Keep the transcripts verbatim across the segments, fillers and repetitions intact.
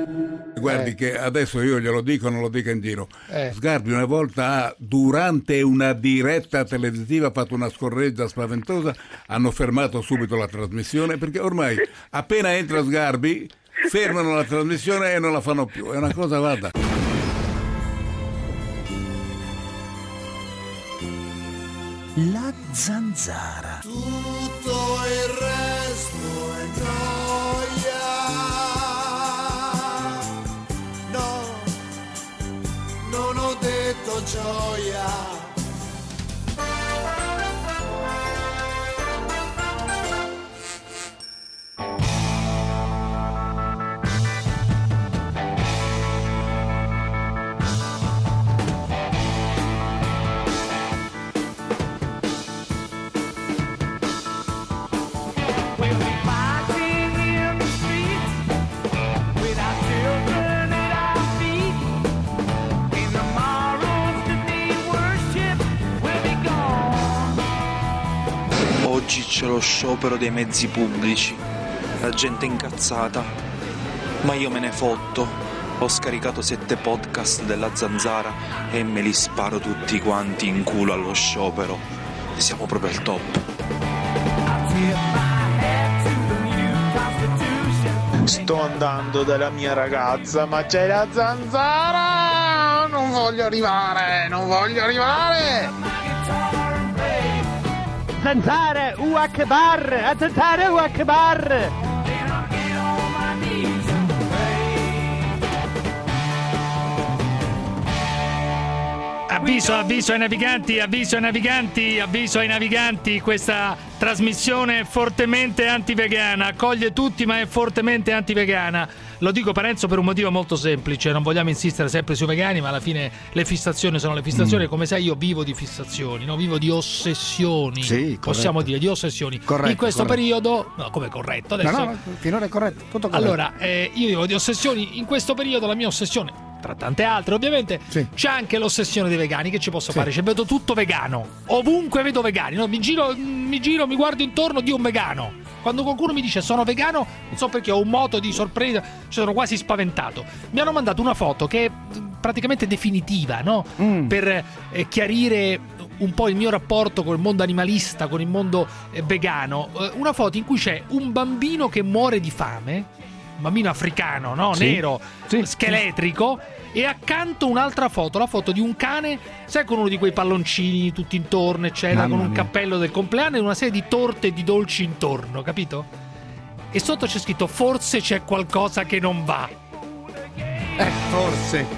Guardi Eh. che adesso io glielo dico, non lo dica in giro. Eh. Sgarbi una volta ha, durante una diretta televisiva, fatto una scorreggia spaventosa, hanno fermato subito la trasmissione, perché ormai appena entra Sgarbi fermano la trasmissione e non la fanno più. È una cosa, guarda. La zanzara. Tutto il resto è gioia. No, non ho detto gioia. Oggi c'è lo sciopero dei mezzi pubblici, la gente incazzata, ma io me ne fotto. Ho scaricato sette podcast della Zanzara e me li sparo tutti quanti in culo allo sciopero. Siamo proprio al top. Sto andando dalla mia ragazza, ma c'è la zanzara! Non voglio arrivare, non voglio arrivare! Zanzare, U Akbar, zanzare, U Akbar. Avviso, avviso ai naviganti, avviso ai naviganti, avviso ai naviganti, questa trasmissione è fortemente antivegana, accoglie tutti ma è fortemente antivegana. Lo dico, Parenzo, per un motivo molto semplice, non vogliamo insistere sempre sui vegani, ma alla fine le fissazioni sono le fissazioni, mm. come sai io vivo di fissazioni, no? Vivo di ossessioni, sì, possiamo dire, di ossessioni. Corretto, in questo corretto. periodo, no, come corretto? Adesso... No, no, finora è corretto, tutto corretto. Allora, eh, io vivo di ossessioni, in questo periodo la mia ossessione, tra tante altre ovviamente, sì. c'è anche l'ossessione dei vegani. Che ci posso sì. fare? Cioè, vedo tutto vegano, ovunque vedo vegani, no? mi, giro, mi giro, mi guardo intorno di un vegano. Quando qualcuno mi dice sono vegano, non so perché ho un moto di sorpresa, ci sono quasi spaventato. Mi hanno mandato una foto che è praticamente definitiva, no? Mm. Per eh, chiarire un po' il mio rapporto con il mondo animalista, con il mondo eh, vegano. Eh, una foto in cui c'è un bambino che muore di fame, un bambino africano, no? Sì. Nero, sì. scheletrico, e accanto un'altra foto, la foto di un cane, sai, con uno di quei palloncini tutti intorno, eccetera, Mamma con un mia. cappello del compleanno e una serie di torte e di dolci intorno, capito? E sotto c'è scritto forse c'è qualcosa che non va. Eh, forse.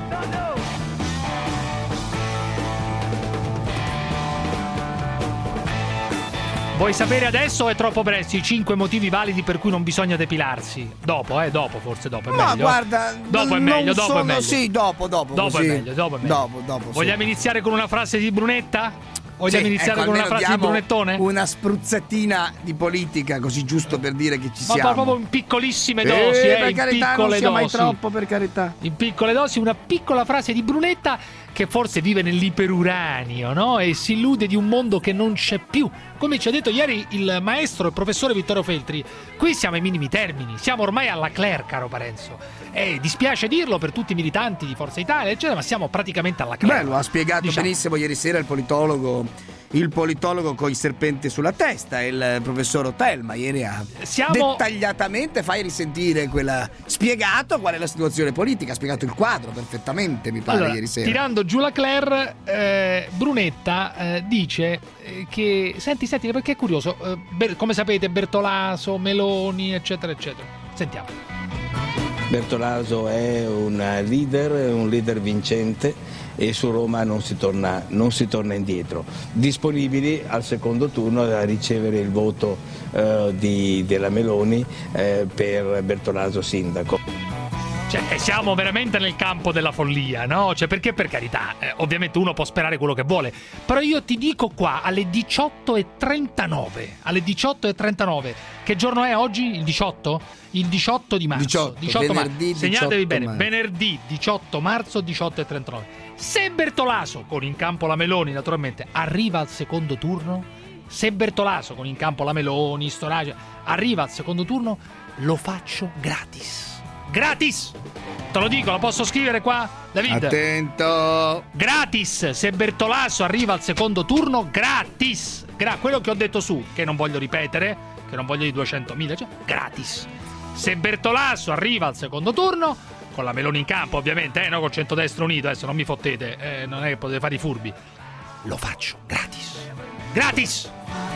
Vuoi sapere adesso o è troppo presto i cinque motivi validi per cui non bisogna depilarsi? Dopo, eh, dopo, forse dopo è Ma meglio. guarda, dopo è non meglio, dopo sono, è meglio. Sì, dopo, dopo. Dopo così. è meglio, dopo è meglio. Dopo, dopo. Vogliamo sì. iniziare con una frase di Brunetta? Vogliamo Sì, iniziare ecco, con una almeno frase di diamo Brunettone? Una spruzzatina di politica, così giusto per dire che ci Ma siamo. proprio in piccolissime Eh, dosi, eh, per in carità, non piccole sia mai dosi. troppo, per carità. In piccole dosi, una piccola frase di Brunetta che forse vive nell'iperuranio, no? E si illude di un mondo che non c'è più. Come ci ha detto ieri il maestro e professore Vittorio Feltri, qui siamo ai minimi termini, siamo ormai alla Claire, caro Parenzo. E dispiace dirlo per tutti i militanti di Forza Italia, eccetera, ma siamo praticamente alla Claire. Beh, lo ha spiegato diciamo. benissimo ieri sera il politologo. Il politologo con il serpente sulla testa, il professor Otelma, ieri ha Siamo... dettagliatamente, fai risentire quella, spiegato qual è la situazione politica, ha spiegato il quadro perfettamente, mi pare, allora, ieri sera. Tirando giù la Claire, eh, Brunetta eh, dice eh, che, senti, senti, perché è curioso, eh, Ber- come sapete Bertolaso, Meloni, eccetera, eccetera. Sentiamo. Bertolaso è un leader, un leader vincente, e su Roma non si torna, non si torna indietro. Disponibili al secondo turno a ricevere il voto eh, di, della Meloni eh, per Bertolaso sindaco. Cioè, siamo veramente nel campo della follia, no? Cioè, perché, per carità, eh, ovviamente uno può sperare quello che vuole, però io ti dico qua, alle diciotto e trentanove, alle diciotto e trentanove, che giorno è oggi? Il diciotto? Il diciotto di marzo. diciotto, diciotto venerdì, marzo. Segnatevi diciotto bene, marzo. venerdì diciotto marzo, diciotto e trentanove. Se Bertolaso, con in campo la Meloni, naturalmente, arriva al secondo turno, se Bertolaso, con in campo la Meloni, Storace, arriva al secondo turno, lo faccio gratis. gratis. Te lo dico, lo posso scrivere qua, David? Attento. Gratis, se Bertolaso arriva al secondo turno, gratis. Gra- quello che ho detto su, che non voglio ripetere, che non voglio di duecentomila, cioè, gratis. Se Bertolaso arriva al secondo turno, con la Meloni in campo ovviamente, eh, no col centrodestra unito, adesso non mi fottete, eh, non è che potete fare i furbi. Lo faccio, gratis. Gratis!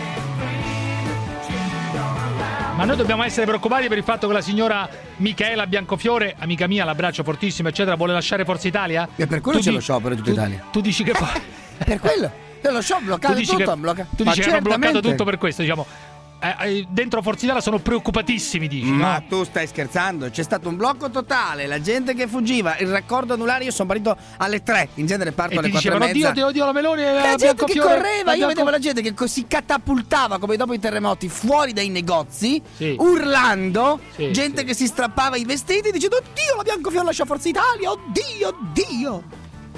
Ma noi dobbiamo essere preoccupati per il fatto che la signora Michaela Biancofiore, amica mia, l'abbraccio fortissimo, eccetera, vuole lasciare Forza Italia? E per quello tu c'è di- lo sciopero in tutta tu, Italia. Tu dici che poi... Per quello. E lo sciopero bloccato tu dici tutto. che, blocca... tu Ma dici che hanno bloccato certamente. tutto per questo, diciamo. Eh, eh, dentro Forza Italia sono preoccupatissimi, dici, Ma no? tu stai scherzando? C'è stato un blocco totale, la gente che fuggiva, il raccordo anulare. Io sono partito alle tre, in genere parto E alle ti quattro e dicevano, mezza. oddio, oddio, la Meloni e La la gente che Biancofiore, correva, la io Bianco- vedevo la gente che si catapultava come dopo i terremoti fuori dai negozi, Sì. urlando, Sì, gente sì. che si strappava i vestiti dicendo oddio la Biancofiore lascia Forza Italia, oddio, oddio.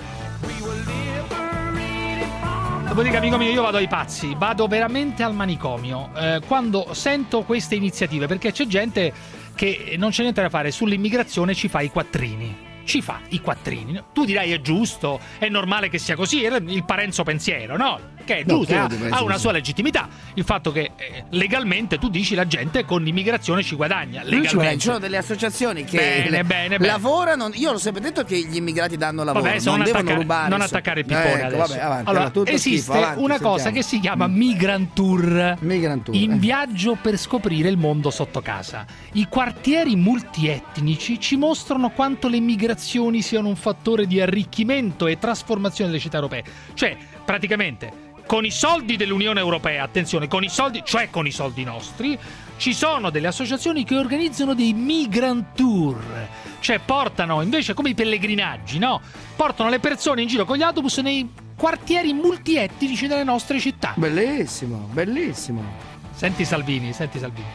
Dopodiché, amico mio, io vado ai pazzi, vado veramente al manicomio eh, quando sento queste iniziative, perché c'è gente che non c'è niente da fare, sull'immigrazione ci fa i quattrini. Ci fa i quattrini. Tu dirai è giusto, è normale che sia così, è il Parenzo pensiero, no? Che è No, giusto, che ha, deve ha essere una così. sua legittimità. Il fatto che eh, legalmente tu dici la gente con l'immigrazione ci guadagna. Lui ci vuole, Legalmente. ci sono delle associazioni che Bene, le- bene, bene. lavorano. Io l'ho sempre detto che gli immigrati danno lavoro, Vabbè, non non devono attaccare, rubare. non so- attaccare il pippone ecco, adesso. vabbè, avanti, allora, tutto esiste schifo, avanti, una cosa sentiamo. che si chiama Migrant Tour. Migrant Tour, In eh. viaggio per scoprire il mondo sotto casa. I quartieri multietnici ci mostrano quanto le migrazioni siano un fattore di arricchimento e trasformazione delle città europee. Cioè, praticamente, con i soldi dell'Unione Europea, attenzione, con i soldi, cioè con i soldi nostri, ci sono delle associazioni che organizzano dei migrant tour. Cioè portano, invece come i pellegrinaggi, no? Portano le persone in giro con gli autobus nei quartieri multietnici delle nostre città. Bellissimo, bellissimo. Senti Salvini, senti Salvini.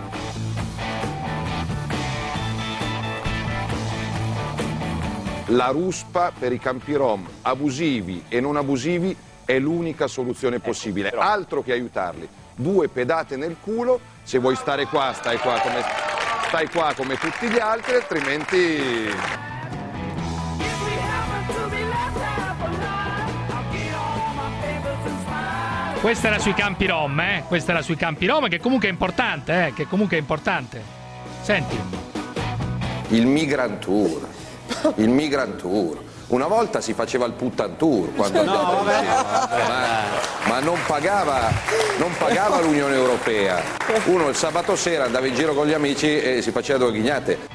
La ruspa per i campi rom abusivi e non abusivi è l'unica soluzione possibile, altro che aiutarli. Due pedate nel culo, se vuoi stare qua stai qua come, stai qua come tutti gli altri, altrimenti... Questa era sui campi rom, eh? Questa era sui campi rom, che comunque è importante, eh? Che comunque è importante. Senti. Il migrant tour, il migrant tour. Una volta si faceva il puttan tour, quando No, vabbè. ma, ma non pagava, non pagava l'Unione Europea. Uno il sabato sera andava in giro con gli amici e si faceva due ghignate.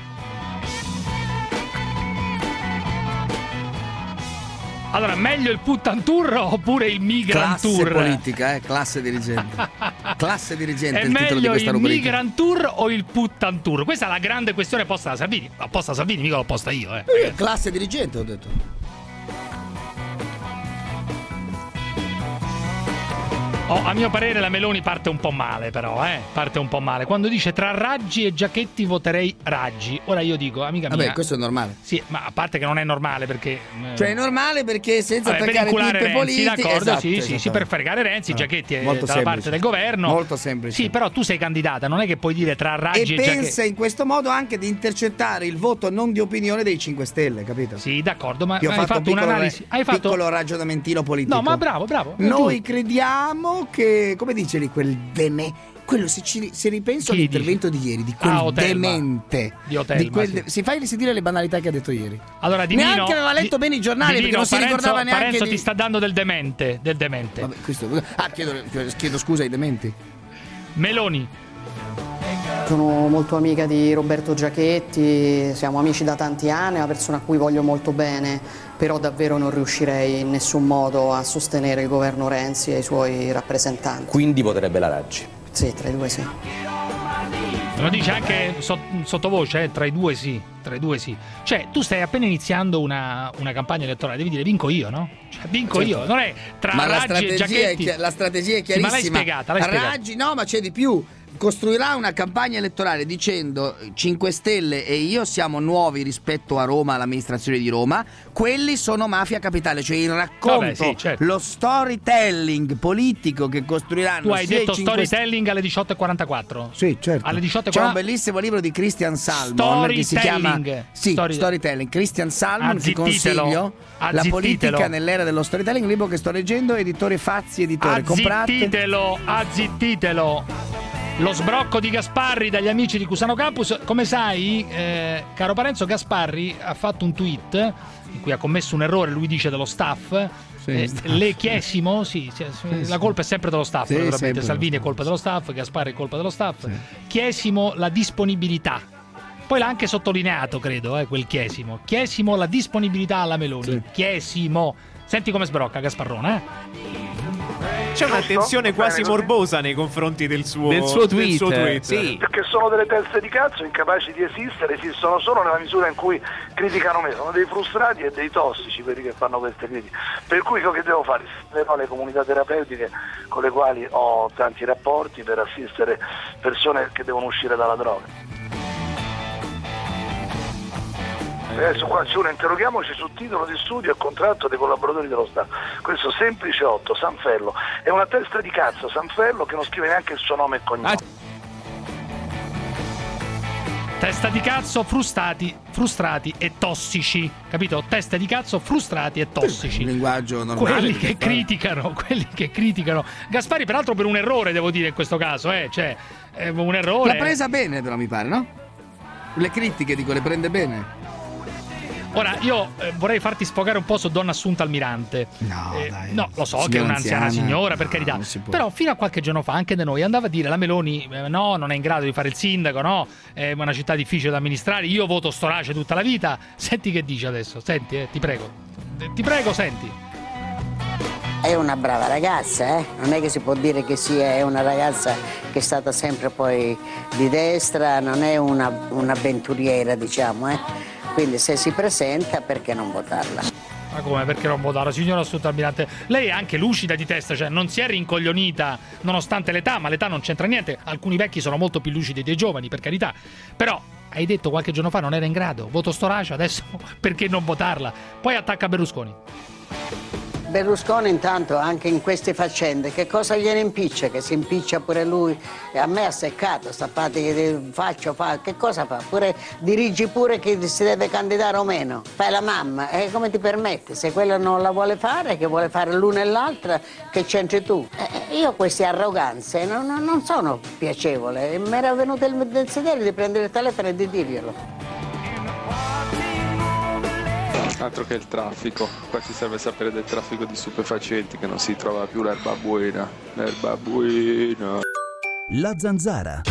Allora, meglio il Puttan Tour oppure il Migrant Classe Tour? politica, eh, classe dirigente. Classe dirigente È è il titolo di meglio questa il rubrica. Migrant Tour o il Puttan Tour? Questa è la grande questione posta da Salvini. La posta da Salvini, mica l'ho posta io, eh. Eh, Classe dirigente, ho detto. Oh, a mio parere la Meloni parte un po' male, però, eh. Parte un po' male. Quando dice tra Raggi e Giachetti voterei Raggi. Ora io dico, amica mia. Vabbè, questo è normale. Sì, ma a parte che non è normale perché. eh, Cioè è normale perché senza Vabbè, per attaccare inculare pippe Renzi, politiche, d'accordo, esatto, sì, sì, sì, esatto. per fregare Renzi, Ah, Giachetti è molto dalla semplice. parte del governo. Molto semplice. Sì, però tu sei candidata, non è che puoi dire tra Raggi E e, Giachetti. pensa in questo modo anche di intercettare il voto non di opinione dei cinque Stelle, capito? Sì, d'accordo, ma Io ho hai fatto, fatto un piccolo, un'analisi. Hai fatto piccolo ragionamentino politico. No, ma bravo, bravo. è Noi giusto. crediamo che, come dice lì, quel deme, quello se, ci, se ripenso Chi all'intervento di ieri, di quel Ah, Otelma. demente, Di Otelma, quel sì. de- si fai risentire le banalità che ha detto ieri. Allora, Divino, Neanche aveva letto Di- bene i giornali Divino, perché non si Parenzo, ricordava neanche Parenzo di... ti sta dando del demente, del demente. Vabbè, questo... Ah, chiedo, chiedo scusa ai dementi. Meloni. Sono molto amica di Roberto Giachetti, siamo amici da tanti anni, è una persona a cui voglio molto bene, però davvero non riuscirei in nessun modo a sostenere il governo Renzi e i suoi rappresentanti. Quindi voterebbe la Raggi. Sì, tra i due sì. Lo dice anche so- sottovoce, eh, tra i due sì, tra i due sì. Cioè, tu stai appena iniziando una, una campagna elettorale, devi dire vinco io, no? Cioè, vinco Certo. io, non è tra Ma la Raggi e strategia, è Giachetti. chi- la strategia è Sì, ma l'hai chiarissima. spiegata, l'hai spiegata. Raggi, no, ma c'è di più. costruirà una campagna elettorale dicendo cinque Stelle e io siamo nuovi rispetto a Roma, all'amministrazione di Roma, quelli sono mafia capitale, cioè il racconto, Vabbè, sì, certo. lo storytelling politico che costruiranno. Tu hai sia detto i cinque storytelling alle diciotto e quarantaquattro? Sì, certo. Alle diciotto e C'è un quaranta bellissimo libro di Christian Salmon che si chiama sì, Story... Storytelling. Christian Salmon, ti Azzittitelo. consiglio. La politica nell'era dello storytelling, un libro che sto leggendo, editore Fazzi, editore. Comprate. Azzittitelo, azzittitelo. Lo sbrocco di Gasparri dagli amici di Cusano Campus. Come sai, eh, caro Parenzo, Gasparri ha fatto un tweet in cui ha commesso un errore, lui dice dello staff. Sì, eh, staff. le chiesimo, sì, sì, sì, la colpa è sempre dello staff, sì, naturalmente. sempre Salvini dello è colpa dello staff, Gasparri è colpa dello staff. Sì. Chiesimo la disponibilità. Poi l'ha anche sottolineato, credo, eh, quel chiesimo. Chiesimo la disponibilità alla Meloni. Sì. Chiesimo. Senti come sbrocca Gasparrone, eh? C'è una tensione quasi morbosa nei confronti del suo, del suo tweet, del suo tweet. Sì. Perché sono delle teste di cazzo incapaci di esistere, esistono solo nella misura in cui criticano me, sono dei frustrati e dei tossici quelli che fanno queste critiche. Per cui io che devo fare? Assisterò alle comunità terapeutiche con le quali ho tanti rapporti per assistere persone che devono uscire dalla droga. Adesso qua ci uno interroghiamoci sul titolo di studio e contratto dei collaboratori dello Stato. Questo semplice otto, Sanfello, è una testa di cazzo Sanfello che non scrive neanche il suo nome e cognome. Testa di cazzo, frustrati, frustrati e tossici, capito? Testa di cazzo, frustrati e tossici. Un linguaggio normale. Quelli che criticano, quelli che criticano. Gasparri peraltro per un errore, devo dire in questo caso, eh, cioè eh, un errore. L'ha presa bene però mi pare, no? Le critiche dico, le prende bene. Ora, io eh, vorrei farti sfogare un po' su Donna Assunta Almirante. No, eh, dai. No, lo so Signora che è un'anziana anziana, signora, per no, carità. non si può. Però fino a qualche giorno fa, anche da noi, andava a dire la Meloni, eh, no, non è in grado di fare il sindaco, no, è una città difficile da amministrare, io voto Storace tutta la vita. Senti che dice adesso, senti, eh, ti prego. Eh, ti prego, senti. È una brava ragazza, eh? Non è che si può dire che sia è una ragazza che è stata sempre poi di destra, non è una, un'avventuriera, diciamo, eh? Quindi se si presenta, perché non votarla? Ma come, perché non votare? Signora Assunta Almirante, lei è anche lucida di testa, cioè non si è rincoglionita nonostante l'età, ma l'età non c'entra niente. Alcuni vecchi sono molto più lucidi dei giovani, per carità. Però hai detto qualche giorno fa non era in grado, voto Storace, adesso perché non votarla? Poi attacca Berlusconi. Berlusconi intanto anche in queste faccende che cosa gliene impiccia? Che si impiccia pure lui, e a me ha seccato, stappati che faccio, fa, che cosa fa? Pure dirigi pure chi si deve candidare o meno, fai la mamma, e come ti permette? Se quella non la vuole fare, che vuole fare l'una e l'altra, che c'entri tu? Eh, io queste arroganze non, non sono piacevoli, mi era venuto il desiderio di prendere il telefono e di dirglielo. Altro che il traffico, qua si serve sapere del traffico di stupefacenti, che non si trova più l'erba buena, l'erba buena. La Zanzara.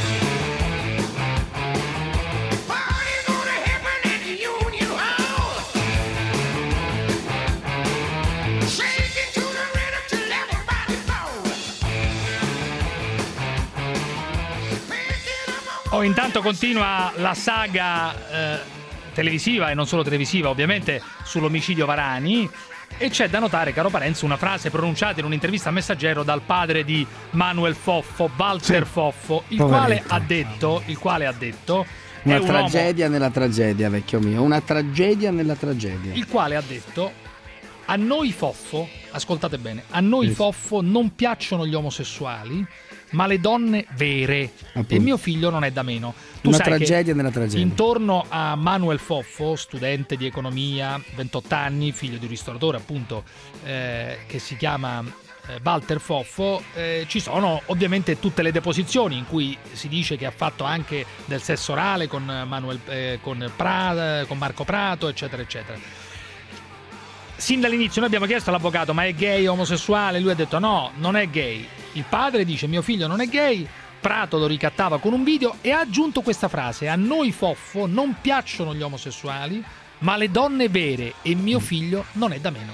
Oh, intanto continua la saga eh, televisiva e non solo televisiva, ovviamente, sull'omicidio Varani. E c'è da notare, caro Parenzo, una frase pronunciata in un'intervista a Messaggero dal padre di Manuel Foffo, Walter sì. Foffo, il Poveretto. quale ha detto, il quale ha detto una è un tragedia uomo, nella tragedia, vecchio mio, una tragedia nella tragedia. Il quale ha detto: a noi Foffo, ascoltate bene, a noi yes. Foffo non piacciono gli omosessuali, ma le donne vere. Appunto. E mio figlio non è da meno. Tu una sai tragedia che nella tragedia. Intorno a Manuel Foffo, studente di economia, ventotto anni, figlio di un ristoratore appunto, eh, che si chiama eh, Walter Foffo, eh, ci sono ovviamente tutte le deposizioni in cui si dice che ha fatto anche del sesso orale con, Manuel, eh, con, Pra, con Marco Prato, eccetera, eccetera. Sin dall'inizio noi abbiamo chiesto all'avvocato: ma è gay, omosessuale? Lui ha detto no, non è gay. Il padre dice: mio figlio non è gay. Prato lo ricattava con un video e ha aggiunto questa frase: a noi Foffo non piacciono gli omosessuali, ma le donne vere, e mio figlio non è da meno.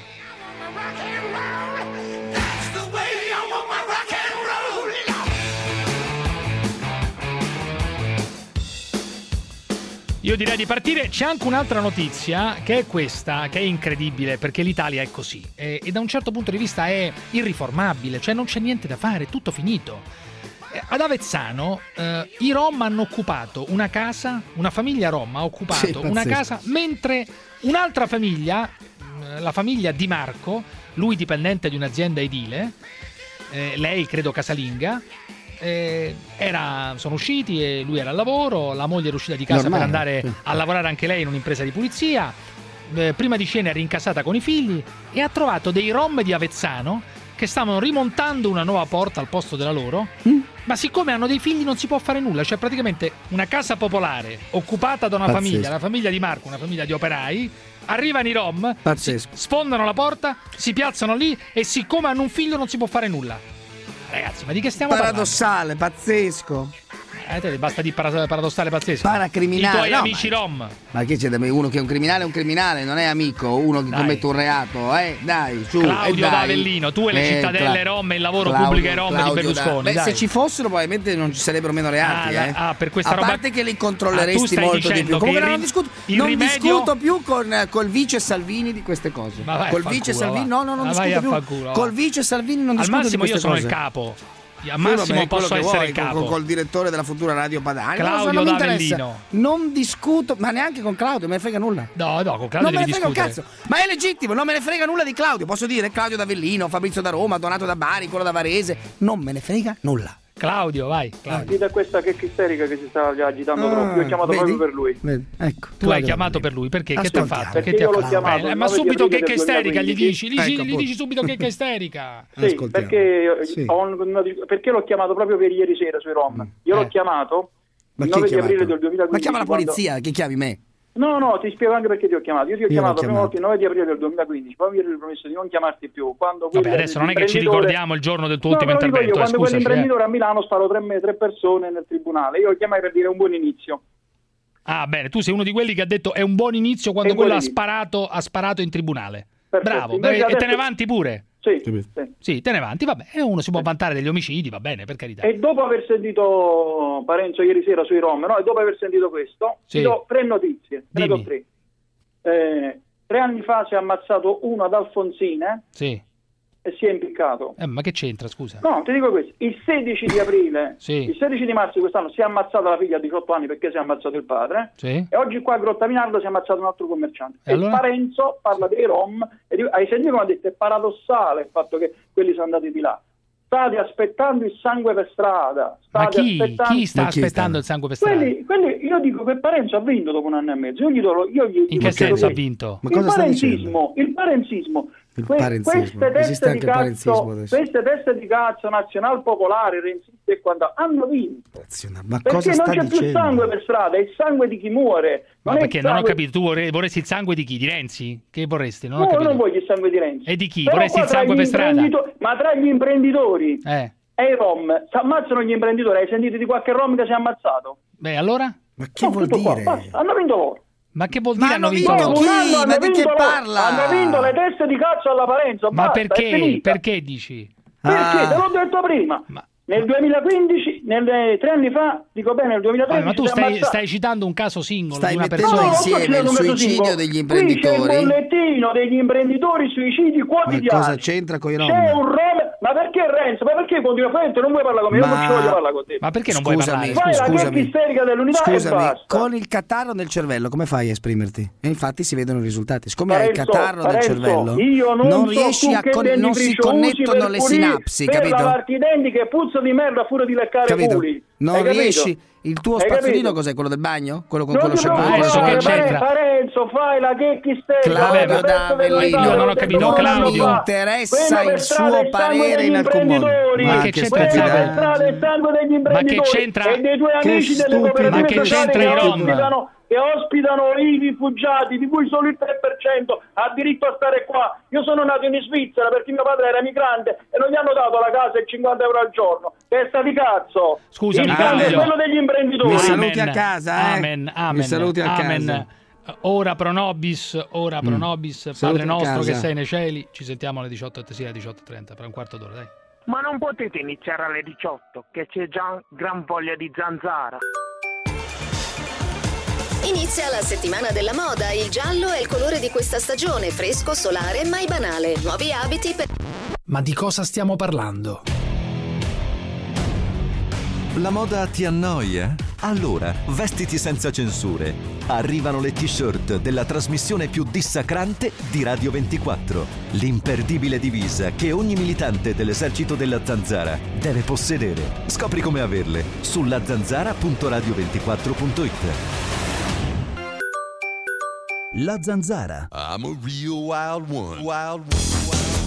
Io direi di partire. C'è anche un'altra notizia, che è questa, che è incredibile, perché l'Italia è così e, e da un certo punto di vista è irriformabile, cioè non c'è niente da fare, è tutto finito. Ad Avezzano eh, i Rom hanno occupato una casa, una famiglia Rom ha occupato Sì, una pazzesco. casa, mentre un'altra famiglia, la famiglia Di Marco, lui dipendente di un'azienda edile, eh, lei credo casalinga, eh, era, sono usciti e lui era al lavoro, la moglie era uscita di casa Normale, per andare sì. a lavorare anche lei in un'impresa di pulizia, eh, prima di cena è rincasata con i figli e ha trovato dei Rom di Avezzano che stavano rimontando una nuova porta al posto della loro, mm. ma siccome hanno dei figli non si può fare nulla, cioè praticamente una casa popolare occupata da una Pazzesco. famiglia, la famiglia di Marco, una famiglia di operai, arrivano i Rom, Pazzesco. sfondano la porta, si piazzano lì e siccome hanno un figlio non si può fare nulla. Ragazzi, ma di che stiamo Paradossale, pazzesco. parlando? Eh, te, basta di para- paradossale pazzesco. Paracriminale. I tuoi No, amici ma- Rom. Ma che c'è da me? Uno che è un criminale è un criminale, non è amico, uno che Dai. commette un reato, eh? Dai, su. Claudio eh, dai. D'Avellino, tu e le Eh, cittadelle Cla- Rom e il lavoro Claudio, pubblico ai Rom Claudio, di Berlusconi. dai. Beh, dai. se ci fossero probabilmente non ci sarebbero meno reati, Ah, eh. ah, per questa A roba- parte che li Ah, tu controlleresti stai molto di dicendo più. che Comunque il non rim- discuto, il non rimedio- discuto più con col vice Salvini di queste cose. Ma vai a Col fanculo, vice Salvini, va. no, no, non Ma vai discuto a più. fanculo, va. Col vice Salvini non Al discuto massimo di io queste sono cose. il capo. Al Sì, massimo vabbè, posso quello che essere vuoi, il capo. Col, col direttore della futura Radio Padania. Claudio non mi interessa. D'Avellino. Non discuto, ma neanche con Claudio, me ne frega nulla. No, no, con Claudio non me ne devi frega un discutere. cazzo. Ma è legittimo, non me ne frega nulla di Claudio. Posso dire Claudio D'Avellino, Fabrizio da Roma, Donato da Bari, quello da Varese. Non me ne frega nulla. Claudio, vai. Claudio. Dite questa che isterica che si stava già agitando Ah, troppo. Io ho chiamato vedi? proprio per lui. Vedi? Ecco. Tu hai chiamato per lui perché? Che ti ha Ascoltiamo. fatto? Perché Che ti ha io l'ho fatto? chiamato Beh, il ma nove di subito aprile che che del isterica gli dici, gli, Ecco, gli dici subito che che isterica. Sì, Ascoltiamo. perché, Sì. ho un- perché l'ho chiamato proprio per ieri sera sui Rom. Io l'ho Eh. chiamato Ma il chi nove hai di aprile chiamato? del duemilaquindici. Ma chiama la quando- polizia, che chiami me? No, no, ti spiego anche perché ti ho chiamato. Io ti ho Io chiamato l'ho la prima volta chiamato. il nove di aprile del duemilaquindici, poi mi ero promesso di non chiamarti più. Quando Vabbè, quel- adesso non è che ci l'imprenditore- ricordiamo il giorno del tuo No, ultimo però dico intervento, io, eh, quando scusaci, eh. quell'imprenditore a Milano sparo tre, tre persone nel tribunale, io lo chiamai per dire un buon inizio. Ah, bene, tu sei uno di quelli che ha detto è un buon inizio quando È un buon quello ha inizio. sparato, ha sparato in tribunale. Perfetto. Bravo, Invece beh, e te adesso- ne vanti pure. Sì, sì. Sì, te ne vanti, vabbè, e uno si può vantare degli omicidi, va bene, per carità. E dopo aver sentito Parenzo ieri sera sui Rom, no? E dopo aver sentito questo, Sì. ti do tre notizie. Tre Dimmi. do tre. Eh, tre anni fa si è ammazzato uno ad Alfonsine Sì. e si è impiccato. Eh, ma che c'entra, scusa? No, ti dico questo, il sedici di aprile, Sì. il sedici di marzo di quest'anno si è ammazzata la figlia a diciotto anni perché si è ammazzato il padre, Sì. e oggi qua a Grottaminardo si è ammazzato un altro commerciante. E E, allora? Parenzo parla dei Rom, e dico- hai sentito come ha detto, è paradossale il fatto che quelli sono andati di là. State aspettando il sangue per strada. Ma State chi, aspettando... chi sta Ma chi aspettando sta? il sangue per strada? Quelli, quelli, io dico che Parenzo ha vinto dopo un anno e mezzo. Io gli do, io gli, In gli che chiedo senso ha questo. vinto? Ma Il cosa sta dicendo? parenzismo, il parenzismo, Il que- parenzismo. queste Esiste teste di anche il parenzismo cazzo, adesso. queste teste di cazzo nazional popolare, renzisti e quant'altro hanno vinto. Ma Perché cosa non sta c'è più dicendo? sangue per strada, è il sangue di chi muore. Ma Non è perché il non ho sangue- capito, tu vorrei- vorresti il sangue di chi? Di Renzi? Che vorresti? Non ho No, capito. non voglio il sangue di Renzi. E di chi? Però Vorresti qua il tra sangue gli per strada? imprendito- Ma tra gli imprenditori Eh. e i Rom, si ammazzano gli imprenditori. Hai sentito di qualche Rom che si è ammazzato? Beh, allora? Ma che No, vuol tutto qua, dire? basta. Hanno vinto loro. Ma che vuol Ma dire hanno hanno vinto? vinto loro? chi? Un anno Ma hanno di che vinto loro. parla? Hanno vinto le teste di cazzo alla Parenzo. Ma basta, è perché? finita. Perché dici? Perché? Ah. Te l'ho detto prima. Ma- Nel duemilaquindici, nel, tre anni fa, dico bene, nel Vabbè, duemilatredici ma tu si è stai, ammazzato. stai citando un caso singolo Stai di una mettendo persona. No, insieme non sto il dicendo un suicidio caso degli singolo. Qui c'è imprenditori. il bollettino degli imprenditori suicidi Ma quotidiani. cosa c'entra con i Rom? C'è un Rom. Ma perché Renzo? Ma perché continua a non vuoi parlare con me? Io Ma- non ci voglio parlare con te. Ma perché non vuoi Scusami, parlare? Fai la scusami. gag isterica dell'unità e Scusami, basta. con il catarro nel cervello come fai a esprimerti? E infatti si vedono i risultati. Siccome hai il Parenzo, catarro nel Parenzo, cervello, io non, so riesci tu a che con- non si dentifricio usi connettono per le pulire, sinapsi, per capito? lavarti i denti che puzza di merda fuori di leccare Capito? culi. Non Hai capito? riesci. Il tuo Hai spazzolino capito? cos'è? Quello del bagno? Quello con Non quello ti shampoo? Adesso preoccupare, che c'entra? Parenzo, fai la gag isterica. Claudio Vabbè, D'Avellino, io non ho capito, Claudio. Non mi interessa il suo parere in alcun modo. Ma che c'entra il Quello sangue? per strada è il sangue degli imprenditori Ma che c'entra- e dei tuoi Che amici delle stupido. cooperative Ma che sociali c'entra che i Rom? ospitano, che ospitano i rifugiati, di cui solo il tre per cento ha diritto a stare qua. Io sono nato in Svizzera perché mio padre era migrante e non gli hanno dato la casa e cinquanta euro al giorno. Testa di cazzo. Scusami, il sangue è Claudio. quello degli imprenditori. Mi saluti a casa, eh? Amen, amen. Mi saluti a amen. casa. Ora pro nobis, ora pro nobis, Saluti Padre a nostro casa. che sei nei cieli. Ci sentiamo alle diciotto, sì, alle diciotto e trenta, per un quarto d'ora, dai. Ma non potete iniziare alle diciotto, che c'è già gran voglia di zanzara. Inizia la settimana della moda, il giallo è il colore di questa stagione, fresco, solare, mai banale. Nuovi abiti per... Ma di cosa stiamo parlando? La moda ti annoia? Allora, vestiti senza censure. Arrivano le t-shirt della trasmissione più dissacrante di Radio ventiquattro. L'imperdibile divisa che ogni militante dell'esercito della Zanzara deve possedere. Scopri come averle su la zanzara punto radio ventiquattro punto it. La Zanzara. I'm a real wild one. Wild one.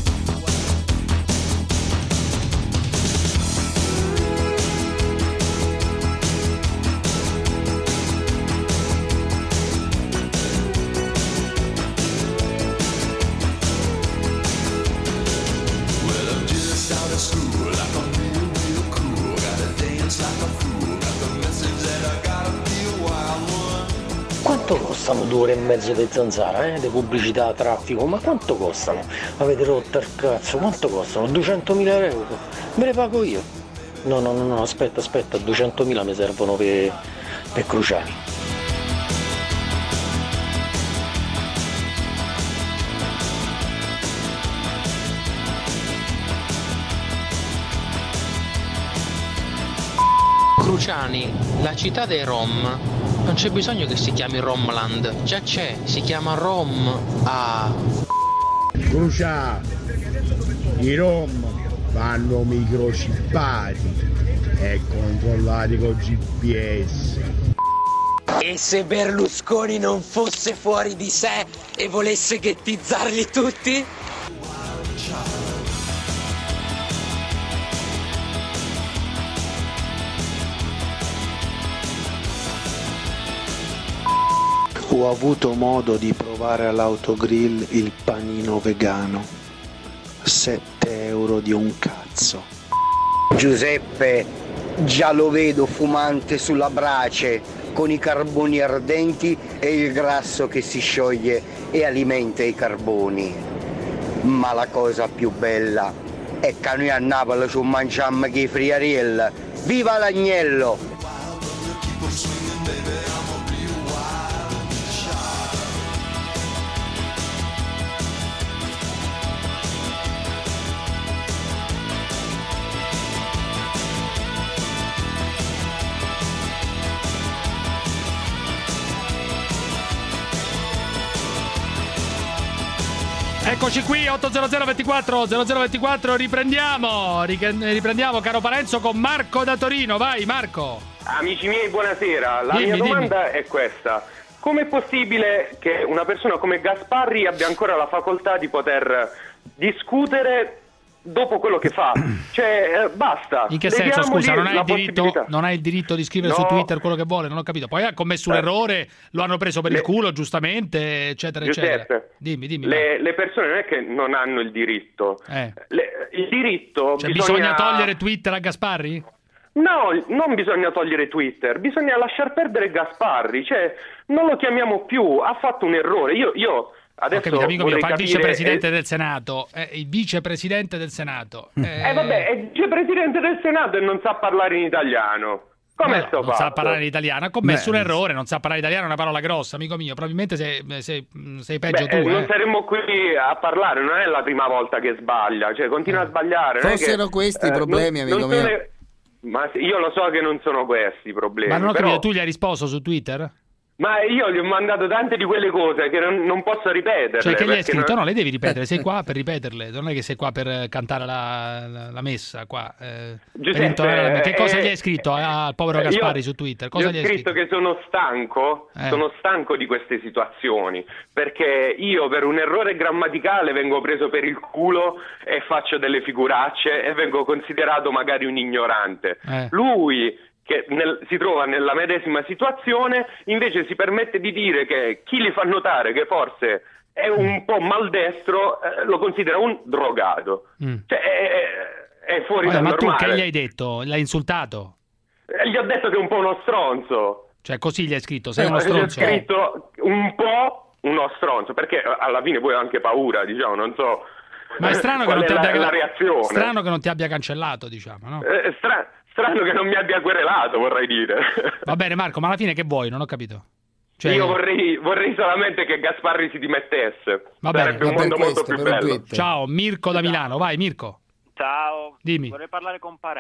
Quanto costano due ore e mezzo di Zanzara, eh? Di pubblicità, traffico, ma quanto costano? Avete rotto il cazzo, quanto costano? duecentomila euro? Me le pago io. No, no, no, no, aspetta, aspetta, duecentomila mi servono per, per Cruciani. Cruciani, la città dei Rom. Non c'è bisogno che si chiami Romland, già c'è, si chiama Rom. Ah. Cruciani, i Rom vanno microchippati e controllati con G P S. E se Berlusconi non fosse fuori di sé e volesse ghettizzarli tutti? Ho avuto modo di provare all'autogrill il panino vegano. sette euro di un cazzo. Giuseppe, già lo vedo fumante sulla brace, con i carboni ardenti e il grasso che si scioglie e alimenta i carboni. Ma la cosa più bella è che noi a Napoli ci mangiamo che i friariel. Viva l'agnello! Eccoci qui, otto zero zero ventiquattro zero zero ventiquattro, riprendiamo, riprendiamo caro Parenzo con Marco da Torino, vai Marco. Amici miei, buonasera, la dimmi, mia domanda dimmi. è questa: com'è possibile che una persona come Gasparri abbia ancora la facoltà di poter discutere dopo quello che fa? Cioè, eh, basta. In che senso, scusa, non hai, il diritto, possibilità. non hai il diritto di scrivere No. su Twitter quello che vuole, non ho capito. Poi ha commesso un Eh. errore, lo hanno preso per Le- il culo, giustamente, eccetera, eccetera. Giuseppe, Dimmi, dimmi. le, le persone non è che non hanno il diritto. Eh. Le- il diritto Cioè, bisogna... bisogna togliere Twitter a Gasparri? No, non bisogna togliere Twitter, bisogna lasciar perdere Gasparri, cioè non lo chiamiamo più, ha fatto un errore. Io, io adesso Ho capito, amico mio, vorrei fa il capire- vicepresidente del Senato, è il vicepresidente del Senato. Eh, vabbè, è vicepresidente del Senato e non sa parlare in italiano. Come No, sto non fatto? sa parlare l'italiano, ha commesso Beh. un errore, non sa parlare italiano, è una parola grossa, amico mio. Probabilmente sei, sei, sei peggio Beh, tu. eh, non eh. saremmo qui a parlare, non è la prima volta che sbaglia, cioè continua a sbagliare. non è Fossero che- questi i eh, problemi, non- amico non mio. sono- Ma sì, io lo so che non sono questi i problemi. Ma non ho però- capito, tu gli hai risposto su Twitter? Ma io gli ho mandato tante di quelle cose che non, non posso ripeterle. Cioè, che gli hai perché scritto? non- No, le devi ripetere, sei qua per ripeterle, non è che sei qua per cantare la, la, la messa qua. eh, per Giuseppe, intonare la- Che cosa eh, gli hai scritto al povero eh, Gasparri io- su Twitter? Cosa Gli gli ho hai scritto scritto? che sono stanco, Eh. sono stanco di queste situazioni, perché io per un errore grammaticale vengo preso per il culo e faccio delle figuracce e vengo considerato magari un ignorante. Eh. Lui, che nel- si trova nella medesima situazione, invece si permette di dire che chi gli fa notare che forse è un po' maldestro, eh, lo considera un drogato. Mm. Cioè, è, è fuori Vabbè, dal ma tu normale. che gli hai detto? L'hai insultato? Eh, Gli ho detto che è un po' uno stronzo. Cioè, così gli hai scritto, sei Eh, uno Gli ho stronzo. scritto un po' uno stronzo, perché alla fine poi ho anche paura, diciamo, non so. Ma è strano che, qual non ti è la, abbia... la reazione. strano che non ti abbia cancellato, diciamo, no? Eh, stra- strano che non mi abbia querelato, vorrei dire. Va bene, Marco, ma alla fine che vuoi? Non ho capito. Cioè- Io vorrei, vorrei solamente che Gasparri si dimettesse. Va bene, Sarebbe un ma per mondo molto questo, più per un bello. tweet. Ciao, Mirko da Milano, vai Mirko. Ciao, Dimmi. vorrei parlare con Parenzo.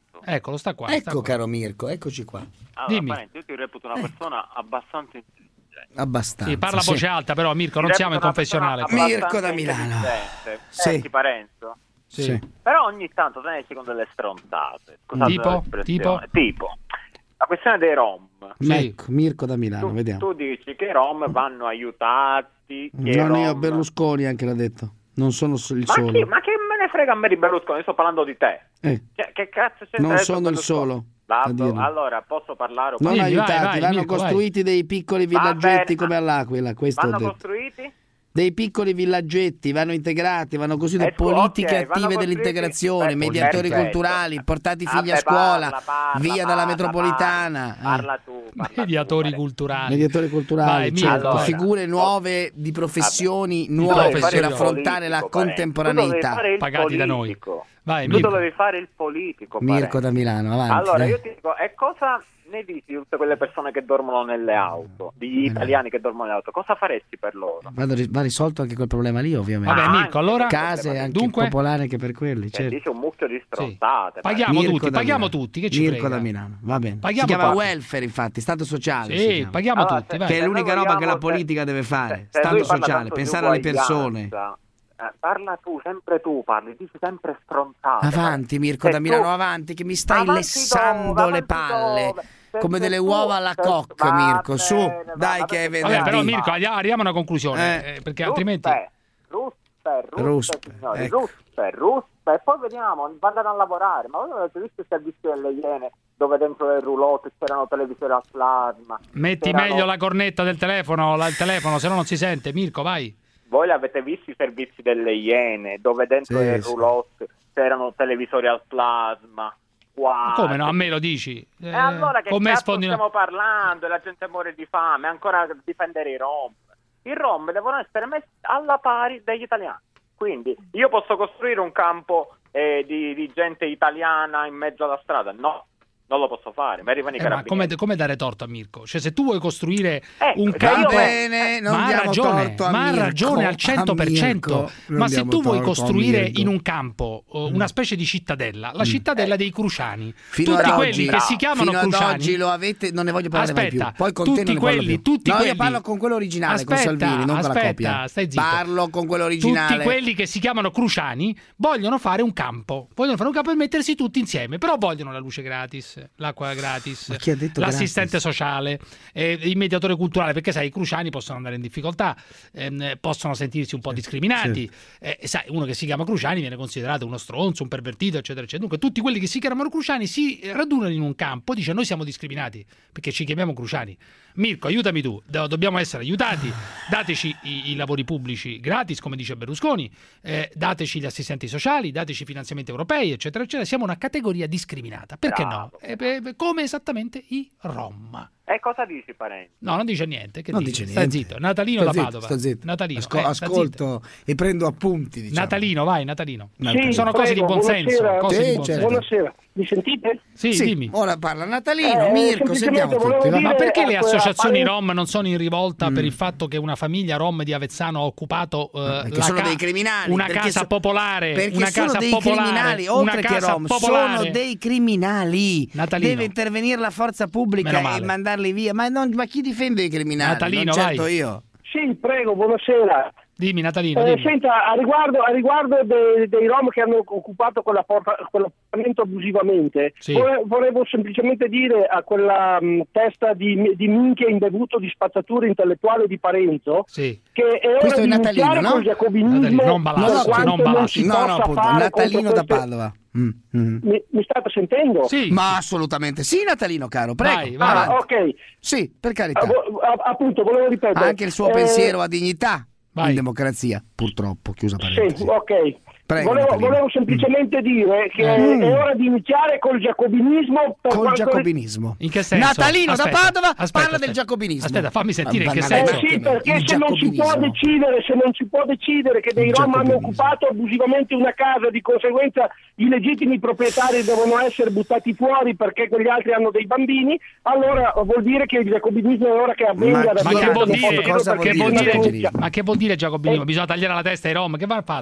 Parento. Eccolo, sta qua. Ecco, sta qua. caro Mirko, eccoci qua. Allora, Dimmi. Parento, io ti reputo una persona abbastanza intelligente. Abbastanza. Sì, parla a sì. voce alta, però Mirko, non Ti siamo in reputo una confessionale. persona Mirko da abbastanza Milano. intelligente. Sì. Senti, Parenzo. Sì. Sì. Però ogni tanto te ne esci con delle stronzate. Scusate Tipo? l'espressione. Tipo? Tipo, la questione dei Rom. Sì. Ecco, Mirko da Milano, Tu, vediamo. tu dici che i Rom vanno aiutati. Che i Non io, Rom... Berlusconi anche l'ha detto. Non sono il Ma, solo. chi, ma che me ne frega a me di Berlusconi? Io sto parlando di te. Eh, Cioè, che cazzo c'è? non sono il solo. a dirlo. Allora, posso parlare? Non Dimmi, aiutati, vai, vai, vanno Mirko, costruiti dei piccoli Va villaggetti bene. come all'Aquila. Questo ho Vanno detto. costruiti? Dei piccoli villaggetti, vanno integrati, vanno costruite Eh, scu- politiche ok, vanno attive costruiti- dell'integrazione, eh, mediatori perfetto. culturali, portati i figli Vabbè, a scuola, parla, parla, via dalla parla, metropolitana. eh. Parla tu. Parla Mediatori culturali. Mediatori culturali, Vai, certo, Mirko, vai. figure nuove di professioni Vabbè. nuove Dovevi fare per il affrontare la politico, Parenzo. Tu dovevi contemporaneità. fare il Pagati da noi. politico. Vai, Tu Mirko. dovevi fare il politico. Mirko Parenzo. da Milano, avanti. Allora, dai. io ti dico, e cosa ne dici di tutte quelle persone che dormono nelle auto, degli italiani che dormono nelle auto? Cosa faresti per loro? Vado- Va risolto anche quel problema lì, ovviamente. Vabbè, Mirko, allora Case anche dunque popolari anche per quelli, Cioè, certo. dice un mucchio di stronzate. Paghiamo Mirko tutti, da paghiamo Milano. tutti, che ci Mirko frega? da Milano, va bene. Paghiamo si chiama tutti. welfare, infatti, stato sociale. Sì, si chiama. paghiamo Allora, tutti, se- vai. Che è se l'unica noi roba che la vogliamo- politica deve fare. se- se Stato lui parla sociale, tanto di pensare alle persone. uguaglianza, eh, parla tu, sempre tu parli, dici sempre stronzate. Avanti Mirko Se da tu- Milano, avanti, che mi stai Avanti lessando dove, le avanti palle. dove? Se- Come se delle tu- uova alla se- coc, va Mirko, su, bene, va- dai va che è bene. Vabbè, però venerdì. Mirko, arri- arriviamo a una conclusione, Eh. eh, perché altrimenti... Ruspe, ruspe, ruspe, Ruspe, signori, ecco. ruspe, ruspe, e poi vediamo, vanno a lavorare. Ma voi avete visto il servizio delle Iene, dove dentro le roulotte c'erano televisori a plasma? Metti c'erano- meglio la cornetta del telefono, la- il telefono, se no non si sente. Mirko, vai. Voi l'avete visto i servizi delle Iene, dove dentro Sì, le sì. roulotte c'erano televisori al plasma? Qua. Come no? A me lo dici? Eh, E allora che come cazzo spondi una- stiamo parlando? E la gente muore di fame, ancora difendere i Rom. I Rom devono essere messi alla pari degli italiani. Quindi io posso costruire un campo eh, di, di gente italiana in mezzo alla strada? No, non lo posso fare. Mi arrivano i Eh, ma carabinieri. come, come dare torto a Mirko? Cioè, se tu vuoi costruire Ecco, un se campo, io- bene, non ma ha diamo ragione, torto a ma ha Mirko, ragione al cento per cento. a Mirko, non Ma se diamo tu vuoi torto a costruire Mirko. in un campo uh, una specie di cittadella, la cittadella dei Cruciani, Fino tutti ad quelli oggi, che si chiamano fino ad Cruciani, oggi lo avete, non ne voglio parlare mai Aspetta, più. Poi con te tutti non ne parlo quelli, più. tutti no, quelli, io parlo con quello originale, aspetta, con Salvini, non aspetta, con la copia. stai zitto. Parlo con quello originale. Tutti quelli che si chiamano Cruciani vogliono fare un campo, vogliono fare un campo e mettersi tutti insieme, però vogliono la luce gratis, l'acqua gratis, Ma chi ha detto l'assistente sociale, eh, il mediatore culturale, perché sai i Cruciani possono andare in difficoltà, ehm, possono sentirsi un po' discriminati, eh, sai, uno che si chiama Cruciani viene considerato uno stronzo, un pervertito, eccetera, eccetera. Dunque tutti quelli che si chiamano Cruciani si radunano in un campo, dice noi siamo discriminati perché ci chiamiamo Cruciani. Mirko, aiutami tu, Do- dobbiamo essere aiutati, dateci i, i lavori pubblici gratis, come dice Berlusconi, eh, dateci gli assistenti sociali, dateci finanziamenti europei, eccetera, eccetera. Siamo una categoria discriminata, perché Bravo, no? Eh, beh, come esattamente i Rom. E cosa dici, Parenti? No, non dice niente. Che Non dici? dice Stai niente. zitto. Natalino Sto da zitto, Padova. sto zitto. Natalino. Asco- eh, sta ascolto e prendo appunti, diciamo. Natalino, vai, Natalino. Sì, Sono cose di prego, buon senso. buonasera. Cose Sì, di buon certo. senso. Buonasera, mi sentite? Sì, Sì, dimmi. ora parla Natalino, Eh, Mirko, semplicemente sentiamo volevo tutti. va. dire- Ma perché le a quella associazioni parente- Rom non sono in rivolta Mm. per il fatto che una famiglia Rom di Avezzano ha occupato eh, Perché la sono ca- dei criminali, una perché casa so- popolare? Perché una sono casa dei popolare, criminali, una oltre che casa Rom, popolare. sono dei criminali. Natalino. Deve intervenire la forza Meno pubblica e male. mandarli via. Ma, non- ma chi difende i criminali? Natalino, non certo vai. io. Sì, prego, buonasera. Dimmi, Natalino, Eh, dimmi. senta, a riguardo, a riguardo dei, dei Rom che hanno occupato quella porta- quell'appartamento abusivamente, Sì. vole- volevo semplicemente dire a quella mh, testa di, di minchia imbevuto di spazzatura intellettuale di Parenzo Sì. che è ora Questo è di Natalino, iniziare no? col giacobinismo Natalino, non per Balassi, quanto non Balassi. si No, no, possa appunto, fare Natalino contro da queste- Padova. Mm, mm. Mi, mi state sentendo? Sì. Ma assolutamente sì, Natalino, caro. Prego. Vai, vai. Ah, avanti. ok. Sì, per carità. Ah, vo- a- appunto, volevo ripetere. Anche il suo Eh, pensiero ha dignità Vai. in democrazia, purtroppo, chiusa Sì, parentesi. ok. Prego, volevo, Natalino. volevo semplicemente dire che Mm. è ora di iniziare col giacobinismo per Col quanto- giacobinismo. In che senso? Natalino Aspetta, da Padova aspetta, parla aspetta. del giacobinismo. Aspetta, fammi sentire in che Ma- Eh senso. sì, perché il se non si può giacobinismo. decidere, se non si può decidere che dei Il Rom hanno giacobinismo. occupato abusivamente una casa, di conseguenza i legittimi proprietari devono essere buttati fuori perché quegli altri hanno dei bambini, allora vuol dire che il giacobinismo è ora che avvenga. Ma da Ma chi che ha vuol detto dire? cosa vuol Che dire vuol dire? giacobinismo? Ma che vuol dire giacobinismo? Bisogna tagliare la testa ai Rom. Che va fatto?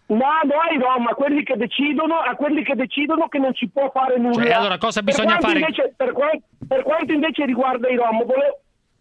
No, no ai Rom, a quelli che decidono, a quelli che decidono che non si può fare nulla. Cioè, allora cosa bisogna per fare? Invece, per, quanto, per quanto invece riguarda i Rom, volevo...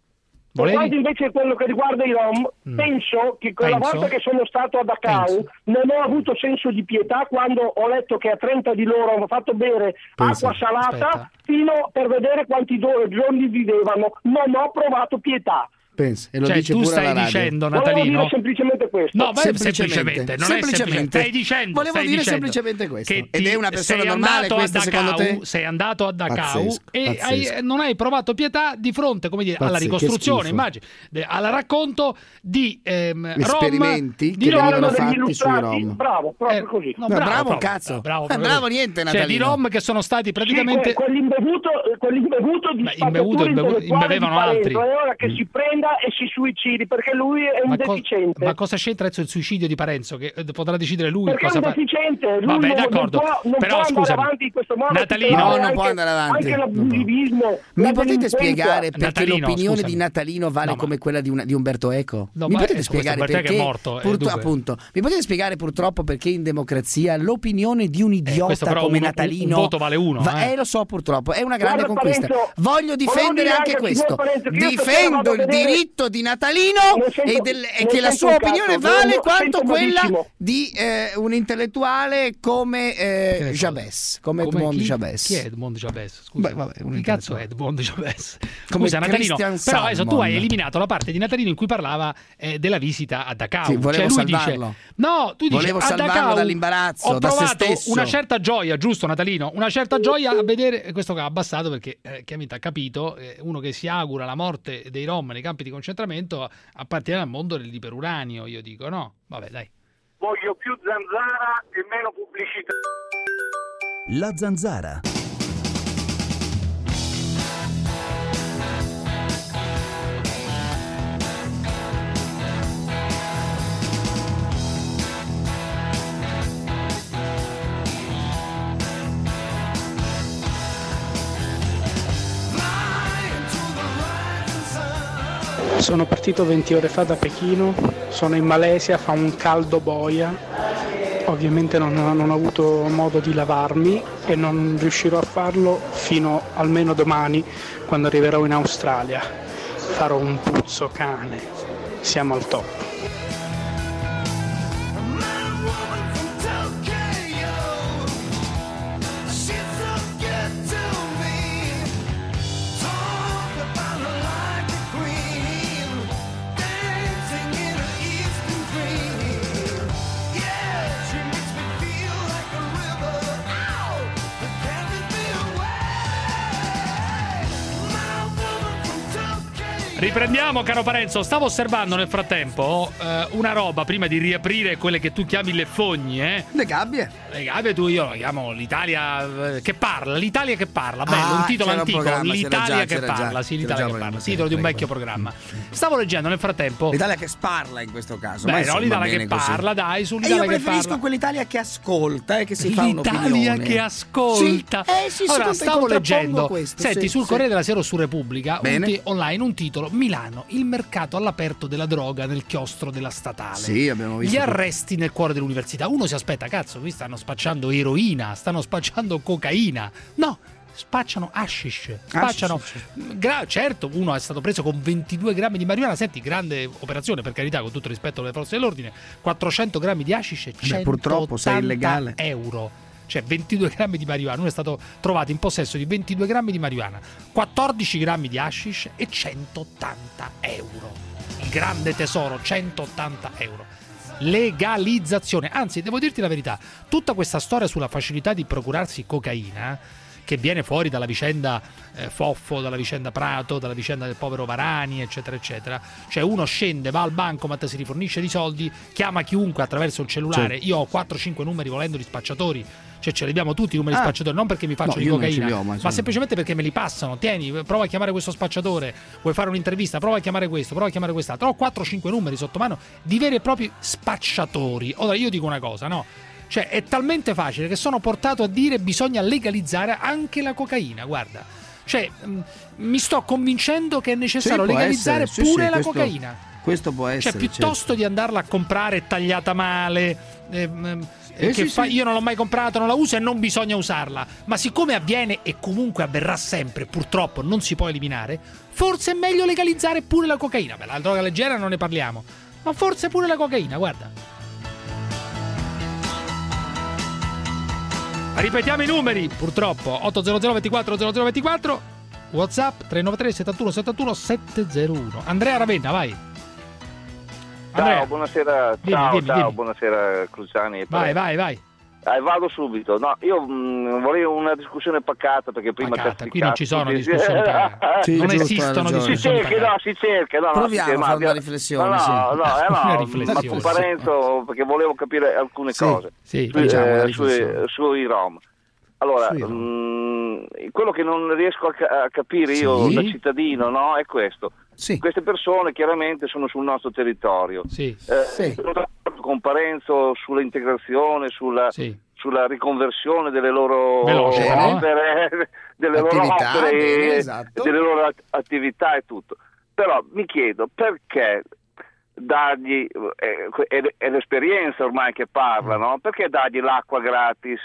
Per quanto invece quello che riguarda i Rom, mm. penso che quella penso. volta che sono stato a Dachau penso. non ho avuto senso di pietà quando ho letto che a trenta di loro hanno fatto bere penso. acqua salata Aspetta. fino per vedere quanti do- giorni vivevano. Non ho provato pietà. Pensa, e lo cioè, dice tu pure stai alla radio. dicendo, Volevo Natalino, dire semplicemente questo. no, ma semplicemente, semplicemente, non semplicemente. è semplicemente. Stai dicendo, volevo stai dire dicendo semplicemente questo. Che Ed ti, è una persona sei normale questa, Dachau, secondo te? Sei andato a Dachau Pazzesco, e pazzesco. hai, non hai provato pietà di fronte, come dire, alla Pazzesco, ricostruzione, immagini, al racconto di ehm, esperimenti Rom, che Rom, venivano fatti sui Rom. Bravo, proprio eh, così. No, no, bravo, bravo, bravo, cazzo. Bravo, bravo, bravo niente, Natalino. Cioè, di Rom che sono stati praticamente sì, que- quell'imbevuto, quell'imbevuto di Beh, imbevuto, imbevu- imbevevano altri. È ora che si prenda e si suicidi perché lui è un ma, co- deficiente. ma cosa c'entra il suicidio di Parenzo? Che potrà decidere lui perché cosa è un fare. deficiente, lui Vabbè, non, d'accordo. non può, non però può scusa, andare avanti in questo modo. Natalino, no, non anche, può andare avanti. Anche l'abusivismo. Mi potete spiegare perché Natalino, l'opinione scusami. di Natalino vale No, ma... come quella di, una, di Umberto Eco? No, mi ma potete eh, spiegare perché perché è morto, purtro- eh, appunto, mi potete spiegare purtroppo perché in democrazia l'opinione di un idiota eh, come uno, Natalino un voto vale uno, va, eh. eh lo so purtroppo, è una grande Guarda, conquista. Parenzo, Voglio difendere anche, anche questo. Parenzo, difendo il vedere... diritto di Natalino sento, e, del, e che la sua opinione cazzo, vale quanto quella malissimo. di eh, un intellettuale come eh, Jabez, come, come Edmond chi, Jabez. Chi è Edmond Jabez? Scusa. Beh, vabbè, chi cazzo è Edmond Jabez? Come Scusa, Natalino, Christian però adesso tu hai Salmon. eliminato la parte di Natalino in cui parlava eh, della visita a Dachau. Sì, volevo cioè lui salvarlo. dice No, tu dici volevo a salvarlo Dachau dall'imbarazzo, ho da se provato stesso. una certa gioia, giusto Natalino? Una certa gioia a vedere questo che ha abbassato perché eh, chiaramente ha capito eh, uno che si augura la morte dei Rom nei campi di concentramento appartiene al mondo dell'iperuranio, io dico, no? Vabbè, dai. Voglio più zanzara e meno pubblicità. La zanzara. Sono partito venti ore fa da Pechino, sono in Malesia, fa un caldo boia, ovviamente non, non ho avuto modo di lavarmi e non riuscirò a farlo fino almeno domani quando arriverò in Australia. Farò un puzzo cane, siamo al top. Riprendiamo, caro Parenzo. Stavo osservando nel frattempo eh, una roba prima di riaprire quelle che tu chiami le fogne. Eh? Le gabbie. Le gabbie tu io lo chiamo l'Italia eh, che parla. L'Italia che parla. Bello, ah, un titolo antico. Un L'Italia già, che parla. Già, sì, l'Italia che parla. Titolo di un vecchio programma. Stavo leggendo nel frattempo. L'Italia che sparla in questo caso. Beh, ma no, l'Italia che così. parla, dai, sull'Italia che parla. Io preferisco quell'Italia che ascolta e che si fa un'opinione. L'Italia che ascolta. Sì. Eh, sì, Ora, stavo leggendo. Questo, Senti, sì, sul sì. Corriere della Sera o su Repubblica un Bene. t- online un titolo: Milano, il mercato all'aperto della droga nel chiostro della statale. Sì, abbiamo visto. Gli arresti nel cuore dell'università. Uno si aspetta, cazzo, qui stanno spacciando eroina, stanno spacciando cocaina. No, spacciano hashish. Spacciano. Gra- certo, uno è stato preso con ventidue grammi di marijuana. Senti, grande operazione, per carità, con tutto rispetto alle forze dell'ordine. quattrocento grammi di hashish e Beh, purtroppo sei illegale. euro. Cioè ventidue grammi di marijuana. Uno è stato trovato in possesso di ventidue grammi di marijuana, quattordici grammi di hashish e centottanta euro. Il grande tesoro, centottanta euro. Legalizzazione. Anzi, devo dirti la verità, tutta questa storia sulla facilità di procurarsi cocaina, che viene fuori dalla vicenda eh, Foffo, dalla vicenda Prato, dalla vicenda del povero Varani, eccetera eccetera. Cioè uno scende, va al bancomat, si rifornisce di soldi, chiama chiunque attraverso il cellulare. Io ho quattro cinque numeri volendo di spacciatori, cioè ce li abbiamo tutti i numeri Ah. spacciatori, non perché mi faccio No, di io non cocaina, ce li ho, ma ma insomma. semplicemente perché me li passano. Tieni, prova a chiamare questo spacciatore, vuoi fare un'intervista, prova a chiamare questo, prova a chiamare quest'altro. Ho quattro cinque numeri sotto mano di veri e propri spacciatori. Ora io dico una cosa, no? Cioè è talmente facile che sono portato a dire bisogna legalizzare anche la cocaina, guarda. Cioè mh, mi sto convincendo che è necessario Sì, può legalizzare essere, sì, pure sì, la questo- cocaina. Questo può essere. Cioè piuttosto di andarla a comprare tagliata male, eh, Eh, che sì, fa, sì. io non l'ho mai comprata, non la uso e non bisogna usarla. Ma siccome avviene e comunque avverrà sempre, purtroppo non si può eliminare, forse è meglio legalizzare pure la cocaina. Beh, la droga leggera non ne parliamo, ma forse pure la cocaina, guarda. Ripetiamo i numeri, purtroppo. otto zero zero ventiquattro zero zero ventiquattro, WhatsApp tre nove tre settantuno settantuno settecentouno. Andrea Ravenna, vai. Andrea. Ciao, buonasera, Dimmi, ciao, dimmi, ciao, dimmi. buonasera Cruciani. e Vai, Palermo. vai, vai. Eh, vado subito. No, io mh, volevo una discussione pacata perché prima Pacata, te qui non ci sono discussioni pacate. Sì, Non giusto, esistono hai ragione. discussioni Si cerca, pacate. no, si cerca, no, no, Proviamo si cerca, a fare ma- una riflessione, No, sì. no, no, eh, Una no, ma riflessione. su Parenzo, perché volevo capire alcune Sì, cose. sì, Sui, facciamo una eh, riflessione. sui, sui Rom. Allora, Sui Rom. mh, quello che non riesco a, ca- a capire io Sì. da cittadino, no, è questo. Sì. Queste persone chiaramente sono sul nostro territorio. Sì. Eh, Sì. sono d'accordo con Parenzo sull'integrazione, sulla, Sì. sulla riconversione delle loro Veloce, però. opere, delle loro Attività, opere, bene, esatto. delle loro at- attività e tutto. Però mi chiedo perché dargli, eh, è, è l'esperienza ormai che parla, no? Perché dargli l'acqua gratis,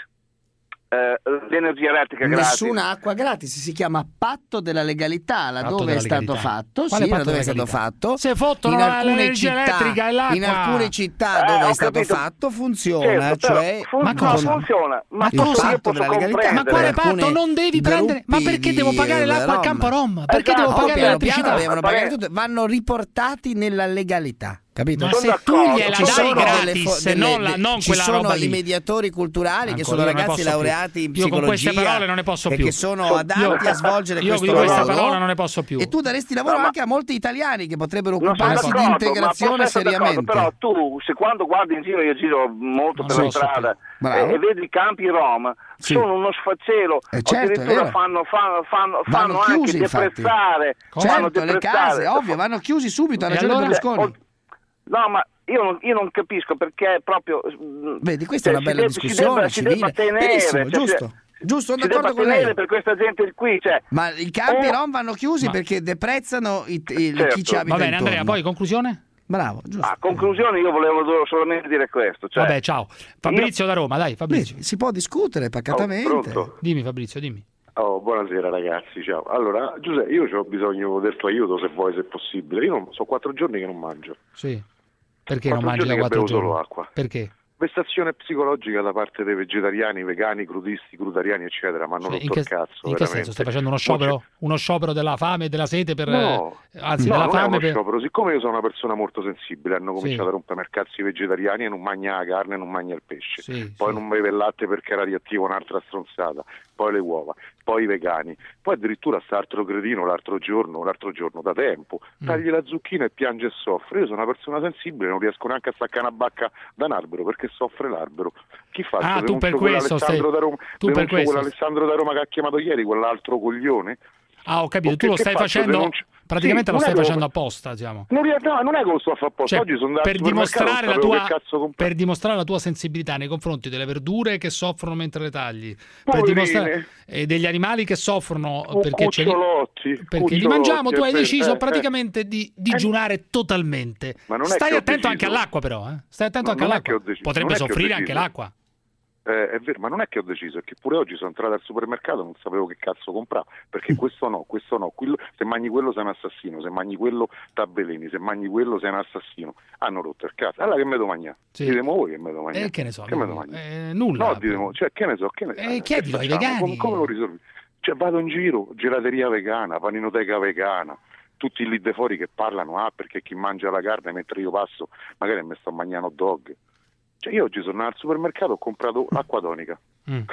eh, l'energia elettrica gratis? Nessuna acqua gratis, si chiama patto della legalità, laddove della è stato legalità. fatto, Quale sì, patto laddove è della stato legalità? fatto. Se fottono in la- alcune l'energia città, elettrica e l'acqua. in alcune città Eh, dove ho è stato capito. fatto funziona, Certo, però cioè fun- Ma no, cosa? funziona, ma, Ma posso, cosa? io Patto posso della legalità. comprendere. Ma quale patto? alcuni Non devi prendere. Ma gruppi perché devo di, pagare eh, l'acqua al Rom. campo Rom? Perché Esatto, devo no, pagare piano l'elettricità? piano devono Pare- pagare tutto, vanno riportati nella legalità, capito? Ma Sono se d'accordo. tu gliela Ci dai sono gratis, delle fo- se delle- non, la, non ci quella sono roba i lì. mediatori culturali che Ancora, sono io non ne ragazzi posso più. laureati in Io con queste psicologia parole non ne posso e più. che sono Io- adatti a svolgere io questo di questa lavoro. parola non ne posso più. E tu daresti lavoro No, ma- anche a molti italiani che potrebbero Non sono occuparsi di d'accordo, ma integrazione posso essere d'accordo, seriamente. però tu, se quando guardi in giro, io giro molto Non per so la strada Bravo. e, e vedi i campi Rom, Sì. sono uno sfacelo, Eh, certo, è addirittura vero. fanno, fanno, fanno, Vanno fanno anche chiusi, infatti. deprezzare. fanno Certo, le deprezzare. case, ovvio, vanno chiusi subito, ha E ragione allora? Berlusconi. No, ma io non, io non capisco perché proprio... Vedi, questa è cioè, una bella si deve- discussione si debba, civile. si debba tenere, Benissimo, cioè, giusto. si- Giusto, sono si d'accordo debba con lei. tenere per questa gente qui, cioè... Ma i campi Oh. Rom vanno chiusi Ma- perché deprezzano i- i- Certo. chi ci abita Va bene, intorno. Andrea, poi conclusione? Bravo, giusto. A conclusione io volevo solamente dire questo. Cioè, Vabbè, ciao. Fabrizio da Roma, dai, Fabrizio. Beh, si può discutere pacatamente. Oh, pronto? Dimmi Fabrizio, dimmi. Oh, buonasera ragazzi, ciao. Allora, Giuseppe, io ho bisogno del tuo aiuto se vuoi, se è possibile. Io non, so quattro giorni che non mangio. Sì. Perché non Quattro mangi da giorni che quattro bevo giorni? solo acqua. Perché? Vessazione psicologica da parte dei vegetariani, vegani, crudisti, crudariani, eccetera, ma hanno Cioè, rotto in che, il cazzo. in che veramente. senso? Stai facendo uno Non sciopero? c'è- Uno sciopero della fame e della sete per... No, eh, anzi, no, della non è fame uno per... sciopero. Siccome io sono una persona molto sensibile, hanno cominciato Sì. a rompermi il cazzo i vegetariani e non mangia la carne e non mangia il pesce. Sì, Poi sì. non beve il latte perché era reattivo, un'altra stronzata. Poi le uova, poi i vegani. Poi addirittura st'altro cretino l'altro giorno, l'altro giorno da tempo, Mm. tagli la zucchina e piange e soffre. Io sono una persona sensibile, non riesco neanche a staccare una bacca da un albero perché soffre l'albero. Chi fa? Ah, tu per Denuncio questo stai... quell'Alessandro da Roma, Tu per denuncio questo... quell'Alessandro da Roma che ha chiamato ieri, quell'altro coglione. Ah, ho capito, O tu che- lo che stai faccio? facendo... Denuncio- Praticamente Sì, lo non stai è che lo- facendo apposta, diciamo. Non, ri- no, non è che lo sto a fare apposta, Cioè, oggi sono andato per al supermercato, dimostrare, la non sapevo tua, che cazzo comprare. per dimostrare la tua sensibilità nei confronti delle verdure che soffrono mentre le tagli, per Poverine. dimostrare e degli animali che soffrono Cu- perché, ce li, cucciolotti, perché li cucciolotti, mangiamo, tu è hai vero, deciso eh, praticamente di digiunare totalmente. Ma non è Stai che ho attento deciso. anche all'acqua però, eh? Stai attento No, anche non è all'acqua. che ho deciso, Potrebbe non è che ho soffrire anche deciso. l'acqua. Eh, è vero, ma non è che ho deciso, è che pure oggi sono entrato al supermercato e non sapevo che cazzo comprare, perché questo no, questo no, quello, se mangi quello sei un assassino, se mangi quello t'avveleni, se mangi quello sei un assassino. Hanno rotto il cazzo. Allora che me devo mangiare? Sì. Ditemo voi che me devo mangiare. Eh, che ne so, Che me devo no, mangiare? eh, nulla. No, ditemo, cioè che ne so, che ne Eh, eh, chiedilo che ai facciamo? vegani. Come, come lo risolvi? Cioè vado in giro, gelateria vegana, paninoteca vegana, tutti lì de fuori che parlano, ah perché chi mangia la carne mentre io passo magari mi sto mangiando hot dog. Cioè io oggi sono andato al supermercato, ho comprato l'acqua tonica. Mm.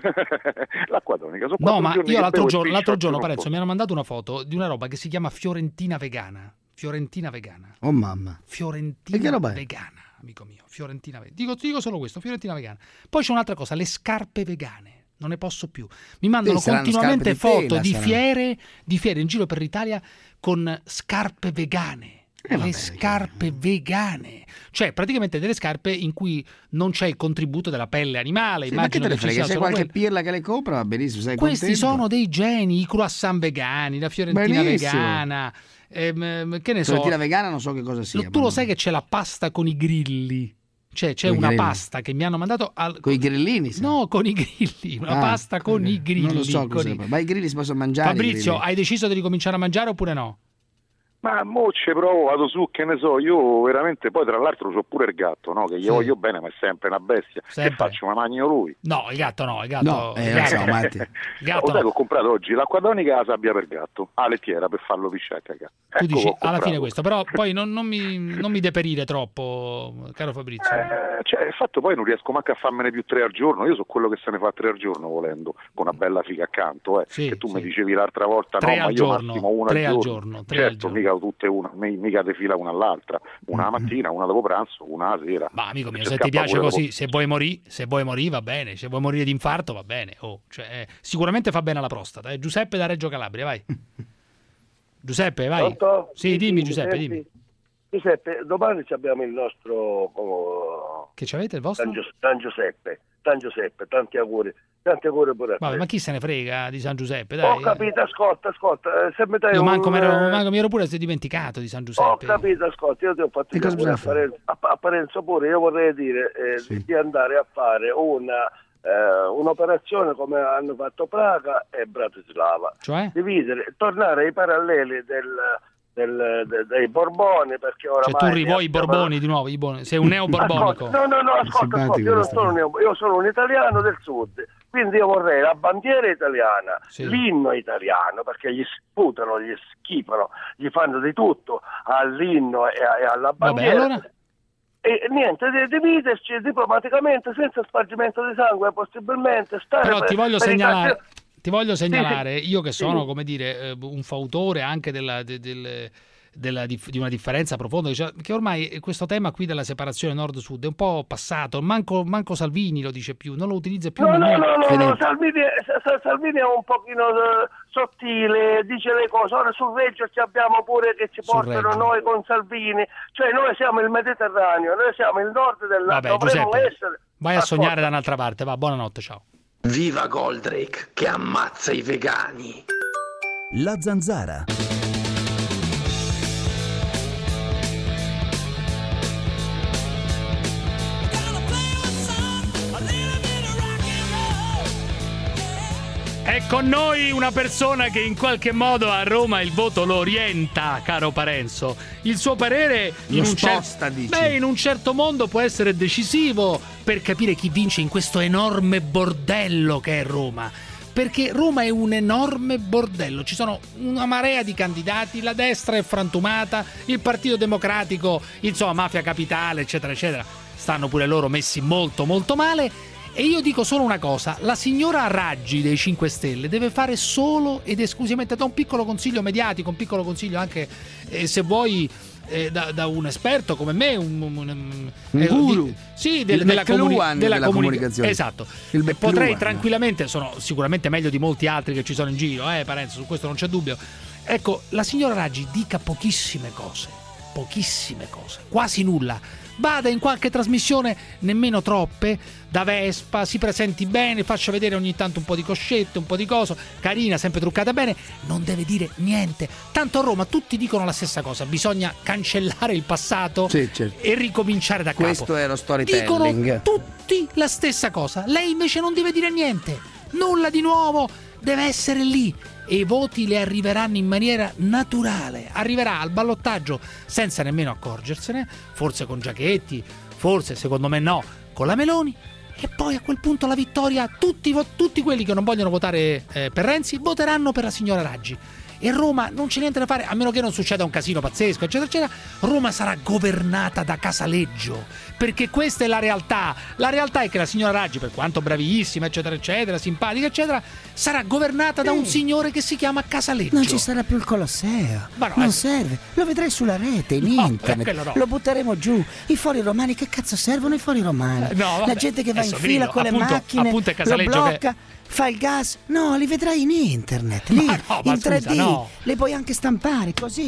L'acqua tonica. Sono No, quattro ma giorni io che l'altro bevo giorno, il l'altro pisciotto, giorno non Parenzo, posso. mi hanno mandato una foto di una roba che si chiama Fiorentina vegana. Fiorentina vegana. Oh mamma. Fiorentina E che roba è? vegana, amico mio. Fiorentina vegana. Dico, dico solo questo, Fiorentina vegana. Poi c'è un'altra cosa, le scarpe vegane. Non ne posso più. Mi mandano Sì, saranno continuamente scarpe di foto tela, di saranno. fiere, di fiere in giro per l'Italia con scarpe vegane. Eh, vabbè, le scarpe vegane, cioè praticamente delle scarpe in cui non c'è il contributo della pelle animale. Sì, ma che immagino te ne che ci frega, sia se solo qualche quello. pirla che le compra va benissimo, sei Questi contento? sono dei geni, i croissant vegani, la fiorentina Benissimo. vegana, ehm, che ne so. Fiorentina vegana non so che cosa sia. tu ma- lo sai che c'è la pasta con i grilli? c'è, c'è Coi una grilli. pasta che mi hanno mandato al... Con i grillini? Sì. No, con i grilli, una Ah, pasta con ok. i grilli. Non lo so con cosa, i- ma i grilli si possono mangiare. i Fabrizio, grilli. hai deciso di ricominciare a mangiare oppure no? Ma mo ci provo, vado su, che ne so, io veramente, poi tra l'altro c'ho pure il gatto, no? Che gli Sì. voglio bene, ma è sempre una bestia. Sempre. Che faccio, me magno lui? No, il gatto no, il gatto... No, eh, il lo gatto, so, Matti. il gatto Lo sai no. che ho comprato oggi l'acqua tonica e la sabbia per gatto, ah, lettiera per farlo pisciare, cagà. Tu Ecco, dici ho alla comprato. fine questo, però poi non, non mi, non mi deperire troppo, caro Fabrizio. Eh, cioè, il fatto poi non riesco manco a farmene più tre al giorno, io so quello che se ne fa tre al giorno volendo, con una bella figa accanto, eh. Sì, che tu sì. mi dicevi l'altra volta, Tre no, al ma io giorno, massimo una tre al al giorno, giorno, tre al certo, giorno. mica tutte una, mi- mica te fila una all'altra, una la mattina, una dopo pranzo, una la sera. Ma amico mio, Ci se ti scappa piace pure così, dopo. se vuoi morire, se vuoi morire va bene, se vuoi morire di infarto va bene. Oh, cioè, eh, sicuramente fa bene alla prostata. Eh. Giuseppe da Reggio Calabria, vai. Giuseppe, vai. Pronto? Sì, dimmi Sì, Giuseppe, senti. dimmi. Giuseppe, domani ci abbiamo il nostro oh, Che ci avete il vostro? San, Gius- San Giuseppe, San Giuseppe, tanti auguri, tanti auguri pure a te. Vabbè, ma chi se ne frega di San Giuseppe, dai. Ho capito, ascolta, ascolta, eh, se mi dai Io un, manco mi ero, eh, manco mi ero pure dimenticato di San Ho Giuseppe. capito, ascolta, io ti ho fatto E gli cosa auguri a bisogna fare? Parenzo, a, a Parenzo pure, io vorrei dire eh, Sì. di andare a fare una eh, un'operazione come hanno fatto Praga e Bratislava, Cioè? dividere, tornare ai paralleli del, del, de- dei Borboni, perché Cioè oramai tu rivuoi i abbiamo- Borboni di nuovo, i Bon- sei un neo-borbonico. Ascolta, no, no, no, ascolta, ascolta, io non sono un, io sono un italiano del sud, quindi io vorrei la bandiera italiana, Sì. l'inno italiano, perché gli sputano, gli schifano, gli fanno di tutto all'inno e, a- e alla Vabbè, bandiera. allora? E niente, di- dividerci diplomaticamente, senza spargimento di sangue, possibilmente stare Però per- ti voglio per i segnalare, cazzi- ti voglio Sì, segnalare, sì. io che sono, Sì. come dire, eh, un fautore anche della, de- del- della dif- di una differenza profonda, cioè, che ormai questo tema qui della separazione nord-sud è un po' passato, manco, manco Salvini lo dice più, non lo utilizza più. No, no, nemmeno. no, no, Fede- no, Salvini, è- Sa- Salvini è un pochino eh, sottile, dice le cose. Ora sul Reggio ci abbiamo pure che ci Sul portano Reggio. noi con Salvini, cioè noi siamo il Mediterraneo, noi siamo il nord della Vabbè, dovremmo Giuseppe, essere. vai a Ascolta. sognare da un'altra parte, va, buonanotte, ciao. Viva Goldrake che ammazza i vegani. La Zanzara. È con noi una persona che in qualche modo a Roma il voto lo orienta, caro Parenzo. Il suo parere in Lo un, cer- sposta, dici? Beh, in un certo mondo può essere decisivo per capire chi vince in questo enorme bordello che è Roma. Perché Roma è un enorme bordello, ci sono una marea di candidati, la destra è frantumata, il Partito Democratico, insomma, Mafia Capitale, eccetera, eccetera, stanno pure loro messi molto molto male. E io dico solo una cosa, la signora Raggi dei cinque Stelle deve fare solo ed esclusivamente, da un piccolo consiglio mediatico, un piccolo consiglio anche, eh, se vuoi, eh, da, da un esperto come me, un, un, un, Un eh, guru. di- sì, del- Il della, McLuhan comuni- della della comunica- comunicazione. Esatto. Il E potrei McLuhan. tranquillamente, sono sicuramente meglio di molti altri che ci sono in giro, eh, Parenzo, su questo non c'è dubbio. Ecco, la signora Raggi dica pochissime cose, pochissime cose, quasi nulla. Vada in qualche trasmissione, nemmeno troppe, da Vespa, si presenti bene, faccia vedere ogni tanto un po' di coscette, un po' di coso, carina, sempre truccata bene, non deve dire niente. Tanto a Roma tutti dicono la stessa cosa, bisogna cancellare il passato Sì, certo. e ricominciare da capo. Questo è lo Dicono storytelling. tutti la stessa cosa, lei invece non deve dire niente, nulla di nuovo, deve essere lì e i voti le arriveranno in maniera naturale, arriverà al ballottaggio senza nemmeno accorgersene, forse con Giachetti, forse secondo me no, con la Meloni, e poi a quel punto la vittoria, tutti, vo- tutti quelli che non vogliono votare eh, per Renzi voteranno per la signora Raggi. E Roma non c'è niente da fare, a meno che non succeda un casino pazzesco, eccetera, eccetera. Roma sarà governata da Casaleggio, perché questa è la realtà. La realtà è che la signora Raggi, per quanto bravissima, eccetera, eccetera, simpatica, eccetera, sarà governata da un signore che si chiama Casaleggio. Non ci sarà più il Colosseo. Ma no, non eh. serve. Lo vedrai sulla rete, in No, internet. quello no. Lo butteremo giù. I fori romani, che cazzo servono i fori romani? Eh, no, vabbè. La gente che va in Adesso, fila Grillo, con le appunto- macchine, appunto è lo Casaleggio che- blocca, fa il gas. No, li vedrai in internet. Lì, Ma no, ma in tre D. scusa, no. Le puoi anche stampare così.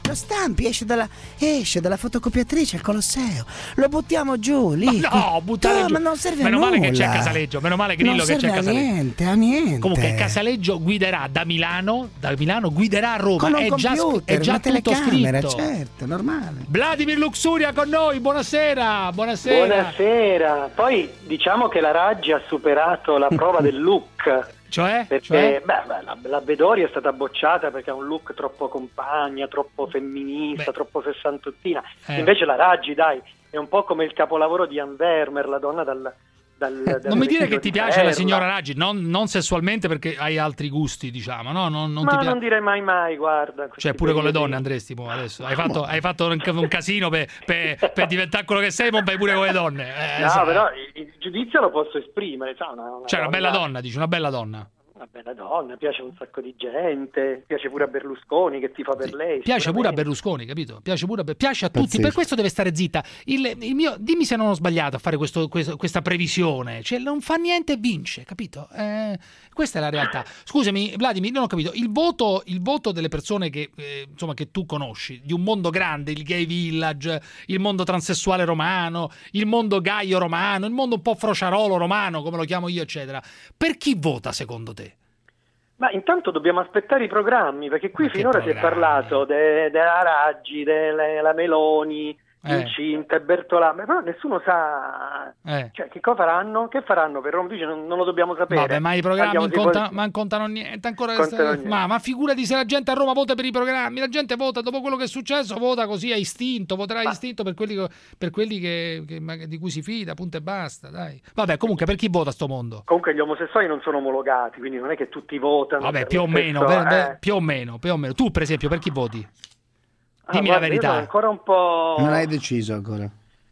lo stampi, esce dalla, esce dalla fotocopiatrice al Colosseo, lo buttiamo giù lì. Ma no, buttare no, giù. Ma non serve meno a nulla. Male che c'è Casaleggio, meno male Grillo non che c'è a Casaleggio. niente, a niente. Comunque Casaleggio guiderà da Milano, da Milano guiderà a Roma. Con un è già, computer, è già una tutto telecamera, scritto. certo, normale. Vladimir Luxuria con noi, buonasera, buonasera. Buonasera. Poi diciamo che la Raggi ha superato la prova del look. Cioè? Perché Cioè? Beh, beh, la, la Bedori è stata bocciata perché ha un look troppo compagna, troppo femminista, beh. troppo sessantottina. Eh. Invece la Raggi, dai, è un po' come il capolavoro di Ann Vermeer, la donna dal... Dal, dal non mi dire che ti piace perla. La signora Raggi, non, non sessualmente perché hai altri gusti, diciamo, no? Non, non Ma ti pia... non direi mai mai, guarda. Cioè pure con le donne andresti mo adesso. Hai fatto, hai fatto un, un casino per, per, per diventare quello che sei, ma vai pure con le donne. Eh, no, so. però il, il giudizio lo posso esprimere. Sa, una, una cioè donna, una bella donna, dici, una bella donna. Una bella donna, piace un sacco di gente, piace pure a Berlusconi che tifa per lei. Piace pure a Berlusconi, capito? Piace pure a, piace a tutti, Pazzesco. Per questo deve stare zitta. Il, il mio, dimmi se non ho sbagliato a fare questo, questo, questa previsione, cioè non fa niente e vince, capito? Eh, questa è la realtà. Scusami, Vladimir, non ho capito. Il voto, il voto delle persone che, eh, insomma, che tu conosci, di un mondo grande, il gay village, il mondo transessuale romano, il mondo gaio romano, il mondo un po' frociarolo romano, come lo chiamo io, eccetera. Per chi vota secondo te? Ma intanto dobbiamo aspettare i programmi, perché qui finora si è parlato de, della Raggi, della Meloni, eh. incinta, Bertolame, però nessuno sa eh. cioè, che cosa faranno, che faranno per Roma, non, non lo dobbiamo sapere. Vabbè, ma i programmi conta, ma non contano niente ancora. Contano niente. Ma, ma figurati se la gente a Roma vota per i programmi, la gente vota dopo quello che è successo, vota così a istinto, voterà a istinto per quelli, per quelli che, che, di cui si fida, punto e basta, dai. Vabbè, comunque per chi vota sto mondo? Comunque gli omosessuali non sono omologati, quindi non è che tutti votano. Vabbè, più o meno, stesso, per, eh. più o meno, più o meno. Tu per esempio per chi voti? Dimmi ah, guarda, la verità. Io ancora un po'. Non hai deciso ancora.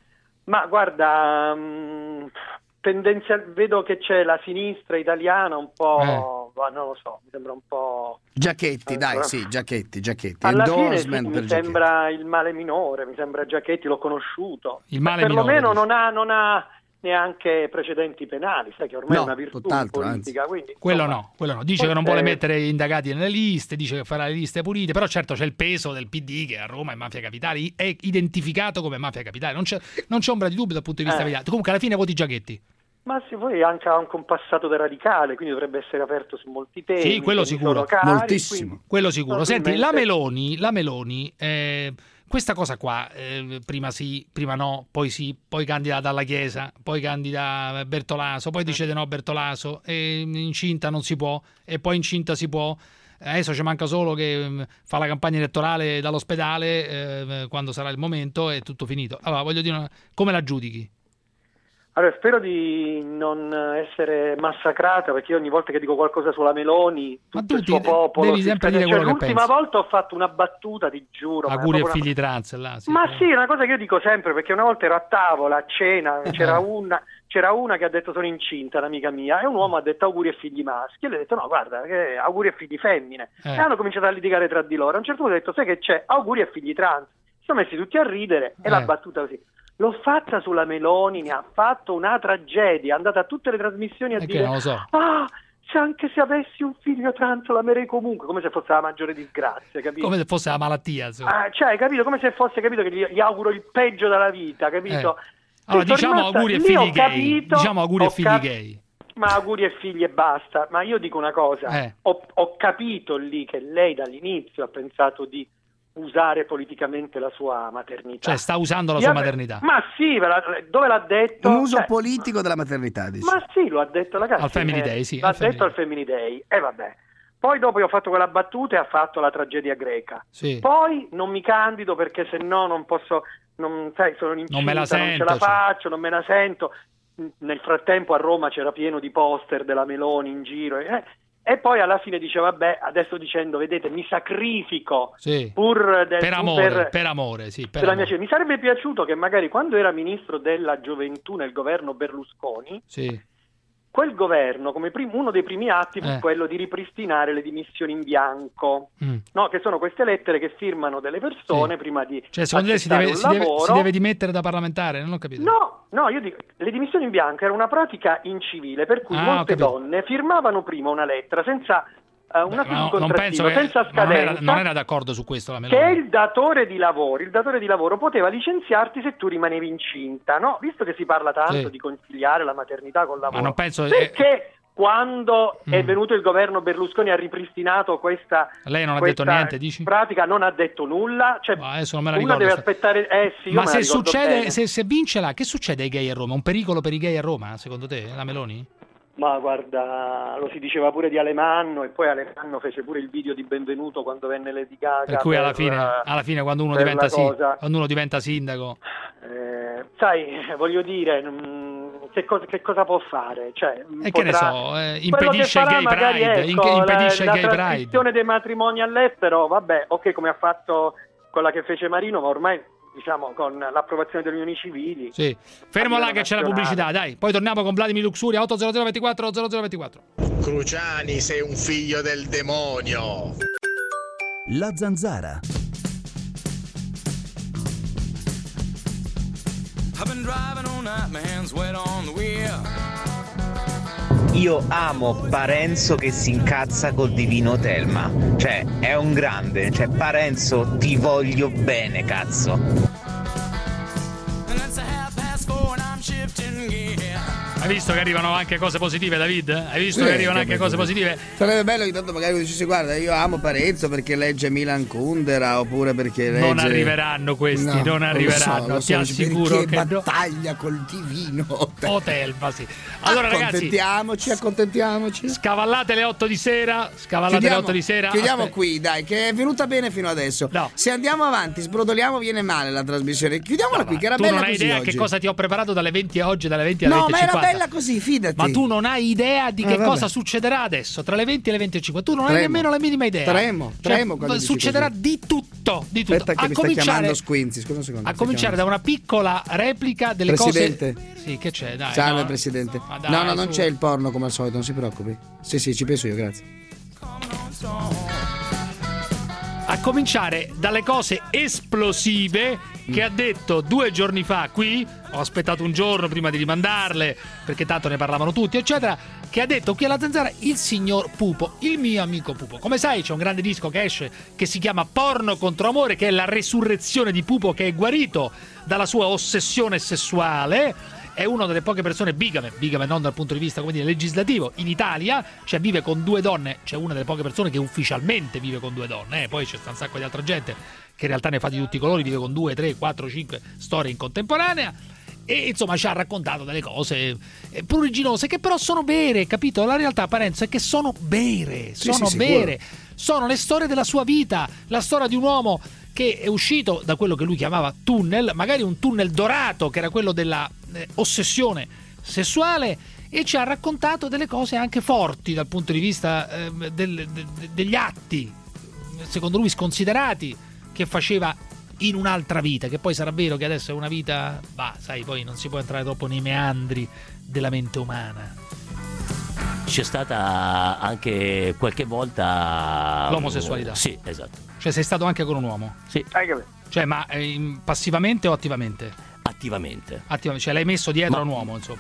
Ma guarda, mh, tendenzial... vedo che c'è la sinistra italiana un po', eh. non lo so, mi sembra un po'. Giacchetti, allora, dai, sì, Giacchetti, Giacchetti. Alla fine sì, per mi Giacchetti. Sembra il male minore, mi sembra Giacchetti, l'ho conosciuto. Il male perlomeno minore. non ha, non ha neanche precedenti penali, sai che ormai no, è una virtù tutt'altro, politica. Quindi, quello insomma, no, quello no. Dice forse... che non vuole mettere indagati nelle liste, dice che farà le liste pulite, però certo c'è il peso del P D che a Roma è mafia capitale, è identificato come mafia capitale, non c'è, non c'è ombra di dubbio dal punto di vista eh. mediatico. Comunque alla fine voti Giacchetti. Ma sì, poi anche ha anche un passato da radicale, quindi dovrebbe essere aperto su molti temi. Sì, quello sicuro, cari, moltissimo. Quindi, quello sicuro. Senti, la Meloni, la Meloni eh, questa cosa qua, eh, prima sì, prima no, poi sì, poi candida dalla Chiesa, poi candida Bertolaso, poi dice di no Bertolaso, e incinta non si può, e poi incinta si può. Adesso ci manca solo che um, fa la campagna elettorale dall'ospedale eh, quando sarà il momento, è tutto finito. Allora, voglio dire, una... come la giudichi? Allora, spero di non essere massacrata, perché io ogni volta che dico qualcosa sulla Meloni, tutto il suo popolo devi sempre dire cioè, quello che l'ultima pensi. volta ho fatto una battuta, ti giuro. Auguri e una... figli trans là, sì, ma però. sì, è una cosa che io dico sempre, perché una volta ero a tavola, a cena, c'era una, c'era una che ha detto sono incinta, un'amica mia, e un uomo ha detto auguri e figli maschi, e le ho detto no, guarda, che auguri e figli femmine, eh. e hanno cominciato a litigare tra di loro. A un certo punto ho detto, sai che c'è, auguri e figli trans. Si sono messi tutti a ridere e eh. la battuta così. L'ho fatta sulla Meloni, ne ha fatto una tragedia, è andata a tutte le trasmissioni a è dire non lo so. ah, se anche se avessi un figlio trans l'amerei comunque, come se fosse la maggiore disgrazia, capito? Come se fosse la malattia, ah, cioè, capito? Come se fosse, capito, che gli, gli auguro il peggio dalla vita, capito? Eh. Allora, diciamo rimasta, auguri e figli gay, capito, diciamo auguri e figli cap- gay. Ma auguri e figli e basta, ma io dico una cosa, eh. ho, ho capito lì che lei dall'inizio ha pensato di usare politicamente la sua maternità. Cioè sta usando la Io sua ave... maternità. Ma sì, dove l'ha detto? Un uso cioè... politico della maternità, dici. Ma sì, lo ha detto ragazzi. Al Family eh, Day, sì. L'ha al detto Family al Family Day. E eh, vabbè. Poi dopo io ho fatto quella battuta e ha fatto la tragedia greca. Sì. Poi non mi candido perché se no non posso, non, sai, sono incinta, non me la sento, non ce la cioè. faccio, non me la sento. Nel frattempo a Roma c'era pieno di poster della Meloni in giro. Eh, E poi alla fine dice vabbè, adesso dicendo vedete mi sacrifico sì. pur del, per amore, per, per amore, sì, per della amore. Mia... mi sarebbe piaciuto che magari quando era ministro della gioventù nel governo Berlusconi sì. quel governo come prim- uno dei primi atti fu eh. quello di ripristinare le dimissioni in bianco, mm. no? Che sono queste lettere che firmano delle persone sì. prima di cioè secondo te si deve, si, deve, si deve dimettere da parlamentare? Non ho capito. No, no, io dico, le dimissioni in bianco era una pratica incivile per cui ah, molte donne firmavano prima una lettera senza uh, una no, non penso che, senza scadenza, non era, non era d'accordo su questo la Meloni. Che il datore di lavoro, il datore di lavoro poteva licenziarti se tu rimanevi incinta, no? Visto che si parla tanto Sì. di conciliare la maternità col lavoro. Ma non penso perché eh... quando Mm. è venuto il governo Berlusconi ha ripristinato questa Lei non ha questa detto niente, dici? pratica, non ha detto nulla, cioè Ma adesso non me la uno ricordo, deve sta- aspettare eh sì, io Ma me la se ricordo succede, bene. se, se vince là, che succede ai gay a Roma? Un pericolo per i gay a Roma, secondo te, la Meloni? Ma guarda, lo si diceva pure di Alemanno, e poi Alemanno fece pure il video di benvenuto quando venne Lady Gaga. Per cui alla per, fine, alla fine quando uno per diventa la sì, cosa. quando uno diventa sindaco. Eh, sai, voglio dire, mh, che, cosa, che cosa può fare? Cioè, E che ne potrà- so, eh, quello che impedisce il farà gay magari, pride, ecco, inc- impedisce la, il gay la pride. trascrizione dei matrimoni all'estero, vabbè, ok, come ha fatto quella che fece Marino, ma ormai, diciamo, con l'approvazione delle unioni civili. Sì. Fermo a là livello che c'è la nazionale. pubblicità, dai. Poi torniamo con Vladimir Luxuria, otto zero zero ventiquattro zero zero ventiquattro. Cruciani, sei un figlio del demonio. La Zanzara. I've been driving all night, my hands wet on the wheel. Io amo Parenzo che si incazza col divino Telma. Cioè, è un grande. Cioè, Parenzo, ti voglio bene, cazzo. And it's a half past four and I'm shifting gear. Hai visto che arrivano anche cose positive, David? Hai visto Sì, che arrivano che anche bello. cose positive? Sarebbe bello che tanto magari dicessi guarda io amo Parenzo perché legge Milan Kundera oppure perché legge... Non arriveranno questi, No, non lo arriveranno, so, lo so, ti dici, assicuro perché che no. battaglia col divino O Telma, sì. Allora ragazzi, accontentiamoci, accontentiamoci. scavallate le otto di sera, scavallate Chiudiamo, le otto di sera. chiudiamo Aspetta. qui, dai, che è venuta bene fino adesso. Se andiamo avanti, sbrodoliamo, viene male la trasmissione. Chiudiamola qui, che era Tu bella non hai così idea oggi. che cosa ti ho preparato dalle venti a oggi, dalle venti alle No, venti e ma era cinquanta. bella così, fidati. Ma tu non hai idea di Ah, che vabbè. cosa succederà adesso tra le venti e le venti e cinquanta. Tu non hai Tremo. nemmeno la minima idea. Tremo, Cioè, tremo quando dici succederà così. di tutto, di tutto. Aspetta che a mi sta cominciare, chiamando Squinzi, scusa un secondo. a mi sta cominciare da chiamando. una piccola replica delle Presidente. cose. Sì, che c'è, dai. Salve no. Presidente. Ma dai, no, no, non su. c'è il porno come al solito, non si preoccupi. Sì, sì, ci penso io, grazie. A cominciare dalle cose esplosive che ha detto due giorni fa qui. Ho aspettato un giorno prima di rimandarle perché tanto ne parlavano tutti eccetera. Che ha detto qui alla Zanzara il signor Pupo, il mio amico Pupo. Come sai c'è un grande disco che esce che si chiama Porno contro amore, che è la resurrezione di Pupo che è guarito dalla sua ossessione sessuale. È una delle poche persone bigame, bigame non dal punto di vista come dire legislativo, in Italia, cioè vive con due donne, c'è una delle poche persone che ufficialmente vive con due donne, eh, poi c'è un sacco di altra gente che in realtà ne fa di tutti i colori, vive con due, tre, quattro, cinque storie in contemporanea. E insomma ci ha raccontato delle cose eh, pruriginose che però sono vere, capito? La realtà, Parenzo, è che sono vere, Sì, sono sì, vere, sono le storie della sua vita, la storia di un uomo che è uscito da quello che lui chiamava tunnel, magari un tunnel dorato che era quello della eh, ossessione sessuale, e ci ha raccontato delle cose anche forti dal punto di vista eh, del, de, de, degli atti secondo lui sconsiderati che faceva in un'altra vita, che poi sarà vero che adesso è una vita, bah, sai, poi non si può entrare troppo nei meandri della mente umana. C'è stata anche qualche volta L'omosessualità. Sì, esatto. Cioè sei stato anche con un uomo? Sì. Cioè, ma eh, passivamente o attivamente? Attivamente. Attivamente, cioè l'hai messo dietro Ma... a un uomo, insomma.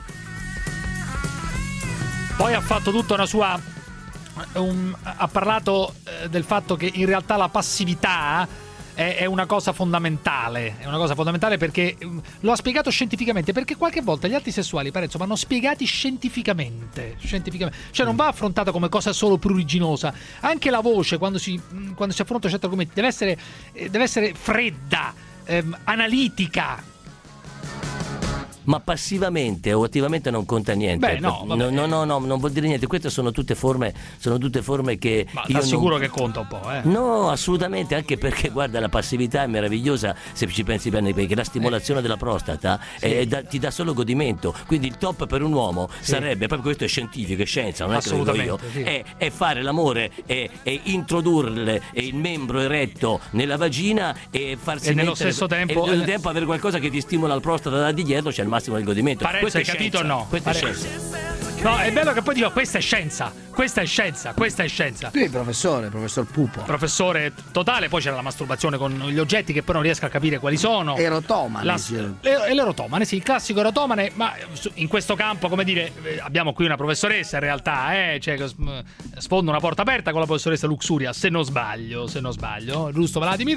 Poi ha fatto tutta una sua un, ha parlato eh, del fatto che in realtà la passività è, è una cosa fondamentale, è una cosa fondamentale perché um, lo ha spiegato scientificamente, perché qualche volta gli atti sessuali, Parenzo, vanno spiegati scientificamente, scientificamente, cioè non va affrontata come cosa solo pruriginosa. Anche la voce quando si, quando si affronta certi argomenti deve essere, eh, deve essere fredda, ehm, analitica. Ma passivamente o attivamente non conta niente. Beh, no, no, no, no, no, non vuol dire niente. Queste sono tutte forme, sono tutte forme che Ma io t'assicuro non... che conta un po', eh. No, assolutamente, anche perché guarda, la passività è meravigliosa se ci pensi bene, perché la stimolazione della prostata Sì. è, è da, ti dà solo godimento. Quindi il top per un uomo Sì. sarebbe, proprio questo è scientifico, è scienza, non è che lo dico io, Assolutamente, sì. è, è fare l'amore e, e introdurre il membro eretto nella vagina e farsi E nello mettere- stesso tempo- e nello tempo avere qualcosa che ti stimola la prostata da di dietro, c'è il massimo del godimento. Parenzo, Questa hai è capito o scienza. no? Questa è Parenzo. scienza. No, è bello che poi dico, questa è scienza, questa è scienza, questa è scienza. Sì, professore, professor Pupo. Professore totale, poi c'era la masturbazione con gli oggetti che poi non riesco a capire quali sono. Erotomane. La, le, l'erotomane, sì, il classico erotomane, ma in questo campo, come dire, abbiamo qui una professoressa in realtà, eh, cioè sfondo una porta aperta con la professoressa Luxuria, se non sbaglio, se non sbaglio, giusto Vladimir?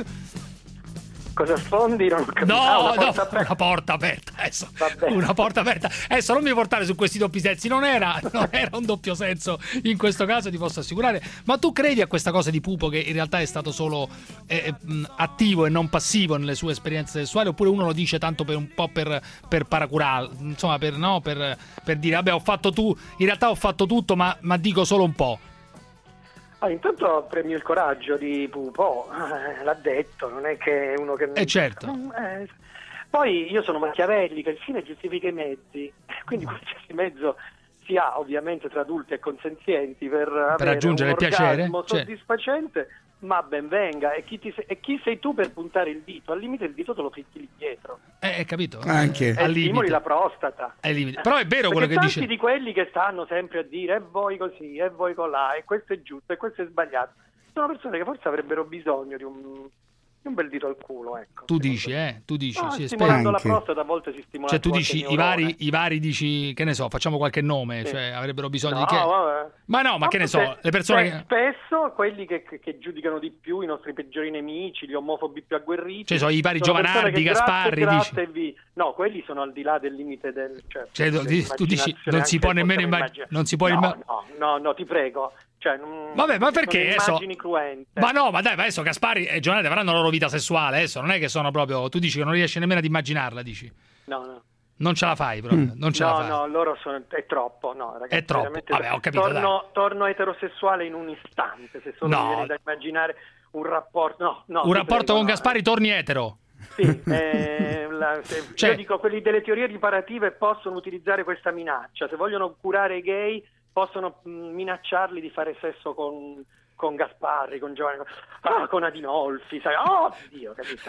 Cosa sfondi? Non ho capito. No, ah, una, no, porta aperta. una porta aperta. Adesso, una porta aperta. Adesso non mi portare su questi doppi sensi. Non era, non era un doppio senso in questo caso, ti posso assicurare. Ma tu credi a questa cosa di Pupo che in realtà è stato solo eh, attivo e non passivo nelle sue esperienze sessuali? Oppure uno lo dice tanto per un po' per, per paracurare, insomma, per, no, per, per dire vabbè, ho fatto tu, in realtà ho fatto tutto, ma, ma dico solo un po'. Ah, intanto premio il coraggio di Pupo, eh, l'ha detto, non è che è uno che... Eh certo. Eh, poi io sono Machiavelli, che il fine giustifica i mezzi, quindi qualsiasi mezzo si ha ovviamente tra adulti e consenzienti per, per avere raggiungere un il piacere, orgasmo cioè... soddisfacente, ma ben venga. E chi, ti sei, e chi sei tu per puntare il dito? Al limite il dito te lo ficchi lì dietro. Eh, capito? Anche. E stimoli la prostata. Al limite. Però è vero Perché quello che tanti dice. Tanti di quelli che stanno sempre a dire e voi così, e voi colà, e questo è giusto, e questo è sbagliato, sono persone che forse avrebbero bisogno di un... un bel dito al culo, ecco. Tu dici, eh? Tu dici, no, sì, stimolando anche. la prostata a volte si stimola. Cioè tu dici i neurone. vari, i vari dici, che ne so, facciamo qualche nome, Sì. cioè avrebbero bisogno No, di che? vabbè. Ma no, ma, Ma che ne so, se- le persone se- che... spesso quelli che, che, che giudicano di più i nostri peggiori nemici, gli omofobi più agguerriti, Cioè, sono i vari persone Giovanardi, che grazie, Gasparri, grazie e vi- no, quelli sono al di là del limite del, cioè, Cioè, tu, tu dici, dell'immaginazione, non si anche può nemmeno possiamo immaginare, non si può no, imma- no, no, no, ti prego. Cioè, non- Vabbè, ma perché sono adesso- immagini cruente. Ma no, ma dai, ma adesso Gasparri e Giovanardi avranno la loro vita sessuale, adesso non è che sono proprio, tu dici che non riesci nemmeno ad immaginarla, dici. No, no. Non ce la fai proprio, non ce no, la fai. no, loro sono è troppo, no, ragazzi. È troppo. veramente- Vabbè, ho capito, Torno, torno eterosessuale in un istante, se solo No. mi viene da immaginare un rapporto, no, no. Un ti rapporto prego, con no. Gasparri torni etero. Sì, eh, la- se- Cioè- io dico quelli delle teorie riparative possono utilizzare questa minaccia, se vogliono curare i gay possono mh, minacciarli di fare sesso con, con Gasparri, con Giovanni, ah, con Adinolfi, sai, oh Dio, che mi sa.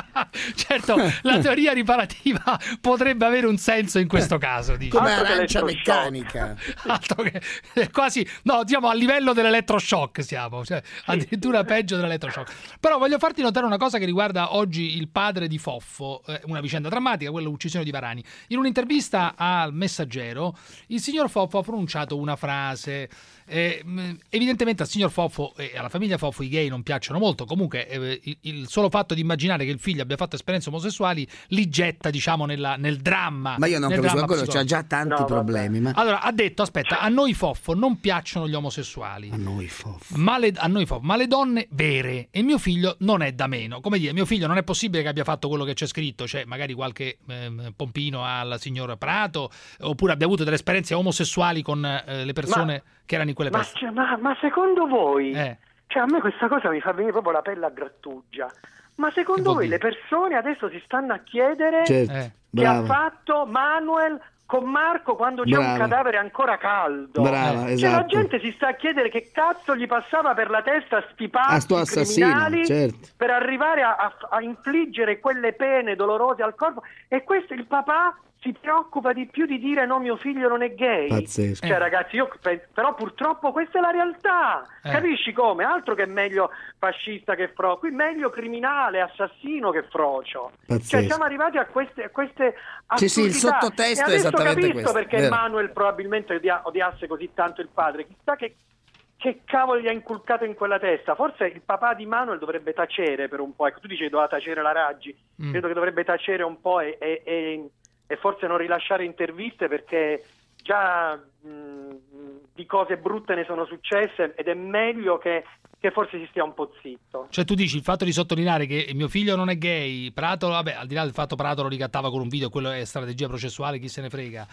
Certo, la teoria riparativa potrebbe avere un senso in questo caso, dici. Come Altro che arancia elettroshock. meccanica. Altro che eh, quasi, no, diciamo a livello dell'elettroshock siamo, cioè addirittura peggio dell'elettroshock. Però voglio farti notare una cosa che riguarda oggi il padre di Foffo, eh, una vicenda drammatica, quella dell'uccisione di Varani. In un'intervista al Messaggero, il signor Foffo ha pronunciato una frase. Eh, mh, evidentemente al signor Foffo e alla famiglia Foffo i gay non piacciono molto. Comunque eh, il, il solo fatto di immaginare che il figlio abbia fatto esperienze omosessuali li getta, diciamo, nella, nel dramma. Ma io non nel capisco, dramma quello c'ha psicologico. già tanti No, problemi. Ma... Allora ha detto, aspetta, a noi Foffo non piacciono gli omosessuali, A noi Foffo. ma le, a noi Foffo, ma le donne vere, e mio figlio non è da meno. Come dire, mio figlio non è possibile che abbia fatto quello che c'è scritto, cioè magari qualche ehm, pompino al signor Prato, oppure abbia avuto delle esperienze omosessuali con eh, le persone Ma- che erano in quelle Ma, peste. cioè, ma, ma secondo voi, Eh. cioè a me questa cosa mi fa venire proprio la pelle a grattugia, ma secondo Che vuol voi dire? le persone adesso si stanno a chiedere Certo, Eh. che ha brava. fatto Manuel con Marco quando c'è Brava. un cadavere ancora caldo? Brava, Cioè la esatto. gente si sta a chiedere che cazzo gli passava per la testa a sti pazzi A sto assassino, criminali certo. per arrivare a, a- a infliggere quelle pene dolorose al corpo, e questo il papà si preoccupa di più di dire no, mio figlio non è gay. Pazzesco. Cioè ragazzi, io penso, però purtroppo questa è la realtà. Eh. Capisci come? Altro che meglio fascista che frocio, qui meglio criminale, assassino che frocio. Pazzesco. Cioè siamo arrivati a queste, a queste Sì, sì, il assurdità. sottotesto e è adesso esattamente capisco questo, perché vero. Manuel probabilmente odia- odiasse così tanto il padre. Chissà che che cavolo gli ha inculcato in quella testa? Forse il papà di Manuel dovrebbe tacere per un po'. Ecco, tu dici che doveva tacere la Raggi. Mm. Credo che dovrebbe tacere un po' e, e- e- e forse non rilasciare interviste, perché già mh, di cose brutte ne sono successe ed è meglio che, che forse si stia un po' zitto. Cioè tu dici il fatto di sottolineare che mio figlio non è gay, Prato, vabbè, al di là del fatto Prato lo ricattava con un video, quello è strategia processuale, chi se ne frega.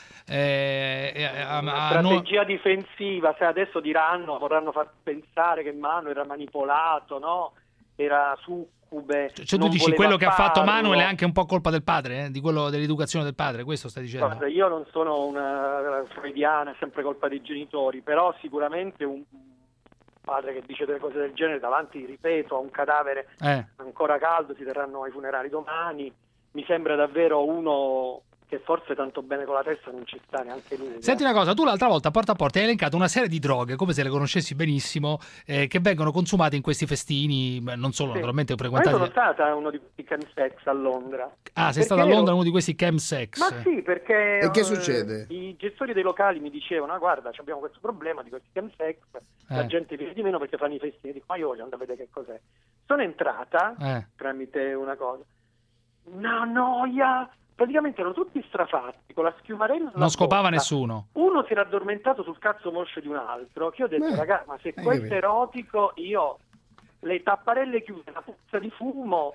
Eh, eh, a- Una a- no- strategia difensiva, se adesso diranno, vorranno far pensare che Manuel era manipolato, no? Era succube. Cioè tu non dici voleva quello che ha fatto farlo. Manuel è anche un po' colpa del padre, eh? Di quello dell'educazione del padre, questo stai dicendo? Guarda, io non sono una freudiana, è sempre colpa dei genitori, però sicuramente un padre che dice delle cose del genere davanti, ripeto, a un cadavere Eh. ancora caldo, si terranno i funerali domani, mi sembra davvero uno che forse tanto bene con la testa non ci sta neanche lui. Senti una cosa, tu l'altra volta porta a porta hai elencato una serie di droghe, come se le conoscessi benissimo, eh, che vengono consumate in questi festini, non solo, sì. Naturalmente ho frequentato. Ma io sono stata a uno di questi chemsex a Londra. Ah, sei stata a Londra io... uno di questi chemsex? Ma sì, perché... E che succede? Eh, I gestori dei locali mi dicevano, ah, guarda, abbiamo questo problema di questi chemsex, eh. la gente viene di meno perché fanno i festini, dico, ma io voglio andare a vedere che cos'è. Sono entrata eh. tramite una cosa, una noia... Praticamente erano tutti strafatti con la schiumarella. Non scopava bocca. Nessuno. Uno si era addormentato sul cazzo moscio di un altro. Che io ho detto, ragazzi, ma se questo è erotico, io le tapparelle chiuse, la puzza di fumo.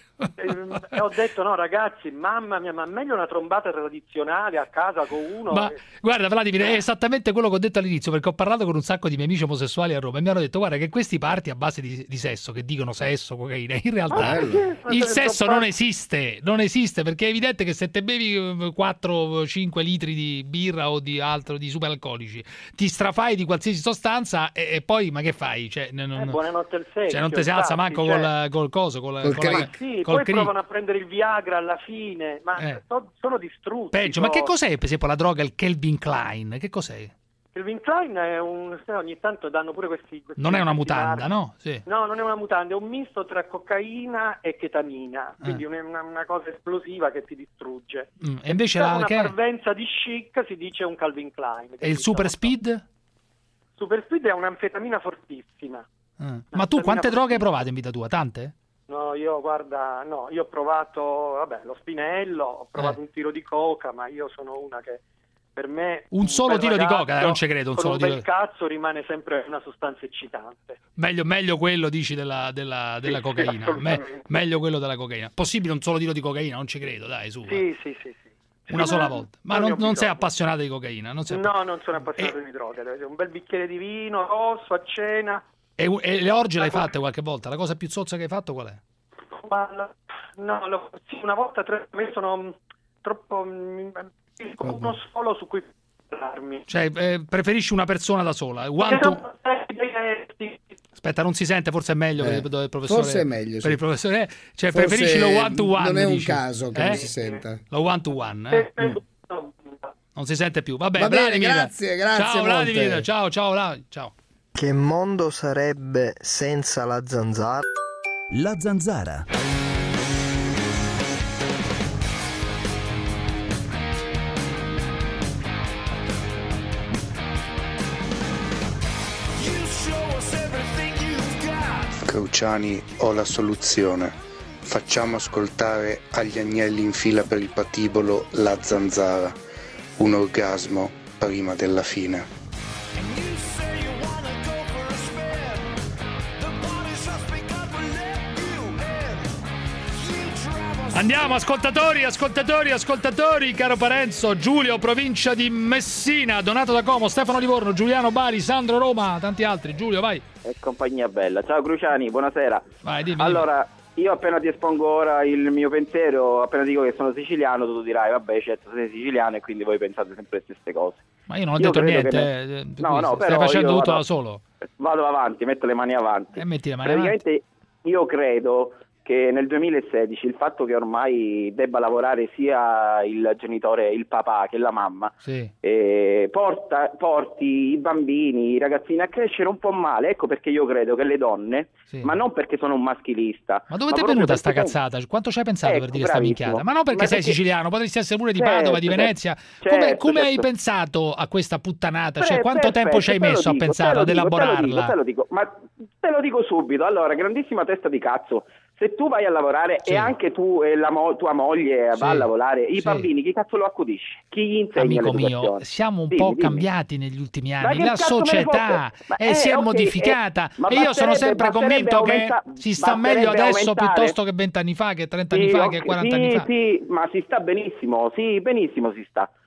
E ho detto no ragazzi, mamma mia, ma meglio una trombata tradizionale a casa con uno. Ma e... guarda Vladimir, è esattamente quello che ho detto all'inizio, perché ho parlato con un sacco di miei amici omosessuali a Roma e mi hanno detto guarda che questi party a base di, di sesso, che dicono sesso, cocaina, in realtà ah, il sesso non esiste, non esiste, perché è evidente che se te bevi quattro cinque litri di birra o di altro, di superalcolici, ti strafai di qualsiasi sostanza e, e poi ma che fai? Cioè, non, eh, buonanotte il sesso, cioè non ti si alza manco cioè... col, col coso, col, col, col, col, sì, poi cri. Provano a prendere il Viagra alla fine, ma eh. so, sono distrutti. Peggio, so. Ma che cos'è per esempio la droga, il Calvin Klein? Che cos'è? Calvin Klein è un... ogni tanto danno pure questi... questi non è una mutanda, no? Sì. No, non è una mutanda, è un misto tra cocaina e ketamina, quindi eh. una, una cosa esplosiva che ti distrugge. Mm. E invece per la... una che... parvenza di chic si dice un Calvin Klein. E il super speed? Super speed è un'anfetamina fortissima. Mm. Ma tu quante droghe hai provato in vita tua? Tante? No, io guarda, no, io ho provato, vabbè, lo spinello, ho provato eh. un tiro di coca, ma io sono una che per me un solo tiro ragazzo, di coca, non ci credo, un con solo un tiro. bel cazzo rimane sempre una sostanza eccitante. Meglio, meglio quello dici della, della, della sì, cocaina, sì, Me, meglio quello della cocaina. Possibile un solo tiro di cocaina, non ci credo, dai, su. Sì, sì, sì, sì. Una sì, sola volta. Ma non, non sei appassionato di cocaina? Non sei no, app... non sono appassionato e... di droga, un bel bicchiere di vino rosso a cena. E, e le orge l'hai fatte qualche volta? La cosa più zozza che hai fatto qual è? Ma no, lo, sì, una volta tre me sono troppo uno solo su cui parlarmi. Cioè eh, preferisci una persona da sola? One to... Aspetta, non si sente, forse è meglio eh. per il professore. Forse è meglio. Per sì. il professore, cioè forse preferisci lo one to one? Non è un dici? caso che eh? non si senta. Lo one to one, eh? Mm. Non si sente più. Vabbè, Va bene, Vladimir. grazie, grazie. Ciao Vladimir, ciao, ciao, ciao. Che mondo sarebbe senza la zanzara? La zanzara. Cruciani, ho la soluzione. Facciamo ascoltare agli agnelli in fila per il patibolo La Zanzara. Un orgasmo prima della fine. Andiamo, ascoltatori, ascoltatori, ascoltatori, caro Parenzo, Giulio, provincia di Messina, Donato da Como, Stefano Livorno, Giuliano Bari, Sandro Roma, tanti altri. Giulio, vai. E compagnia bella. Ciao Cruciani, buonasera. Vai, dimmi. Allora, io appena ti espongo ora il mio pensiero, appena dico che sono siciliano, tu dirai, vabbè, certo, sei siciliano e quindi voi pensate sempre le stesse cose. Ma io non ho io detto niente, ne... eh, no, no, stai facendo tutto vado, da solo. Vado avanti, metto le mani avanti. E metti le mani Praticamente avanti. Io credo che nel duemilasedici il fatto che ormai debba lavorare sia il genitore, il papà che la mamma, sì. eh, porta, porti i bambini, i ragazzini a crescere un po' male. Ecco perché io credo che le donne, sì. ma non perché sono un maschilista. Ma dove ti è venuta sta cazzata? Quanto ci hai pensato ecco, per dire bravissimo. sta minchiata? Ma non perché, ma sei perché... siciliano, potresti essere pure di certo, Padova, di Venezia. Certo, come come certo. hai pensato a questa puttanata? Pre- cioè, quanto perfetto, tempo ci hai messo dico, a pensare, ad elaborarla? Te lo, dico, te lo dico, ma te lo dico subito. Allora, grandissima testa di cazzo. Se tu vai a lavorare sì. e anche tu e la mo- tua moglie sì. va a lavorare, i sì. bambini chi cazzo lo accudisci? Chi gli insegna Amico l'educazione? mio, siamo un dimmi, po' dimmi. cambiati negli ultimi anni, Ma la società ma, eh, eh, si è okay, modificata eh, e io sono sempre convinto aumenta- che si sta meglio adesso aumentare. piuttosto che vent'anni fa, che trent'anni sì, fa, okay, che quarant'anni sì, fa. Sì, ma si sta benissimo, sì, benissimo si sta.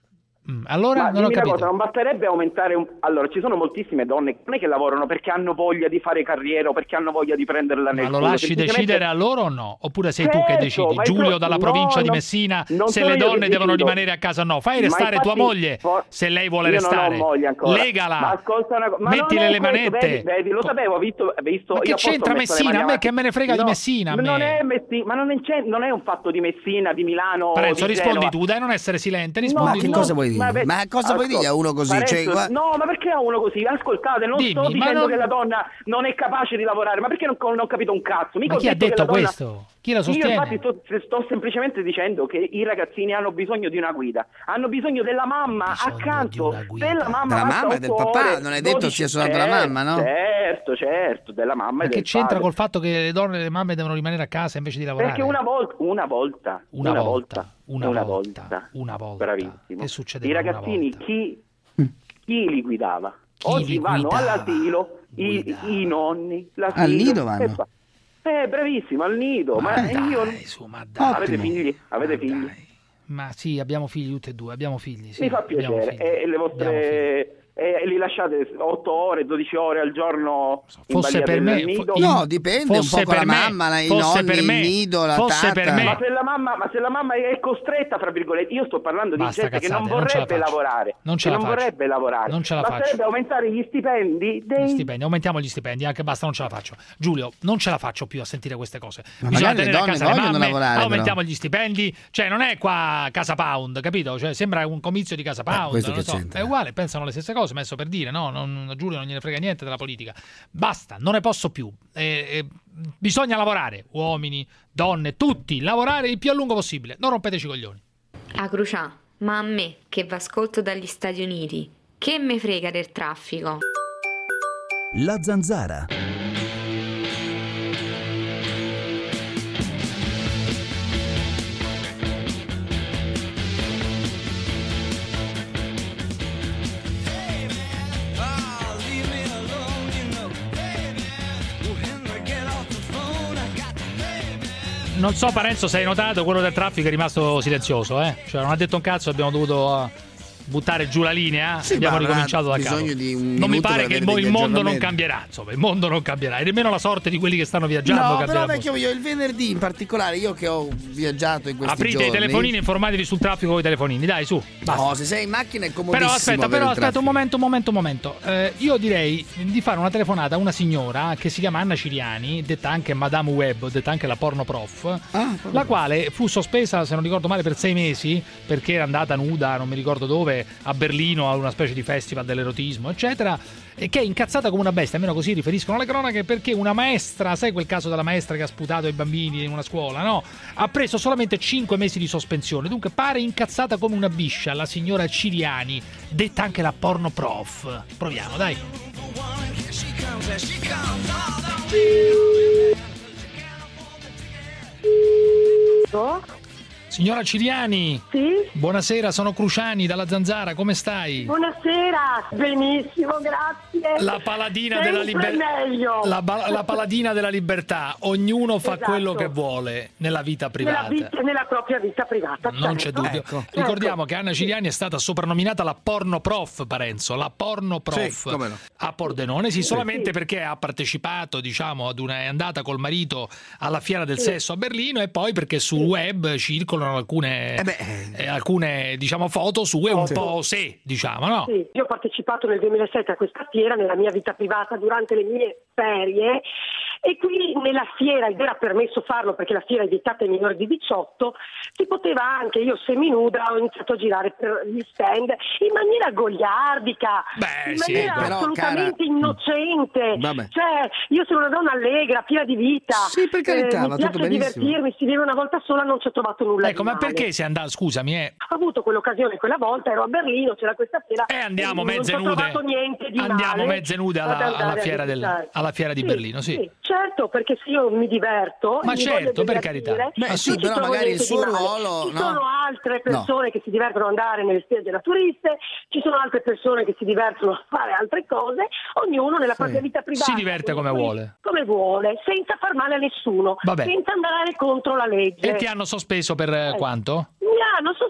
Mm, allora Ma non ho dimmi una capito. cosa, non basterebbe aumentare un... Allora, ci sono moltissime donne che non è che lavorano perché hanno voglia di fare carriera o perché hanno voglia di prenderla nel Ma lo culo, lasci semplicemente- decidere a loro o no? Oppure sei tu che Certo, decidi? ma è Giulio pro- dalla no, provincia di non- Messina, non se sono le io che donne devono decido. rimanere a casa o no? Fai Ma restare infatti, tua moglie for- se lei vuole io restare. non ho moglie ancora. Legala. Ma ascolta una co- ma Mettile non è le questo, manette. Vedi, vedi, lo sapevo, ho visto, ho visto Ma che io a posto c'entra ho messo le Messina? mani A me avanti. che me ne frega di No, Messina, a Non me. è Messina, ma non è, c'è- non è un fatto di Messina, di Milano. Parenzo, di rispondi Genova. tu, dai, non essere silente, No, rispondi Ma che tu. cosa vuoi dire? beh, Ma cosa vuoi dire a uno così? Parenzo, Cioè, guarda- no, ma perché a uno così? Ascoltate, non Dimmi, sto ma dicendo non- che la donna non è capace di lavorare, ma perché non, non ho capito un cazzo? Mica Ma ho chi ha detto che detto la donna- questo? Chi la sostiene? Io infatti sto, sto semplicemente dicendo che i ragazzini hanno bisogno di una guida, hanno bisogno della mamma accanto, della mamma, Della basta mamma e del otto papà, ore, non è detto dodici sia soltanto la certo, mamma, no? Certo, certo, della mamma Ma e che del c'entra padre. col fatto che le donne e le mamme devono rimanere a casa invece di lavorare? Perché una volta, una volta, Una una volta, volta, una una volta, volta, una volta. bravissimo. Che succedeva I una ragazzini, volta? chi, chi li guidava? Chi Oggi li vanno guidava? all'asilo, i, i nonni, l'asilo. Al nido vanno? e fa- Eh, bravissimo, al nido. Ma, Ma io... dai, su, ma dai. Avete figli? Avete figli? Ma sì, abbiamo figli tutti e due, abbiamo figli. Sì, Mi fa abbiamo piacere. figli. E, e le vostre... E li lasciate otto ore, dodici ore al giorno in Fosse balia per del me, nido? fo- No, dipende un fosse po' con la per me, mamma, la- i fosse nonni, per me, il nido, la fosse tata. per me. Ma se la mamma, ma se la mamma è costretta, fra virgolette, io sto parlando Basta di gente che non cazzate, non ce la vorrebbe faccio. lavorare, Non ce che la non faccio. vorrebbe lavorare. Non ce la Basterebbe faccio. aumentare gli stipendi dei... Gli stipendi, aumentiamo gli stipendi, anche basta, non ce la faccio. Giulio, non ce la faccio più a sentire queste cose. Ma Bisogna magari le tenere a donne casa le vogliono mamme, lavorare, aumentiamo però. gli stipendi, cioè non è qua Casa Pound, capito? Cioè sembra un comizio di Casa Pound, questo non lo che so. c'entra? È uguale, pensano le stesse cose, messo per dire, no? Non, a Giulio non gliene frega niente della politica. Basta, non ne posso più. Eh, eh, bisogna lavorare, uomini, donne, tutti, lavorare il più a lungo possibile. Non rompeteci i coglioni. A Crucià, ma a me che v'ascolto dagli Stati Uniti, che me frega del traffico? La Zanzara. Non so, Parenzo, se hai notato, quello del traffico è rimasto silenzioso, eh? Cioè, non ha detto un cazzo, abbiamo dovuto eh, buttare giù la linea, Sì, abbiamo ma avrà ricominciato da capo. bisogno di un Non mi minuto pare per che il, avere mo- degli il mondo non aggiornamenti. cambierà, insomma, il mondo non cambierà, e nemmeno la sorte di quelli che stanno viaggiando No, cambierà. però vecchio io il venerdì in particolare, io che ho viaggiato in questi Aprite giorni. i telefonini, informatevi sul traffico con i telefonini, dai, su. Basta. No, se sei in macchina è comodissimo. Però aspetta, avere però il aspetta un traffico. momento, un momento, un momento. Eh, io direi di fare una telefonata a una signora che si chiama Anna Ciriani, detta anche Madame Web, detta anche la porno prof, la quale fu sospesa, se non ricordo male, per sei mesi perché era andata nuda, non mi ricordo dove, a Berlino a una specie di festival dell'erotismo, eccetera, e che è incazzata come una bestia, almeno così riferiscono le cronache, perché una maestra, sai quel caso della maestra che ha sputato i bambini in una scuola, no? Ha preso solamente cinque mesi di sospensione, dunque pare incazzata come una biscia la signora Ciriani, detta anche la porno prof. Proviamo, dai. Signora Ciriani, sì? Buonasera, sono Cruciani dalla Zanzara, come stai? Buonasera, benissimo, grazie. La paladina Sempre della libertà. meglio. La, ba- la paladina della libertà, ognuno fa Esatto. quello che vuole nella vita privata. Nella, vita, nella propria vita privata. Non c'è certo. dubbio. Ecco. Ricordiamo Ecco. che Anna Ciriani è stata soprannominata la porno prof, Parenzo, la porno prof Sì, come no. a Pordenone, sì, Sì, solamente sì. perché ha partecipato, diciamo, ad una è andata col marito alla fiera del Sì. sesso a Berlino, e poi perché sul web circolano alcune, eh, alcune diciamo foto sue un Sì. po' se, diciamo, no? Sì, io ho partecipato nel duemilasette a questa fiera nella mia vita privata durante le mie ferie, e qui nella fiera, ed era permesso farlo perché la fiera è vietata ai minori di diciotto, si poteva anche, io seminuda ho iniziato a girare per gli stand in maniera goliardica, Beh, in sì, maniera però, assolutamente cara, innocente. Vabbè. Cioè, io sono una donna allegra, piena di vita. Sì, per carità, mi va tutto piace benissimo. divertirmi, si vive una volta sola, non ci ho trovato nulla Ecco, di ma male. perché sei andata, scusami, eh, Ho avuto quell'occasione quella volta, ero a Berlino, c'era questa fiera E andiamo non mezze ci ho nude. trovato niente di Andiamo male mezze nude ad alla, andare alla a fiera, del, visitare. alla fiera di Sì, Berlino, sì. Certo, perché se io mi diverto, Ma mi certo, voglio per divertire, carità. Beh, non sì, ci però trovo magari il niente suo di male. ruolo, Ci no? sono altre persone che si divertono ad andare nelle spiagge naturiste, ci sono altre persone che si divertono a fare altre cose, ognuno nella propria vita privata. Si diverte come Quindi, vuole. Come vuole, senza far male a nessuno, Vabbè. senza andare contro la legge. E ti hanno sospeso per eh, quanto? Mi hanno sospeso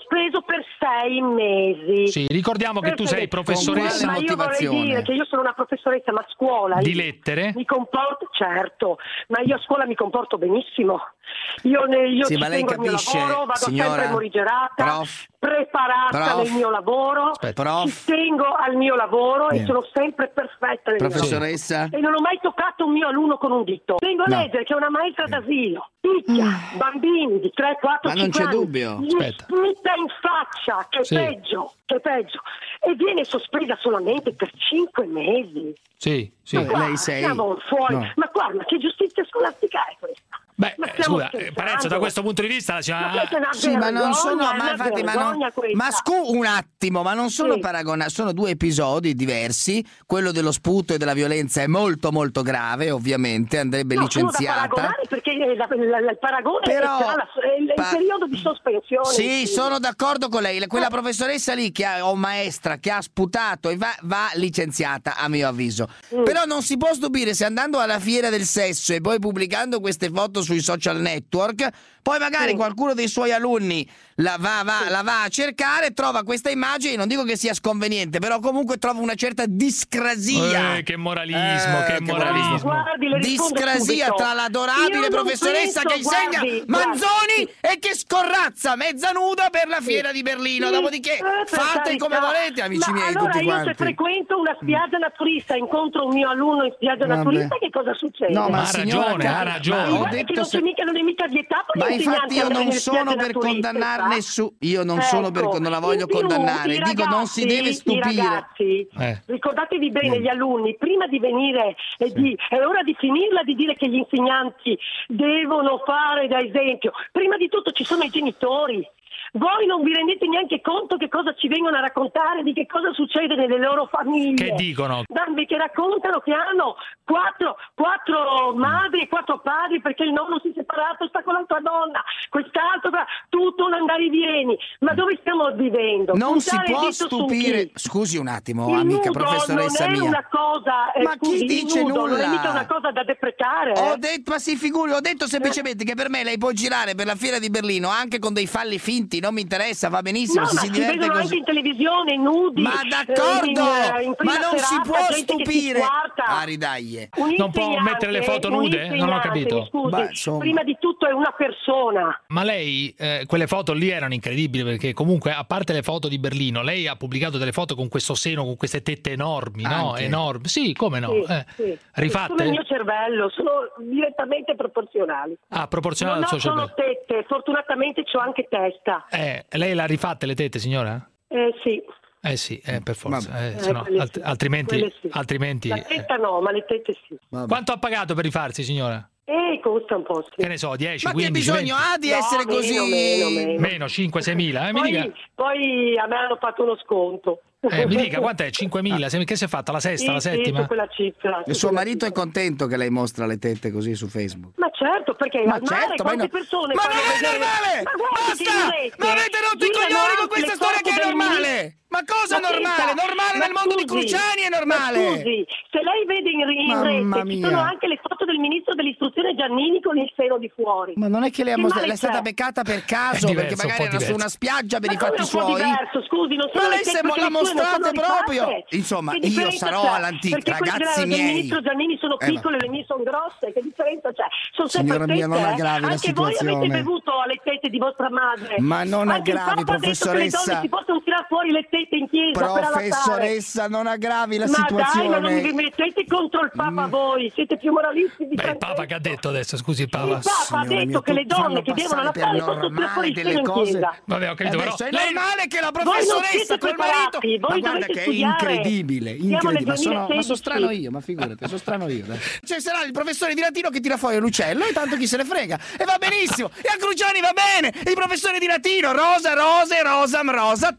sospeso per sei mesi. Sì, ricordiamo che tu sei professoressa. Ma io vorrei dire che io sono una professoressa, ma a scuola di io lettere? Mi comporto, certo, ma io a scuola mi comporto benissimo. Io, ne, io sì, ci ma lei tengo capisce, al mio lavoro, vado signora, sempre morigerata, prof, preparata prof, nel mio lavoro, aspetta, prof, ci tengo al mio lavoro Bien. e sono sempre perfetta nel professoressa, mio lavoro. E non ho mai toccato un mio alunno con un dito. Vengo a no. leggere che è una maestra d'asilo, picchia, mm. bambini di tre, quattro, ma non cinque c'è anni, dubbio, gli aspetta, sputta in faccia, che è sì. peggio, che è peggio, e viene sospesa solamente per cinque mesi. Sì, sì. Ma guarda, lei sei siamo fuori, no. ma guarda che giustizia scolastica è questa? Beh, eh, scusa, eh, Parenzo, da questo punto di vista la signora... Ma sì, ma non sono, ma infatti, ma, non, ma scu- un attimo, ma non sono sì. paragonati, sono due episodi diversi. Quello dello sputo e della violenza è molto molto grave, ovviamente, andrebbe no, licenziata. Da paragonare perché la, la, la, il paragone Però, è, la, è il, pa- il periodo di sospensione. Sì, sono d'accordo con lei. Quella professoressa lì che ha, o maestra che ha sputato e va, va licenziata, a mio avviso. Mm. Però non si può stupire se andando alla fiera del sesso e poi pubblicando queste foto sui social network, poi magari sì. qualcuno dei suoi alunni la va, va, la va a cercare, trova questa immagine, non dico che sia sconveniente, però comunque trova una certa discrasia. Eh, che moralismo, eh, che moralismo. Guardi, discrasia tra l'adorabile professoressa penso, che insegna guardi, Manzoni guardi. e che scorrazza mezza nuda per la fiera sì. di Berlino. Sì. Dopodiché eh, fate come volete, amici ma miei, allora tutti io quanti. Se frequento una spiaggia naturista, incontro un mio alunno in spiaggia Vabbè. naturista, che cosa succede? No, ma ha ragione, ha ragione. Ma ho detto che non, se... mica, non è mica vietato. Ma infatti io non sono per condannare nessuno, io non ecco, sono per non la voglio più, condannare, ragazzi, dico non si deve stupire. I ragazzi, eh. ricordatevi bene, eh. gli alunni, prima di venire e sì. di è ora di finirla di dire che gli insegnanti devono fare da esempio. Prima di tutto ci sono i genitori. Voi non vi rendete neanche conto che cosa ci vengono a raccontare, di che cosa succede nelle loro famiglie. Che dicono? Bambi che raccontano che hanno quattro, quattro madri e quattro padri perché il nonno si è separato, sta con l'altra donna, quest'altro, tutto un andare e vieni. Ma dove stiamo vivendo? Non Puntare si può stupire. Scusi un attimo, il amica nudo professoressa non è mia. Una cosa, eh, ma scusi, chi dice nudo nulla? Non è mica una cosa da deprecare. Ho detto, ma si figuri, ho detto semplicemente eh. che per me lei può girare per la fiera di Berlino anche con dei falli finti. Non mi interessa, va benissimo, no, se ma si diverte vedono così. Anche in televisione nudi. Ma d'accordo, in, in ma non serata, si può stupire. Ah, ridaglie. Non può mettere le foto nude? Non ho capito. Scusi, Beh, prima di tutto è una persona. Ma lei, eh, quelle foto lì erano incredibili perché comunque, a parte le foto di Berlino, lei ha pubblicato delle foto con questo seno, con queste tette enormi, no? Anche. Enormi. Sì, come no? Sì, eh. sì. Rifatte? Sono il mio cervello, sono direttamente proporzionali. Ah, proporzionale non al suo sono cervello. tette, fortunatamente c'ho anche testa. Eh, lei l'ha rifatte le tette, signora? Eh sì. Eh sì, eh, per forza, eh, Eh, se no, quelle alt- sì, altrimenti... quelle sì. altrimenti La eh. testa no, ma le tette sì. Vabbè. Quanto ha pagato per rifarsi, signora? Eh, costa un po'. Sì. Che ne so, dieci, Ma quindici, che bisogno venti? ha di No, essere meno, così? meno, meno. Meno, cinque sei mila, eh, mi Poi, dica. poi a me hanno fatto uno sconto. Eh, mi dica, quant'è? cinquemila? Se- Che si è fatta? La sesta, Sì, la sì, settima? su quella cifra. Il suo marito è contento che lei mostra le tette così su Facebook? Ma certo, perché Ma al mare certo, ma quante no- persone Ma fanno non è vedere- normale! Ma guardi Basta! che direte, Ma avete rotto i girano coglioni con anche questa le storia foto che è del normale! ministro. Ma cosa Ma normale? senta, Normale ma nel mondo di scusi, Cruciani è ma normale! Scusi, se lei vede in, in Mamma rete ci sono mia. anche le foto del ministro dell'istruzione Giannini con il seno di fuori. Ma non è che lei, ha Che mostrato, male lei è stata c'è? beccata per caso, È diverso, perché magari un po' era su diverso. una spiaggia per Ma i come fatti un po' suoi? diverso, scusi, non sono Ma le lei se tette mo- la che le sue non mostrate sono proprio! rifatte. Insomma, Che io differenza sarò c'è? all'antica, Perché quelle ragazzi del miei. ministro Giannini sono Eh, piccole, le mie sono grosse, che differenza c'è? Sono Signora sempre mia, non tette, eh. aggravi la Anche voi situazione. avete bevuto alle tette di vostra madre. Ma non Anche il aggravi, Papa ha detto che le professoressa. donne si possono tirare fuori le tette in chiesa per allattare. Professoressa, non aggravi la Ma situazione. dai, ma non vi mettete contro il Papa voi, siete più moralisti di Beh, il Papa che ha detto adesso, scusi il Il Papa. Papa ha Signore detto mio, che le tu- fanno donne che devono passare per allattare possono tirare fuori normali il delle seno in cose. chiesa. Vabbè, ho capito, però... Adesso è lei- normale che la Voi non professoressa siete col marito. preparati, voi Ma guarda dovete che è studiare. incredibile, Siamo nel incredibile. Ma sono, ma sono duemilasedici. strano io, ma figurati, sono strano io. dai. Cioè sarà il professore di latino che tira fuori l'uccello e tanto chi se ne frega. E va benissimo. E a Cruciani va bene. Il professore di latino, rosa, rose, rosam, rosa, tum, fuori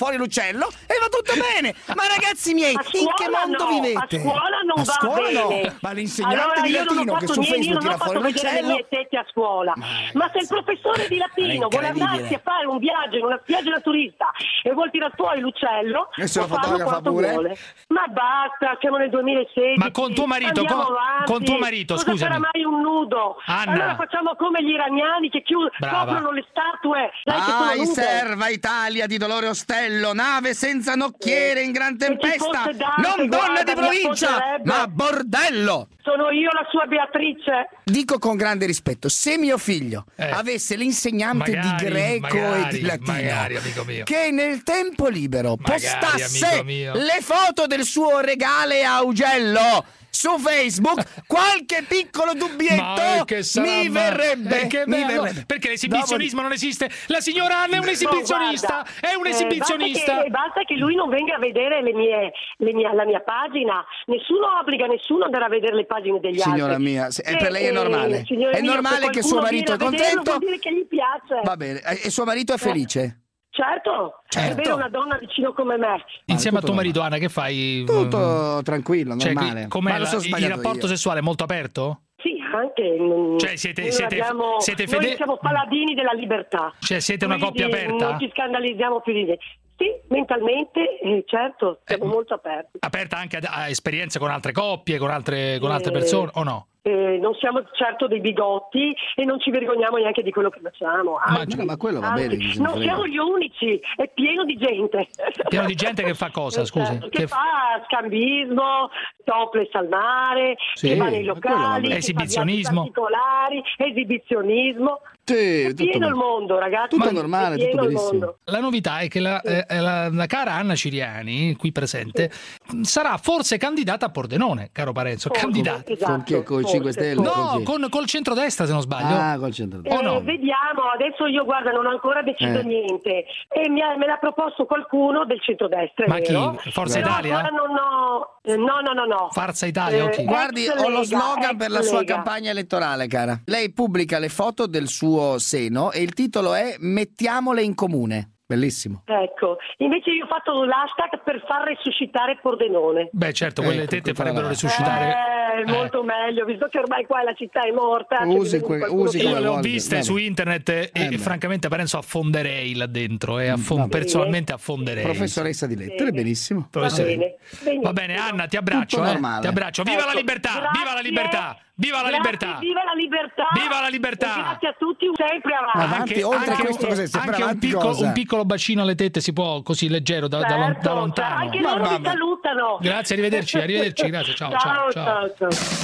fuori l'uccello e va tutto bene. Ma ragazzi miei, in che mondo no, vivete? A scuola non a va scuola bene. No. Ma l'insegnante allora, di latino che su niente, Facebook tira fuori l'uccello. Io non ho fatto vedere le mie tette a scuola. Ma, ma se il professore di latino vuole andarsi a fare un viaggio in una spiaggia naturista e vuol tirare fuori l'uccello, e se lo può farlo fotografa quanto pure? vuole. Ma basta, siamo nel duemilasedici. Ma con tuo marito, con, con tuo marito, Cosa scusami. sarà mai un nudo? Anna. Allora facciamo come gli iraniani che chiudono, coprono le statue. Dai, che sono Ai nude. serva Italia di Dolore Ostello, nave senza nocchiere in gran tempesta, fosse Dante, non donna guarda, di mi provincia, appoggerebbe. ma bordello. Sono io la sua Beatrice. Dico con grande rispetto, se mio figlio Eh. avesse l'insegnante Magari, di greco magari, e di latino, magari, amico mio. che nel tempo libero Magari, postasse amico mio. le foto del suo regale a Augello su Facebook, qualche piccolo dubbietto Ma che sarà, mi ma- verrebbe, eh, che mi bello, verrebbe. perché l'esibizionismo non esiste. La signora Anna è un esibizionista, guarda, è un eh, esibizionista. basta, che, basta che lui non venga a vedere le mie, le mie- la mia pagina. Nessuno obbliga nessuno ad andare a vedere le pagine degli Signora altri. mia, se- e Eh, per lei è eh, normale? signore È mie, normale se che suo qualcuno marito è viene a vederlo, contento? vuol dire che gli piace. Va bene, e suo marito è felice? Certo, Certo. è avere una donna vicino come me. Insieme a tuo marito, Anna, che fai? Tutto tranquillo, Cioè, normale. com'è Ma lo la- so il sbagliato rapporto io. sessuale è molto aperto? Sì, anche. non- Cioè, siete- noi siete- abbiamo- siete noi fede- siamo paladini della libertà. Cioè, siete una Quindi coppia aperta? Non ci scandalizziamo più di niente. Sì, mentalmente, eh, certo, siamo molto aperti. Aperta anche a, a esperienze con altre coppie, con altre, con altre Eh, persone, o no? Eh, non siamo certo dei bigotti e non ci vergogniamo neanche di quello che facciamo. Anzi, Ma, ma quello va anzi, bene, chi se ne non frega. siamo gli unici, è pieno di gente. Pieno di gente che fa cosa, scusi? Certo, che, Che- fa scambismo, topless al mare, Sì, che va nei ma quello va locali, bene. che fa Esibizionismo. viaggi particolari, esibizionismo. Sì, è tutto pieno bene. il mondo, ragazzi. Tutto è normale, pieno tutto il benissimo. mondo. La novità è che la, eh, la- la cara Anna Ciriani, qui presente, sarà forse candidata a Pordenone, caro Parenzo. Forse, Candidata. esatto, Con chi? Con i forse, cinque Stelle? forse. Con No, chi? con, col centrodestra, se non sbaglio. Ah, col centro. Eh, O no? Vediamo, adesso io guarda non ho ancora deciso Eh. niente e mi ha- me l'ha proposto qualcuno del centrodestra, è Ma chi? vero? Forza Però Italia? ancora non ho, eh, no no no no. Forza Italia, o chi? Eh, Guardi, ex ho lo Lega, slogan ex per la sua Lega. campagna elettorale, cara. Lei pubblica le foto del suo seno e il titolo è Mettiamole in comune. Bellissimo. Ecco, invece io ho fatto l'hashtag per far resuscitare Pordenone. Beh, certo, quelle Ecco, tette tutta farebbero la- resuscitare. Eh, molto meglio, visto che ormai qua la città è morta. Usi c'è que- qualcuno usi che- Io le ho volte, viste vabbè. su internet e, Eh, e beh. francamente penso affonderei là dentro e affon- vabbè. personalmente affonderei. Professoressa di lettere, benissimo. Va Professore- bene, benissimo. Va bene, Anna, ti abbraccio, Tutto eh. normale. Ti abbraccio. Viva la Ecco, libertà! grazie. Viva la libertà! Viva la Grazie, libertà! Viva la libertà! Viva la libertà! E grazie a tutti, sempre avanti. Avanti, oltre a questo cos'è? Sempre anche un, avanti piccolo, cosa? un piccolo bacino alle tette si può così leggero da, da lon- Certo, da lontano. anche Ma loro vi vabbè. salutano. Grazie, arrivederci, arrivederci, grazie, ciao, ciao, ciao, ciao. ciao, ciao.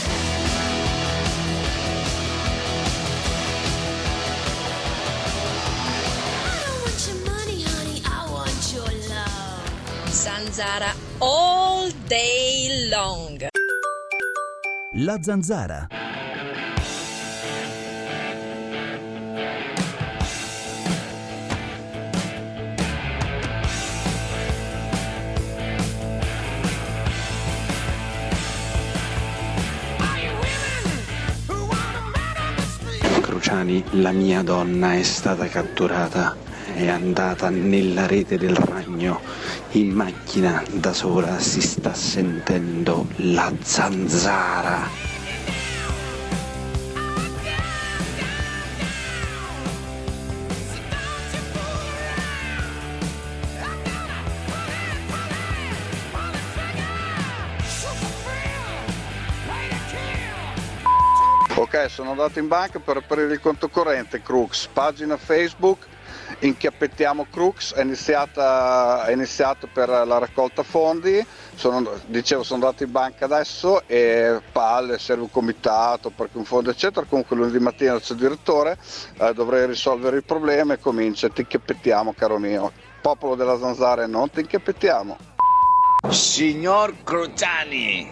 Zanzara all day long. La Zanzara. Cruciani, la mia donna è stata catturata, è andata nella rete del ragno, in macchina da sola si sta sentendo la zanzara. Ok, sono andato in banca per aprire il conto corrente Crux, pagina Facebook, inchiappettiamo Crux, è iniziata, è iniziato per la raccolta fondi, sono, dicevo sono andato in banca adesso e palle, serve un comitato perché un fondo eccetera, comunque lunedì mattina c'è il direttore, eh, dovrei risolvere il problema e comincia, ti inchiappettiamo caro mio, popolo della Zanzara non ti inchiappettiamo. Signor Cruciani,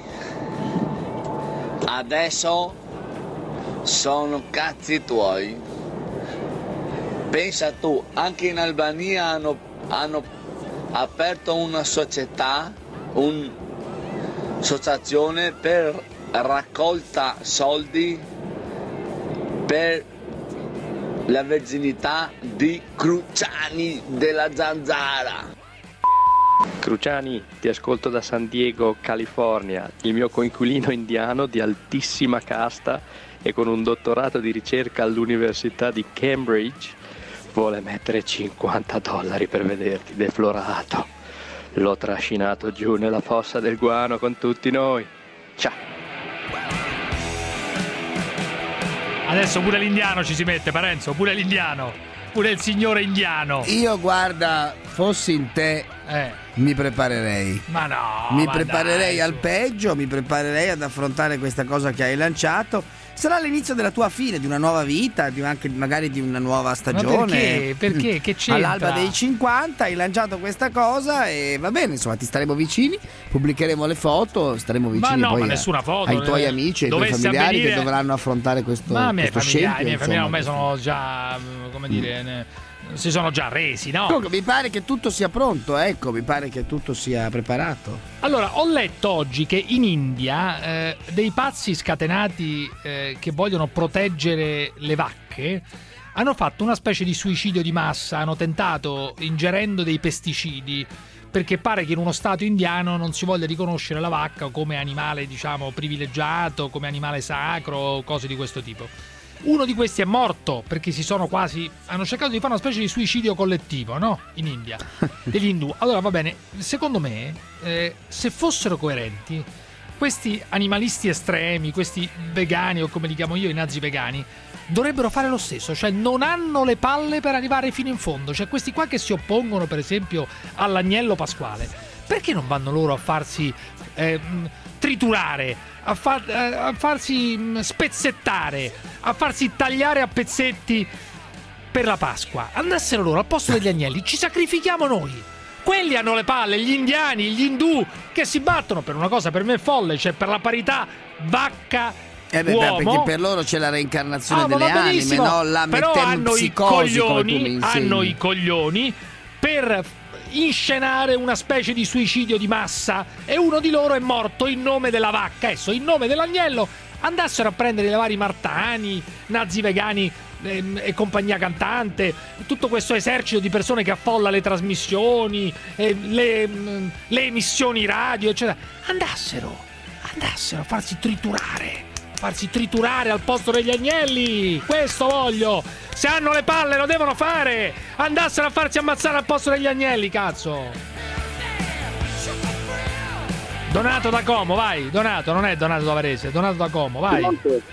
adesso sono cazzi tuoi. Pensa tu, anche in Albania hanno, hanno aperto una società, un'associazione per raccolta soldi per la verginità di Cruciani della Zanzara. Cruciani, ti ascolto da San Diego, California. Il mio coinquilino indiano di altissima casta e con un dottorato di ricerca all'Università di Cambridge vuole mettere cinquanta dollari per vederti deflorato. L'ho trascinato giù nella fossa del guano con tutti noi. Ciao. Adesso pure l'indiano ci si mette, Parenzo, pure l'indiano. Pure il signore indiano. Io, guarda, fossi in te, eh. mi preparerei. Ma no, Mi ma preparerei dai, al peggio, mi preparerei ad affrontare questa cosa che hai lanciato. Sarà l'inizio della tua fine, di una nuova vita, di anche magari di una nuova stagione. Ma perché? Perché? Che c'entra? All'alba dei cinquanta hai lanciato questa cosa e va bene, insomma, ti staremo vicini, pubblicheremo le foto, staremo vicini ma no, poi ma a, nessuna foto, ai tuoi eh, amici, ai tuoi familiari avvenire... che dovranno affrontare questo, ma a me questo familiari, scempio. i miei familiari ormai insomma. sono già, come dire, ne, si sono già resi, no? Comunque, mi pare che tutto sia pronto, ecco, mi pare che tutto sia preparato. Allora, ho letto oggi che in India eh, dei pazzi scatenati eh, che vogliono proteggere le vacche hanno fatto una specie di suicidio di massa, hanno tentato ingerendo dei pesticidi, perché pare che in uno stato indiano non si voglia riconoscere la vacca come animale, diciamo, privilegiato, come animale sacro, cose di questo tipo. Uno di questi è morto perché si sono quasi hanno cercato di fare una specie di suicidio collettivo, no? In India, degli indù. Allora va bene, secondo me eh, se fossero coerenti questi animalisti estremi, questi vegani o come li chiamo io, i nazi vegani, dovrebbero fare lo stesso, cioè non hanno le palle per arrivare fino in fondo. Cioè questi qua che si oppongono per esempio all'agnello pasquale, perché non vanno loro a farsi eh, triturare, a, far, a farsi spezzettare, a farsi tagliare a pezzetti per la Pasqua? Andassero loro al posto degli agnelli, ci sacrifichiamo noi. Quelli hanno le palle, gli indiani, gli indù, che si battono per una cosa per me folle, cioè per la parità vacca Eh beh, uomo. perché per loro c'è la reincarnazione Ah, delle va anime, benissimo. no? La Però hanno i metempsicosi, come tu coglioni, mi insegni. hanno i coglioni per inscenare una specie di suicidio di massa, e uno di loro è morto in nome della vacca. Adesso in nome dell'agnello andassero a prendere i vari Martani, nazi vegani e, e compagnia cantante, tutto questo esercito di persone che affolla le trasmissioni, e le, le emissioni radio, eccetera. Andassero, andassero a farsi triturare. farsi triturare al posto degli agnelli. Questo voglio. Se hanno le palle lo devono fare. Andassero a farsi ammazzare al posto degli agnelli, cazzo. Donato da Como, vai. Donato, non è Donato da Varese, Donato da Como, vai.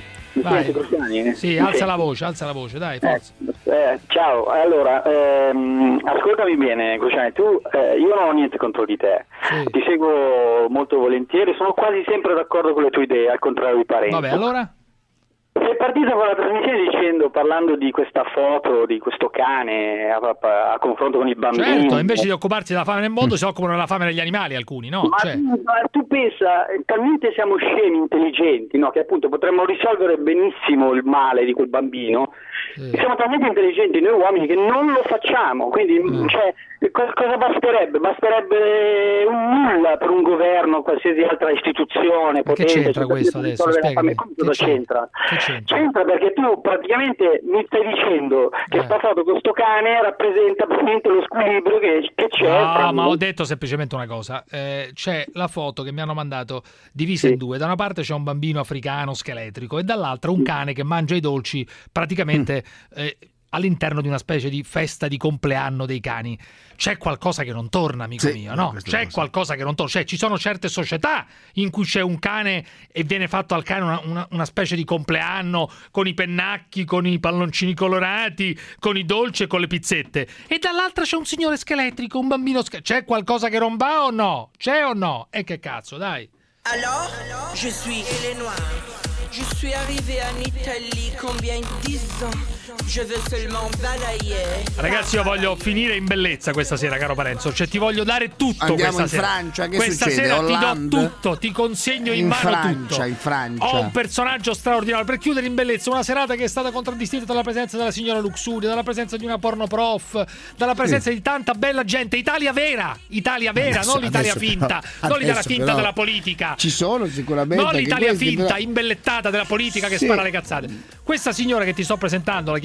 Vai. Sì, alza la voce, alza la voce, dai, forza. Eh, eh, ciao, allora, ehm, ascoltami bene, Cruciani, tu, eh, io non ho niente contro di te, sì. Ti seguo molto volentieri, sono quasi sempre d'accordo con le tue idee, al contrario di Parenzo. Vabbè, allora? Sei partita con la trasmissione dicendo, parlando di questa foto, di questo cane a, a, a confronto con i bambini. Certo, invece di occuparsi della fame nel mondo si occupano della fame degli animali, alcuni, no? Ma, cioè... ma tu pensa, talmente siamo scemi, intelligenti, no? Che appunto potremmo risolvere benissimo il male di quel bambino. Sì. Siamo talmente intelligenti noi uomini che non lo facciamo, quindi mm. cioè, cosa, cosa basterebbe? Basterebbe un nulla per un governo, qualsiasi altra istituzione potente. Che c'entra questo adesso? Spiegami. Cosa c'entra? c'entra? C'entra perché tu praticamente mi stai dicendo che eh. sta foto con sto cane rappresenta praticamente lo squilibrio che, che c'è. No, ma ho detto semplicemente una cosa, eh, c'è la foto che mi hanno mandato divisa sì. in due, da una parte c'è un bambino africano scheletrico e dall'altra un cane che mangia i dolci praticamente mm. Eh, all'interno di una specie di festa di compleanno dei cani. C'è qualcosa che non torna, amico sì, mio, no? C'è cosa. qualcosa che non torna. Cioè, ci sono certe società in cui c'è un cane e viene fatto al cane una, una, una specie di compleanno con i pennacchi, con i palloncini colorati, con i dolci e con le pizzette. E dall'altra c'è un signore scheletrico, un bambino scheletrico. C'è qualcosa che non va o no? C'è o no? E che cazzo, dai. Alors, je suis Eleanor. Je suis arrivée en Italie combien dix ans. Je veux seulement balayer. Ragazzi, io voglio finire in bellezza questa sera, caro Parenzo. Cioè, ti voglio dare tutto. Andiamo questa in sera. Francia, che questa succede? sera Hollande? ti do tutto, ti consegno in, in mano Francia, tutto. In Francia. Ho un personaggio straordinario per chiudere in bellezza una serata che è stata contraddistinta dalla presenza della signora Luxuria, dalla presenza di una porno prof, dalla presenza sì. di tanta bella gente. Italia vera, Italia vera, adesso, non l'Italia finta, però, non l'Italia finta della politica. Ci sono sicuramente. Non l'Italia questi, finta, però... imbellettata della politica che sì. spara le cazzate. Questa signora che ti sto presentando, la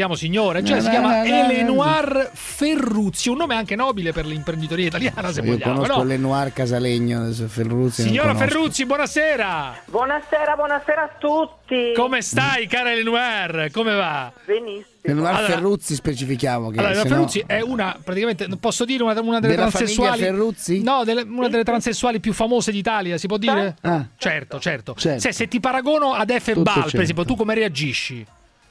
chiamo signore, cioè no, si no, chiama no, no, Elenoir Ferruzzi, un nome anche nobile per l'imprenditoria italiana, se Io vogliamo. conosco No? Lenoir Casalegno, adesso Ferruzzi. Signora non conosco. Ferruzzi, buonasera. Buonasera, buonasera a tutti. Come stai, cara Elenoir? Come va? Benissimo. Lenoir Allora- Ferruzzi specifichiamo che Allora, se no- Ferruzzi è una, praticamente, posso dire una, una delle Della transessuali. famiglia Ferruzzi? No, delle- una delle transessuali più famose d'Italia, si può dire? Ah. Certo, certo. Certo. Se, se ti paragono ad Efe Tutto Bal, per certo. esempio, tu come reagisci?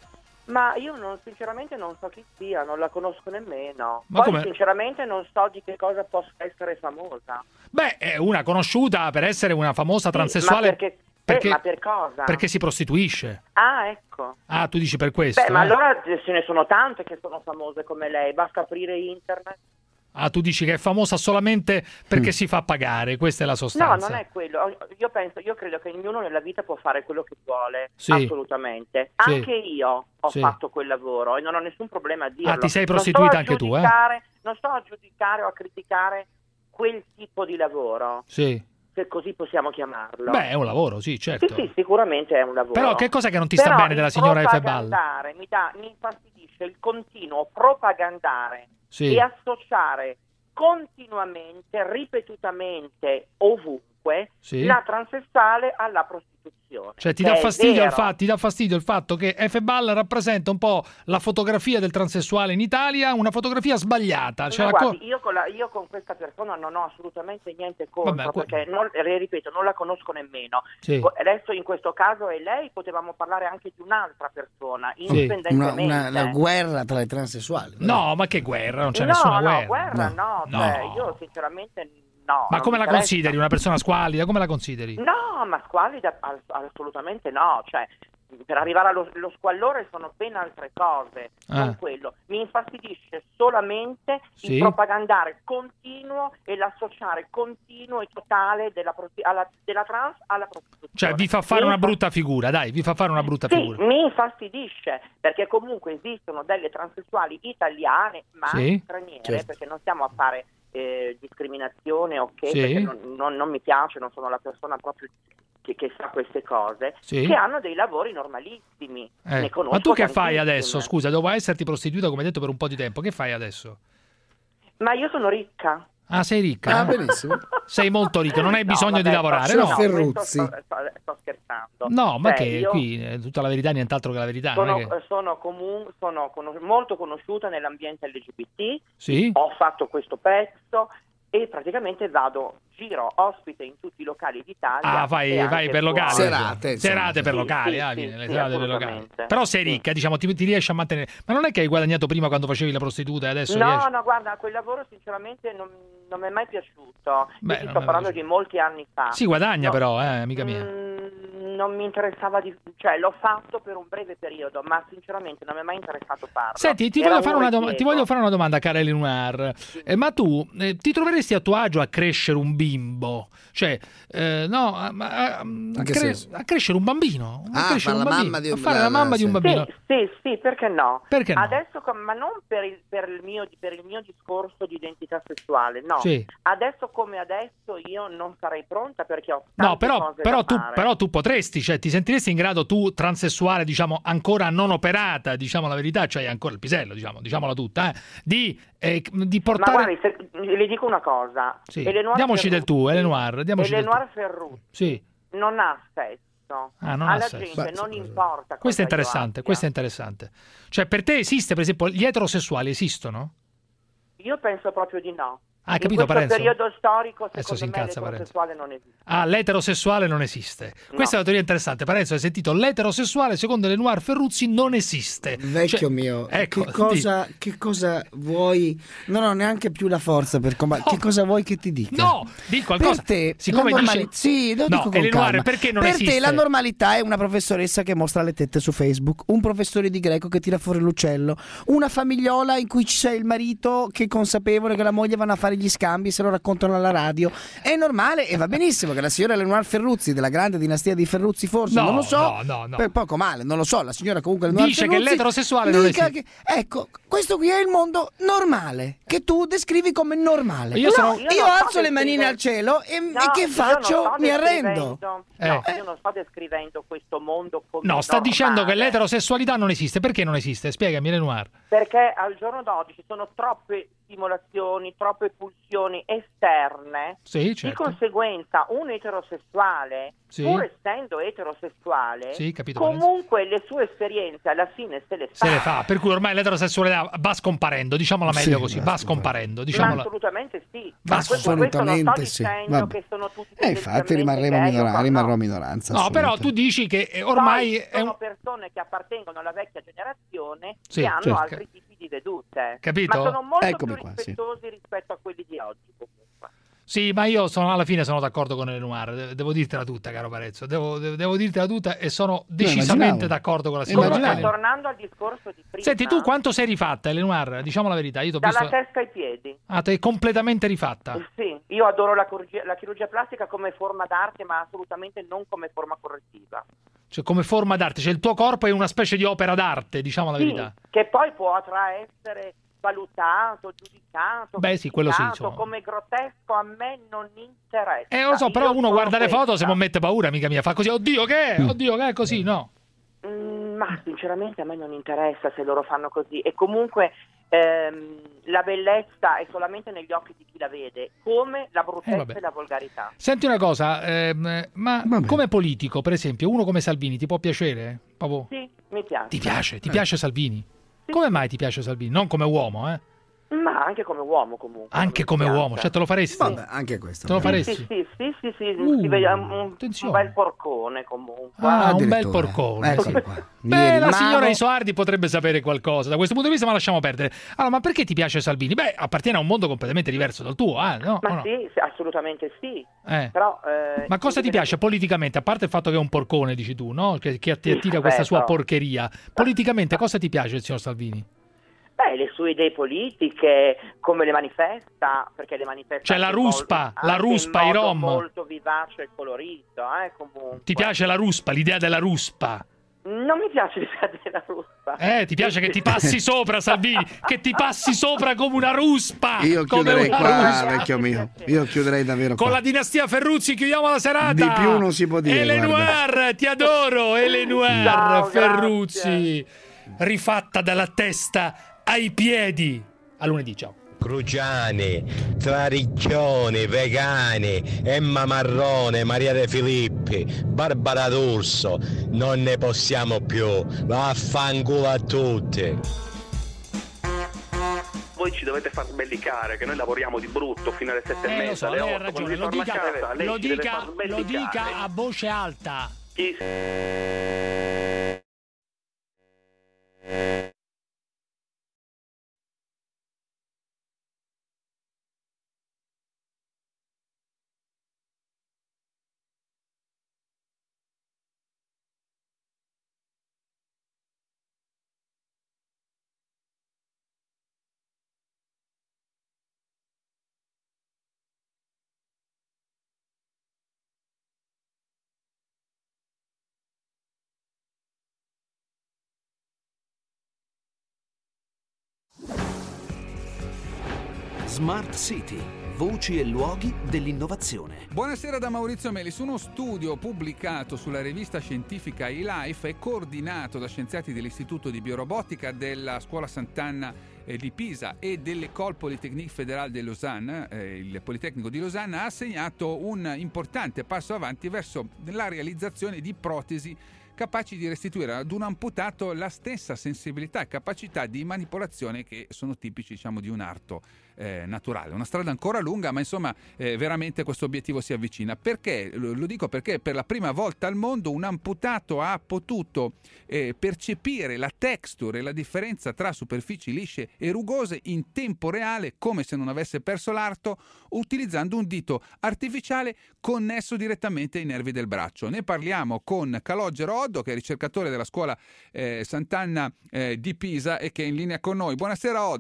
Ma io non, sinceramente non so chi sia, non la conosco nemmeno. Ma Poi com'è? sinceramente non so di che cosa possa essere famosa. Beh, è una conosciuta per essere una famosa Sì, transessuale. ma perché, perché- eh, ma per cosa? Perché si prostituisce. Ah, ecco. Ah, tu dici per questo? Beh, ma eh? allora ce ne sono tante che sono famose come lei, basta aprire internet. Ah, tu dici che è famosa solamente perché Mm. si fa pagare, questa è la No, sostanza. non è quello. Io penso, io credo che ognuno nella vita può fare quello che vuole, Sì. assolutamente. Sì. Anche io ho Sì. fatto quel lavoro e non ho nessun problema a dirlo. Ah, ti sei Non prostituita sto a anche tu, eh? giudicare- Non sto a giudicare o a criticare quel tipo di lavoro, Sì. se così possiamo chiamarlo. Beh, è un lavoro, sì, certo. Sì, sì, sicuramente è un lavoro. Però che cosa che non ti sta Però bene della il signora Efe Bal? propagandare Mi, dà, mi infastidisce il continuo propagandare Sì. e associare continuamente, ripetutamente, ovunque, Sì. la transessuale alla prostituzione. Cioè ti Che dà, è fastidio il vero. fatto, ti dà fastidio il fatto che Efe Bal rappresenta un po' la fotografia del transessuale in Italia, una fotografia sbagliata. Cioè, Ma la co- guardi, io, con la- io con questa persona non ho assolutamente niente contro, Vabbè, que- perché non, le ripeto, non la conosco nemmeno. Sì. Co- Adesso in questo caso è lei, potevamo parlare anche di un'altra persona, Sì, indipendentemente. una, una, una guerra tra le transessuali. No, ma che guerra, non c'è no, nessuna no, guerra. guerra no, No. cioè, io sinceramente no. Ma non come mi la interessa. consideri? Una persona squallida? Come la consideri? No, ma squallida al- assolutamente no, cioè per arrivare allo lo squallore sono ben altre cose, Ah. non quello. Mi infastidisce solamente Sì. il propagandare continuo e l'associare continuo e totale della, prosti- alla- della trans alla prostituzione. Cioè vi fa fare Mi una infa- brutta figura, dai, vi fa fare una brutta Sì, figura. mi infastidisce perché comunque esistono delle transessuali italiane ma Sì, anche straniere, certo. perché non stiamo a fare eh, discriminazione o che Sì. perché non, non- non mi piace, non sono la persona proprio che, che fa queste cose, Sì. che hanno dei lavori normalissimi. Eh, Ne conosco Ma tu che fai tantissime. adesso? Scusa, dopo esserti prostituita, come hai detto, per un po' di tempo, che fai adesso? Ma io sono ricca. Ah, sei ricca? Ah, benissimo. Sei molto ricca, non hai No, bisogno vabbè, di lavorare, sto- no? no, Ferruzzi. questo Sto, sto, sto scherzando. No, ma Cioè, che io qui è tutta la verità, nient'altro che la verità. non Sono, è che- eh, sono, comun- sono conos- molto conosciuta nell'ambiente L G B T, Sì? ho fatto questo pezzo e praticamente vado, giro ospite in tutti i locali d'Italia. Ah, vai, e anche vai per locali. fuori. Serate, insomma. Serate per Sì, locali, sì, ah, sì, vieni, le sì, serate per locali. assolutamente. Però sei ricca, diciamo, ti, ti riesci a mantenere. Ma non è che hai guadagnato prima quando facevi la prostituta e adesso No, riesci? no, guarda, quel lavoro sinceramente non, non mi è mai piaciuto. Beh, Io ti non sto mi è parlando di molti anni fa. Si guadagna No, però, eh, amica mia. mm, non mi interessava di... cioè l'ho fatto per un breve periodo, ma sinceramente non mi è mai interessato farlo. Senti, ti Era voglio, un fare una dom- ripiego. ti voglio fare una domanda, cara Elenoir. Eh, ma tu eh, ti troveresti a tuo agio a crescere un bimbo? Cioè, eh, no, a, a- a che cre- senso? a crescere un bambino? A Ah, crescere fare un la bambino, mamma di a un- fare la la- mamma di un sì. bambino. Sì, sì, sì, perché no? Perché no? Adesso, com- ma non per il, per il mio, per il mio discorso di identità sessuale, no. Sì. Adesso come adesso io non sarei pronta perché ho tante No, però, cose però da tu, fare. però tu potresti, cioè ti sentiresti in grado tu, transessuale, diciamo, ancora non operata, diciamo la verità, cioè ancora il pisello, diciamo, diciamola tutta, eh, di, eh, di Ma portare... guardi, se- le dico una cosa. Sì. Elenoir Diamoci del Ferruzzi- tu, Elenoir, diamoci del Elenoir tu. Ferruzzi Sì. non ha sesso. Ah, non ha Alla sesso. gente Beh, non importa. Questo è cosa io interessante, abbia. questo è interessante. Cioè per te esiste, per esempio, gli eterosessuali esistono? Io penso proprio di no. Ah, hai In capito, questo Parenzo? periodo storico, Adesso si secondo me, incazza, l'eterosessuale non esiste. Ah, l'eterosessuale non esiste. No. Questa è una teoria interessante. Parenzo, hai sentito? L'eterosessuale, secondo Elenoir Ferruzzi, non esiste. Vecchio Cioè, mio, ecco, che, cosa, che cosa vuoi? Non ho neanche più la forza per combattere. Che cosa vuoi che ti dica? No, di qualcosa. Per te, Siccome la normali- dice- sì, lo No, dico con Elenoir, calma. perché non per esiste? te la normalità è una professoressa che mostra le tette su Facebook, un professore di greco che tira fuori l'uccello, una famigliola in cui c'è il marito che è consapevole che la moglie vanno a fare fare gli scambi, se lo raccontano alla radio. È normale e va benissimo che la signora Lenoir Ferruzzi, della grande dinastia di Ferruzzi, forse, no, non lo so, no, no, no. per poco male, non lo so, la signora comunque Lenoir dice Ferruzzi che l'eterosessuale non dica esiste. Che, ecco, questo qui è il mondo normale, che tu descrivi come normale. Io, sono... no, io, io alzo le manine al cielo e, no, e che faccio? Mi arrendo. Eh. No, io non sto descrivendo questo mondo come No, sta normale. dicendo che l'eterosessualità non esiste. Perché non esiste? Spiegami, Lenoir. Perché al giorno d'oggi ci sono troppe stimolazioni, troppe pulsioni esterne. Sì, certo. Di conseguenza un eterosessuale, sì. pur essendo eterosessuale, sì, capito, comunque le sue esperienze alla fine se le fa. Se le fa, per cui ormai l'eterosessualità va scomparendo, diciamola meglio sì, così, va scomparendo. Diciamola... Ma assolutamente sì. Ma assolutamente questo non sto sì. dicendo che sono tutti eh, infatti rimarremo, minora- rimarrò minoranza. No, però tu dici che ormai Poi sono è un... persone che appartengono alla vecchia generazione sì, che hanno certo. altri tipi di vedute. Capito? Ma sono molto Eccomi più qua, rispettosi sì. rispetto a quelli di oggi comunque. Sì, ma io sono, alla fine sono d'accordo con Lenoir, devo dirtela tutta, caro Parezzo, devo, devo dirtela tutta e sono decisamente d'accordo con la signora. Comunque, tornando al discorso di prima. Senti, tu quanto sei rifatta, Lenoir? Diciamo la verità, io t'ho dalla visto... testa ai piedi. Ah, te completamente rifatta? Sì, io adoro la chirurgia, la chirurgia plastica come forma d'arte, ma assolutamente non come forma correttiva. Cioè come forma d'arte, cioè il tuo corpo è una specie di opera d'arte, diciamo la sì, verità. Che poi potrà essere valutato, giudicato, beh sì, quello sì, insomma. Come grottesco, a me non interessa. Eh lo so, però io uno guarda le foto, se non mette paura, mica mia, fa così, oddio che è, oddio che è così, no? Mm, ma sinceramente a me non interessa se loro fanno così, e comunque ehm, la bellezza è solamente negli occhi di chi la vede, come la bruttezza eh, e la volgarità. Senti una cosa, ehm, ma vabbè. Come politico, per esempio, uno come Salvini ti può piacere? Proprio... Sì, mi piace. Ti piace? Ti piace Salvini? Come mai ti piace Salvini? Non come uomo, eh? Ma anche come uomo comunque. Anche come piace. Uomo, cioè te lo faresti? Vabbè, anche questo. Te lo faresti? Sì, sì, sì, sì, sì, uh, si vede un, un bel porcone comunque. Ah, un bel porcone. Eccolo qua. Beh, la mano... signora Isoardi potrebbe sapere qualcosa da questo punto di vista, ma lasciamo perdere. Allora, ma perché ti piace Salvini? Beh, appartiene a un mondo completamente diverso dal tuo, eh? No, ma no? sì, assolutamente sì. Eh. Però, eh, ma cosa ti piace politicamente? A parte il fatto che è un porcone, dici tu, no? Che, che ti attira questa sua porcheria. Politicamente cosa ti piace il signor Salvini? Beh, le sue idee politiche, come le manifesta, perché le manifesta cioè la ruspa, molto, la ruspa, in i modo rom. molto vivace e colorito, eh, comunque. Ti piace la ruspa, l'idea della ruspa? Non mi piace l'idea della ruspa. Eh, ti piace che ti passi sopra, Salvini, che ti passi sopra come una ruspa. Io chiuderei come qua, ruspa. vecchio mio. Io chiuderei davvero Con qua. la dinastia Ferruzzi chiudiamo la serata. Di più non si può dire. Elenoir, ti adoro, Elenoir Ciao, Ferruzzi. Grazie. Rifatta dalla testa ai piedi. A lunedì, ciao. Cruciani, Traricchioni, Vegani, Emma Marrone, Maria De Filippi, Barbara D'Urso, non ne possiamo più, vaffanculo a tutti. Voi ci dovete far sbellicare, che noi lavoriamo di brutto fino alle sette eh, e mezza, lo so, alle lei ha otto, ragione, lo dica, casa, lei lo, ci deve dica, far sbellicare. lo dica a voce alta. Chi... Smart City, voci e luoghi dell'innovazione. Buonasera da Maurizio Melis. Uno studio pubblicato sulla rivista scientifica eLife e coordinato da scienziati dell'Istituto di Biorobotica della Scuola Sant'Anna eh, di Pisa e dell'École Polytechnique Fédérale de Lausanne, eh, il Politecnico di Losanna, ha segnato un importante passo avanti verso la realizzazione di protesi capaci di restituire ad un amputato la stessa sensibilità e capacità di manipolazione che sono tipici, diciamo, di un arto eh, naturale. Una strada ancora lunga, ma insomma eh, veramente questo obiettivo si avvicina. Perché? Lo dico perché per la prima volta al mondo un amputato ha potuto eh, percepire la texture e la differenza tra superfici lisce e rugose in tempo reale, come se non avesse perso l'arto, utilizzando un dito artificiale connesso direttamente ai nervi del braccio. Ne parliamo con Calogero Oddo, che è ricercatore della scuola eh, Sant'Anna eh, di Pisa e che è in linea con noi. Buonasera Oddo.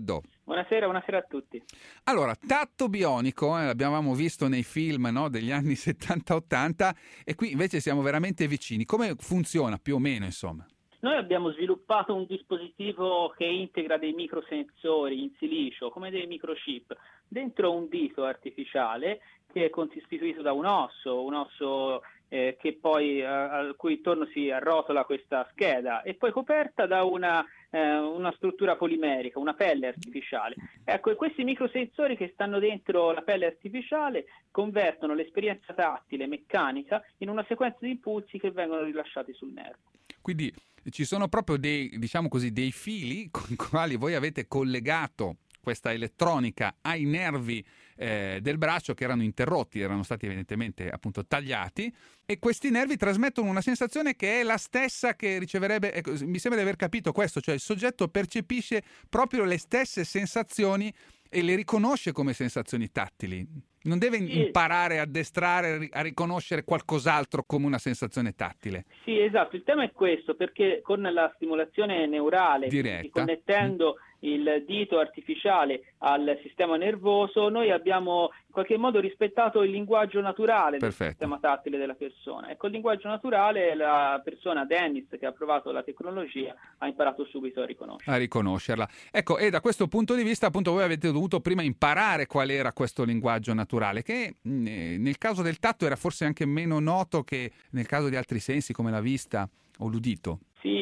Buonasera, buonasera a tutti. Allora, tatto bionico, eh, l'abbiamo visto nei film, no, degli anni settanta ottanta, e qui invece siamo veramente vicini. Come funziona più o meno, insomma? Noi abbiamo sviluppato un dispositivo che integra dei microsensori in silicio, come dei microchip, dentro un dito artificiale che è costituito da un osso, un osso eh, che poi eh, al cui intorno si arrotola questa scheda, e poi coperta da una, eh, una struttura polimerica, una pelle artificiale. Ecco, e questi microsensori che stanno dentro la pelle artificiale convertono l'esperienza tattile meccanica in una sequenza di impulsi che vengono rilasciati sul nervo. Quindi ci sono proprio dei, diciamo così, dei fili con i quali voi avete collegato questa elettronica ai nervi eh, del braccio, che erano interrotti, erano stati evidentemente appunto tagliati, e questi nervi trasmettono una sensazione che è la stessa che riceverebbe, ecco, mi sembra di aver capito questo, cioè il soggetto percepisce proprio le stesse sensazioni e le riconosce come sensazioni tattili. Non deve sì. imparare a addestrare a riconoscere qualcos'altro come una sensazione tattile. Sì, esatto, il tema è questo, perché con la stimolazione neurale, diretta, connettendo mm. il dito artificiale al sistema nervoso, noi abbiamo in qualche modo rispettato il linguaggio naturale del Perfetto. sistema tattile della persona. E con il linguaggio naturale la persona, Dennis, che ha provato la tecnologia, ha imparato subito a riconoscerla. A riconoscerla. Ecco, e da questo punto di vista, appunto, voi avete dovuto prima imparare qual era questo linguaggio naturale, che mh, nel caso del tatto era forse anche meno noto che nel caso di altri sensi come la vista o l'udito.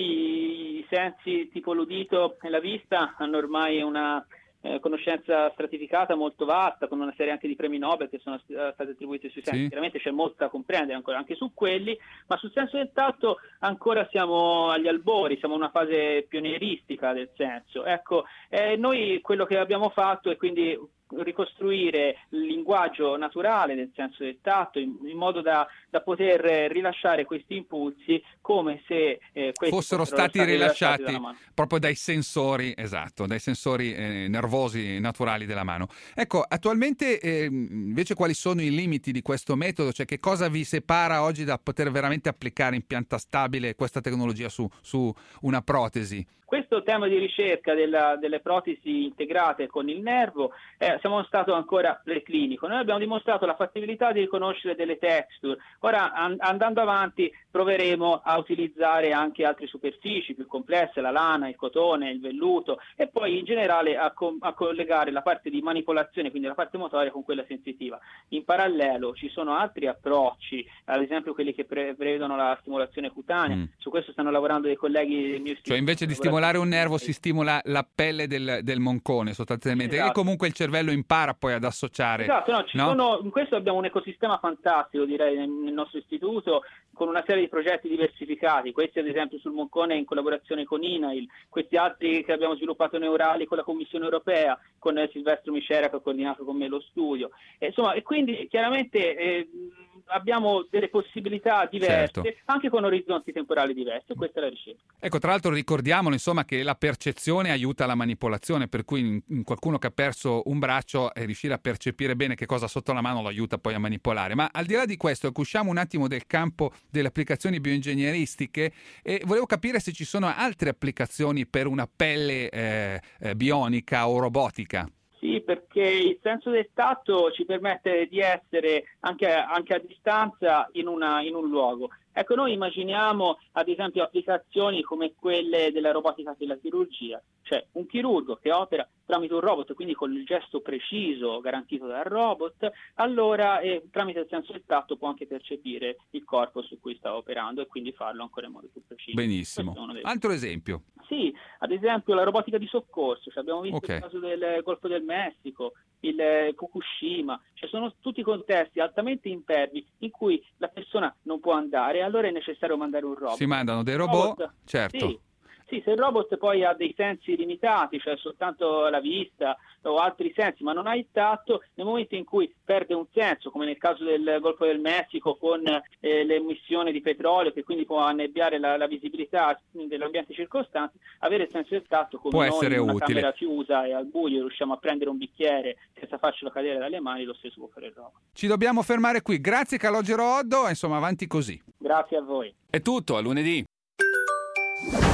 Sì, i sensi tipo l'udito e la vista hanno ormai una eh, conoscenza stratificata molto vasta, con una serie anche di premi Nobel che sono stati attribuiti sui sensi. Sì. Chiaramente c'è molto da comprendere ancora anche su quelli, ma sul senso del tatto ancora siamo agli albori, siamo in una fase pionieristica del senso. Ecco, eh, noi quello che abbiamo fatto è quindi ricostruire il linguaggio naturale del senso del tatto in, in modo da, da poter rilasciare questi impulsi come se eh, questi fossero stati, stati rilasciati, rilasciati proprio dai sensori, esatto, dai sensori eh, nervosi naturali della mano. Ecco, attualmente eh, invece quali sono i limiti di questo metodo? Cioè, che cosa vi separa oggi da poter veramente applicare in pianta stabile questa tecnologia su, su una protesi? Questo tema di ricerca della, delle protesi integrate con il nervo eh, siamo stato ancora preclinico. Noi abbiamo dimostrato la fattibilità di riconoscere delle texture. Ora, an- andando avanti, proveremo a utilizzare anche altre superfici più complesse, la lana, il cotone, il velluto, e poi in generale a, co- a collegare la parte di manipolazione, quindi la parte motoria, con quella sensitiva. In parallelo ci sono altri approcci, ad esempio quelli che pre- prevedono la stimolazione cutanea. Mm. Su questo stanno lavorando dei colleghi del mio istituto. Cioè, invece di stimolare un nervo si stimola la pelle del, del moncone, sostanzialmente, esatto. E comunque il cervello impara poi ad associare. Esatto, no, ci no? Sono, in questo abbiamo un ecosistema fantastico, direi, nel, nel nostro istituto, con una serie di progetti diversificati, questi ad esempio sul moncone in collaborazione con I N A I L, questi altri che abbiamo sviluppato neurali con la Commissione Europea, con Silvestro Micera che ha coordinato con me lo studio. E, insomma, e quindi chiaramente eh, abbiamo delle possibilità diverse, certo. anche con orizzonti temporali diversi, e questa è la ricerca. Ecco, tra l'altro ricordiamolo, insomma, che la percezione aiuta la manipolazione, per cui in, in qualcuno che ha perso un braccio e riuscire a percepire bene che cosa ha sotto la mano lo aiuta poi a manipolare. Ma al di là di questo, ecco, usciamo un attimo del campo delle applicazioni bioingegneristiche e volevo capire se ci sono altre applicazioni per una pelle eh, eh, bionica o robotica. Sì, perché il senso del tatto ci permette di essere anche, anche a distanza in, una, in un luogo. Ecco, noi immaginiamo ad esempio applicazioni come quelle della robotica della chirurgia, cioè un chirurgo che opera tramite un robot, quindi con il gesto preciso garantito dal robot, allora eh, tramite il senso del tatto può anche percepire il corpo su cui sta operando e quindi farlo ancora in modo più preciso. Benissimo. Dei... Altro esempio? Sì, ad esempio la robotica di soccorso, cioè abbiamo visto okay. il caso del Golfo del Messico, il Fukushima, cioè sono tutti contesti altamente impervi in cui la persona non può andare, allora è necessario mandare un robot. Si mandano dei robot, robot certo. Sì. Sì, se il robot poi ha dei sensi limitati, cioè soltanto la vista o altri sensi, ma non ha il tatto, nel momento in cui perde un senso, come nel caso del Golfo del Messico con eh, l'emissione di petrolio, che quindi può annebbiare la, la visibilità dell'ambiente circostante, avere il senso del tatto come può noi essere in una utile. Camera chiusa e al buio riusciamo a prendere un bicchiere senza farcelo cadere dalle mani, lo stesso può fare il robot. Ci dobbiamo fermare qui. Grazie Calogero Oddo, insomma avanti così. Grazie a voi. È tutto, a lunedì.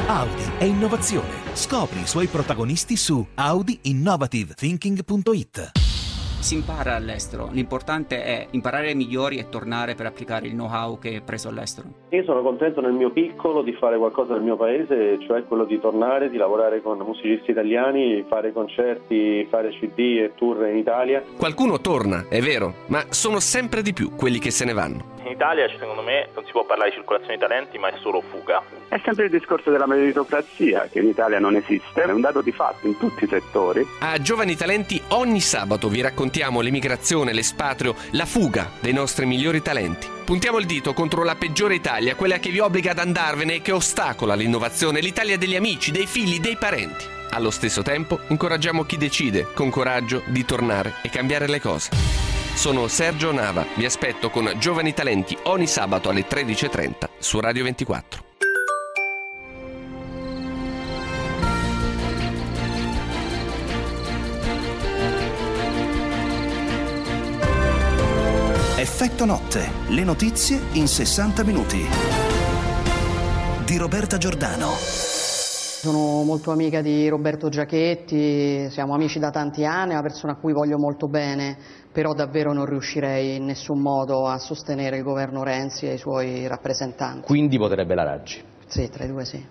Audi è innovazione. Scopri i suoi protagonisti su audi innovative thinking punto it. Si impara all'estero, l'importante è imparare ai migliori e tornare per applicare il know-how che hai preso all'estero. Io sono contento nel mio piccolo di fare qualcosa nel mio paese, cioè quello di tornare, di lavorare con musicisti italiani, fare concerti, fare C D e tour in Italia. Qualcuno torna, è vero, ma sono sempre di più quelli che se ne vanno. In Italia, secondo me, non si può parlare di circolazione di talenti, ma è solo fuga. È sempre il discorso della meritocrazia, che in Italia non esiste, è un dato di fatto in tutti i settori. A Giovani Talenti ogni sabato vi raccontiamo l'emigrazione, l'espatrio, la fuga dei nostri migliori talenti. Puntiamo il dito contro la peggiore Italia, quella che vi obbliga ad andarvene e che ostacola l'innovazione, l'Italia degli amici, dei figli, dei parenti. Allo stesso tempo, incoraggiamo chi decide, con coraggio, di tornare e cambiare le cose. Sono Sergio Nava, vi aspetto con Giovani Talenti ogni sabato alle tredici e trenta su Radio ventiquattro. Effetto notte, le notizie in sessanta minuti. Di Roberta Giordano. Sono molto amica di Roberto Giachetti, siamo amici da tanti anni, è una persona a cui voglio molto bene, però davvero non riuscirei in nessun modo a sostenere il governo Renzi e i suoi rappresentanti. Quindi voterebbe la Raggi? Sì, tra i due sì.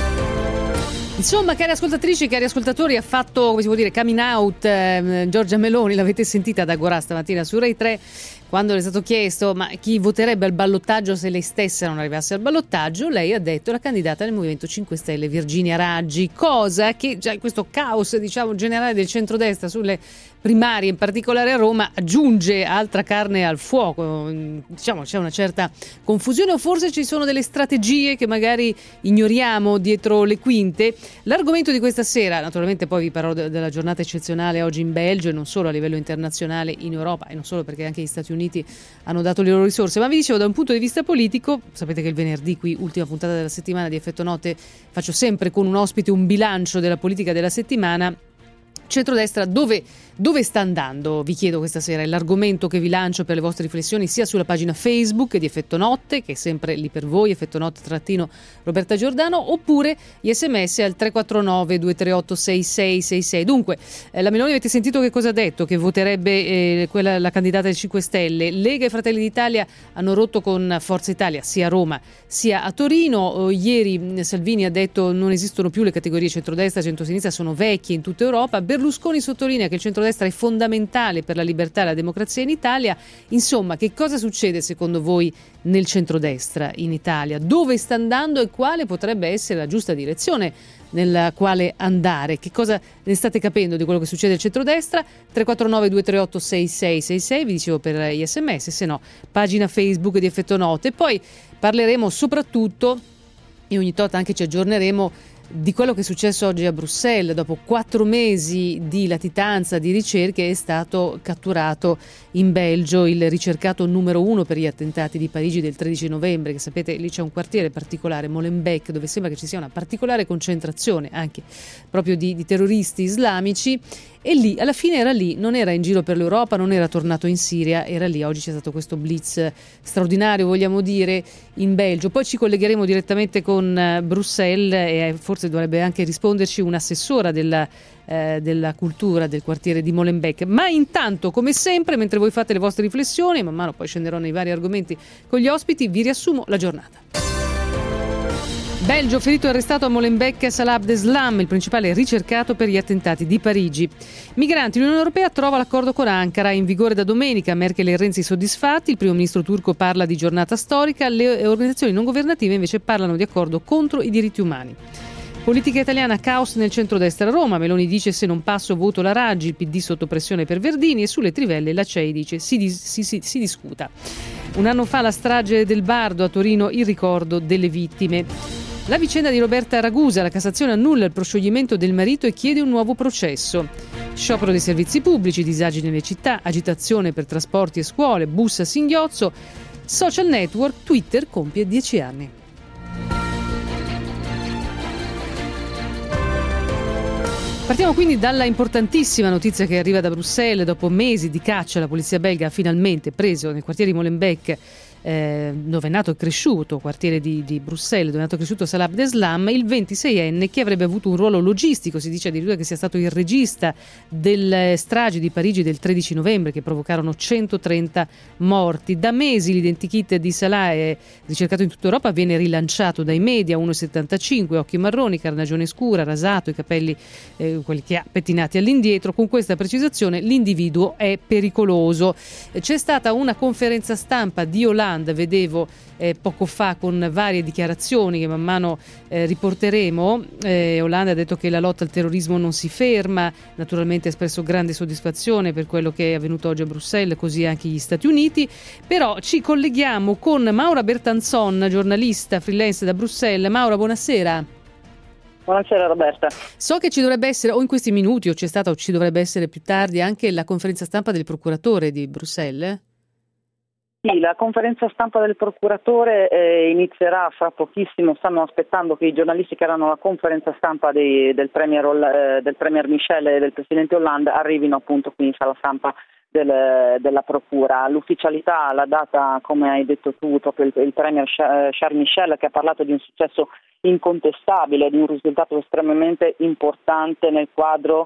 Insomma, cari ascoltatrici e cari ascoltatori, ha fatto, come si può dire, coming out eh, Giorgia Meloni, l'avete sentita ad Agorà stamattina su Rai tre, quando le è stato chiesto ma chi voterebbe al ballottaggio se lei stessa non arrivasse al ballottaggio, lei ha detto la candidata del Movimento cinque Stelle Virginia Raggi, cosa che già in questo caos, diciamo, generale del centrodestra sulle primarie, in particolare a Roma, aggiunge altra carne al fuoco. Diciamo c'è una certa confusione, o forse ci sono delle strategie che magari ignoriamo dietro le quinte. L'argomento di questa sera, naturalmente poi vi parlerò de- della giornata eccezionale oggi in Belgio e non solo a livello internazionale in Europa, e non solo perché anche gli Stati Uniti hanno dato le loro risorse, ma vi dicevo da un punto di vista politico. Sapete che il venerdì, qui ultima puntata della settimana di Effetto Notte, faccio sempre con un ospite un bilancio della politica della settimana. Centrodestra dove, dove sta andando? Vi chiedo questa sera, è l'argomento che vi lancio per le vostre riflessioni sia sulla pagina Facebook di Effetto Notte, che è sempre lì per voi, Effetto Notte trattino Roberta Giordano, oppure gli sms al tre quattro nove due tre otto sei sei sei sei. Dunque, eh, la Meloni avete sentito che cosa ha detto? Che voterebbe eh, quella, la candidata del cinque Stelle. Lega e Fratelli d'Italia hanno rotto con Forza Italia sia a Roma sia a Torino. Oh, ieri Salvini ha detto non esistono più le categorie centrodestra e centrosinistra, sono vecchie in tutta Europa. Berlusconi sottolinea che il centrodestra è fondamentale per la libertà e la democrazia in Italia. Insomma, che cosa succede secondo voi nel centrodestra in Italia? Dove sta andando e quale potrebbe essere la giusta direzione nella quale andare? Che cosa ne state capendo di quello che succede al centrodestra? tre quattro nove due tre otto sei sei sei sei, vi dicevo per gli sms, se no pagina Facebook di Effetto Note. Poi parleremo soprattutto, e ogni tot anche ci aggiorneremo, di quello che è successo oggi a Bruxelles. Dopo quattro mesi di latitanza, di ricerche, è stato catturato in Belgio il ricercato numero uno per gli attentati di Parigi del tredici novembre, che sapete lì c'è un quartiere particolare, Molenbeek, dove sembra che ci sia una particolare concentrazione anche proprio di, di terroristi islamici, e lì alla fine era lì, non era in giro per l'Europa, non era tornato in Siria, era lì. Oggi c'è stato questo blitz straordinario, vogliamo dire, in Belgio. Poi ci collegheremo direttamente con Bruxelles e forse dovrebbe anche risponderci un'assessora della, eh, della cultura del quartiere di Molenbeek. Ma intanto, come sempre, mentre voi fate le vostre riflessioni, man mano poi scenderò nei vari argomenti con gli ospiti, vi riassumo la giornata. Belgio, ferito e arrestato a Molenbeek Salah Abdeslam, il principale ricercato per gli attentati di Parigi. Migranti, l'Unione Europea trova l'accordo con Ankara, in vigore da domenica. Merkel e Renzi soddisfatti, il primo ministro turco parla di giornata storica, le organizzazioni non governative invece parlano di accordo contro i diritti umani. Politica italiana, caos nel centrodestra a Roma. Meloni dice se non passo voto la Raggi, il P D sotto pressione per Verdini, e sulle trivelle la C E I dice si, dis- si, si, si discuta. Un anno fa la strage del Bardo, a Torino il ricordo delle vittime. La vicenda di Roberta Ragusa, la Cassazione annulla il proscioglimento del marito e chiede un nuovo processo. Sciopero dei servizi pubblici, disagi nelle città, agitazione per trasporti e scuole, bus a singhiozzo. Social network, Twitter compie dieci anni. Partiamo quindi dalla importantissima notizia che arriva da Bruxelles. Dopo mesi di caccia, la polizia belga ha finalmente preso nel quartiere di Molenbeek eh, dove è nato e cresciuto, quartiere di, di Bruxelles, dove è nato e cresciuto Salah Abdeslam, il ventiseienne che avrebbe avuto un ruolo logistico, si dice addirittura che sia stato il regista delle stragi di Parigi del tredici novembre che provocarono centotrenta morti. Da mesi l'identikit di Salah è ricercato in tutta Europa, viene rilanciato dai media, uno virgola settantacinque, occhi marroni, carnagione scura, rasato, i capelli eh, quelli che ha pettinati all'indietro. Con questa precisazione l'individuo è pericoloso. C'è stata una conferenza stampa di Hollande, vedevo eh, poco fa, con varie dichiarazioni che man mano eh, riporteremo. eh, Hollande ha detto che la lotta al terrorismo non si ferma, naturalmente ha espresso grande soddisfazione per quello che è avvenuto oggi a Bruxelles, così anche gli Stati Uniti. Però ci colleghiamo con Maura Bertanzon, giornalista freelance da Bruxelles. Maura, buonasera. Buonasera Roberta. So che ci dovrebbe essere, o in questi minuti, o c'è stata, o ci dovrebbe essere più tardi, anche la conferenza stampa del procuratore di Bruxelles. Sì, la conferenza stampa del procuratore eh, inizierà fra pochissimo. Stanno aspettando che i giornalisti che erano alla conferenza stampa dei, del, premier, eh, del Premier Michel e del Presidente Hollande arrivino appunto qui in sala stampa del, della procura. L'ufficialità l'ha data, come hai detto tu, proprio il, il Premier Charles Michel, che ha parlato di un successo incontestabile, di un risultato estremamente importante nel quadro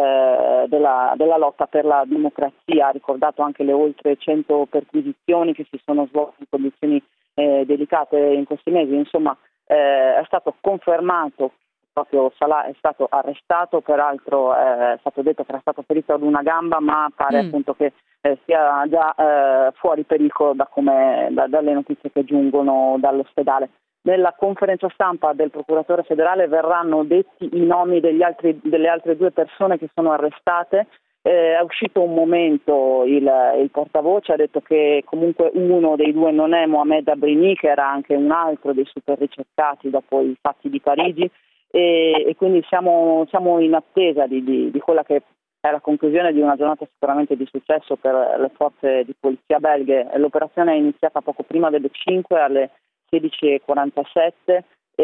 eh, della, della lotta per la democrazia. Ha ricordato anche le oltre cento perquisizioni che si sono svolte in condizioni eh, delicate in questi mesi. Insomma, eh, è stato confermato, proprio Salah è stato arrestato, peraltro eh, è stato detto che era stato ferito ad una gamba, ma pare mm. appunto che eh, sia già eh, fuori pericolo da come, da, dalle notizie che giungono dall'ospedale. Nella conferenza stampa del procuratore federale verranno detti i nomi degli altri, delle altre due persone che sono arrestate. Eh, è uscito un momento il, il portavoce, ha detto che comunque uno dei due non è Mohamed Abrini, che era anche un altro dei super ricercati dopo i fatti di Parigi, e, e quindi siamo, siamo in attesa di, di, di quella che è la conclusione di una giornata sicuramente di successo per le forze di polizia belghe. L'operazione è iniziata poco prima delle cinque, alle sedici e quarantasette,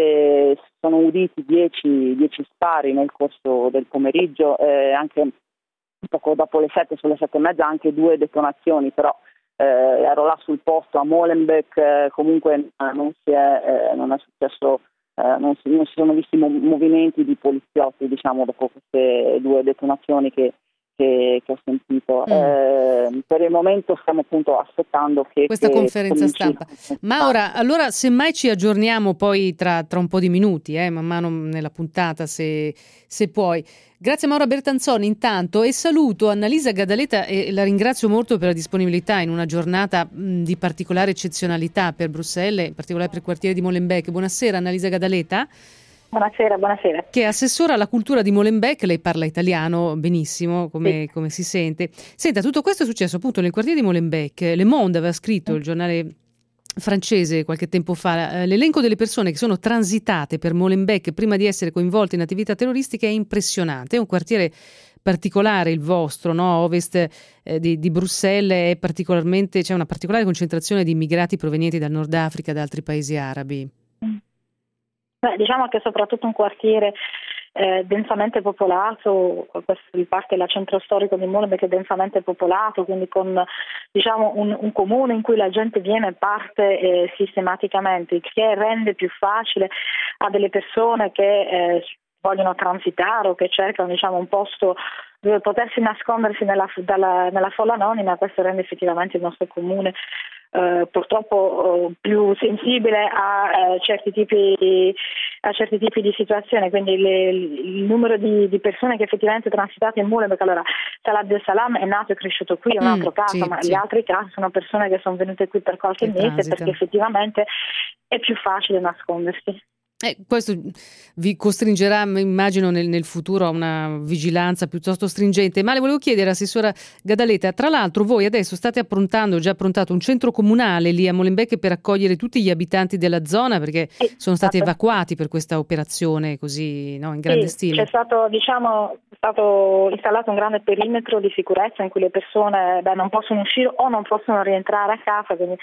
e sono uditi dieci spari nel corso del pomeriggio, e anche poco dopo le sette, sulle sette e mezza, anche due detonazioni, però eh, ero là sul posto a Molenbeek, eh, comunque eh, non, si è, eh, non è successo, eh, non, si, non si sono visti mo- movimenti di poliziotti, diciamo, dopo queste due detonazioni che Che, che ho sentito. Mm. Eh, per il momento stiamo appunto aspettando che questa che conferenza stampa. Ma ora, allora, semmai ci aggiorniamo poi tra, tra un po' di minuti, eh, man mano nella puntata, se, se puoi. Grazie Maura Bertanzoni intanto, e saluto Annalisa Gadaleta e la ringrazio molto per la disponibilità in una giornata mh, di particolare eccezionalità per Bruxelles, in particolare per il quartiere di Molenbeek. Buonasera Annalisa Gadaleta. Buonasera, buonasera. Che è assessora alla cultura di Molenbeek, lei parla italiano benissimo, come, sì. come si sente. Senta, tutto questo è successo appunto nel quartiere di Molenbeek. Le Monde aveva scritto, il giornale francese, qualche tempo fa, eh, l'elenco delle persone che sono transitate per Molenbeek prima di essere coinvolte in attività terroristiche è impressionante. È un quartiere particolare il vostro, no? Ovest eh, di, di Bruxelles, è particolarmente, c'è una particolare concentrazione di immigrati provenienti dal Nord Africa e da altri paesi arabi. Beh, diciamo che è soprattutto un quartiere eh, densamente popolato, questo in parte il centro storico di Molenbeek è densamente popolato, quindi con diciamo un, un comune in cui la gente viene e parte eh, sistematicamente, il che rende più facile a delle persone che eh, vogliono transitare o che cercano diciamo un posto dove potersi nascondersi nella, dalla, nella folla anonima. Questo rende effettivamente il nostro comune Uh, purtroppo uh, più sensibile a, uh, certi tipi di, a certi tipi di situazioni, quindi le, il numero di, di persone che effettivamente transitate in Molenbeek, allora Salah Abdeslam è nato e cresciuto qui, è un altro mm, caso, sì, ma sì. Gli altri casi sono persone che sono venute qui per qualche che mese transita. Perché effettivamente è più facile nascondersi. Eh, questo vi costringerà, immagino, nel, nel futuro a una vigilanza piuttosto stringente. Ma le volevo chiedere, assessora Gadaleta, tra l'altro voi adesso state approntando, già approntato un centro comunale lì a Molenbeek per accogliere tutti gli abitanti della zona, perché sì, sono stati esatto. evacuati per questa operazione così, no, in grande sì, stile. C'è stato, diciamo, è stato installato un grande perimetro di sicurezza in cui le persone beh, non possono uscire o non possono rientrare a casa, quindi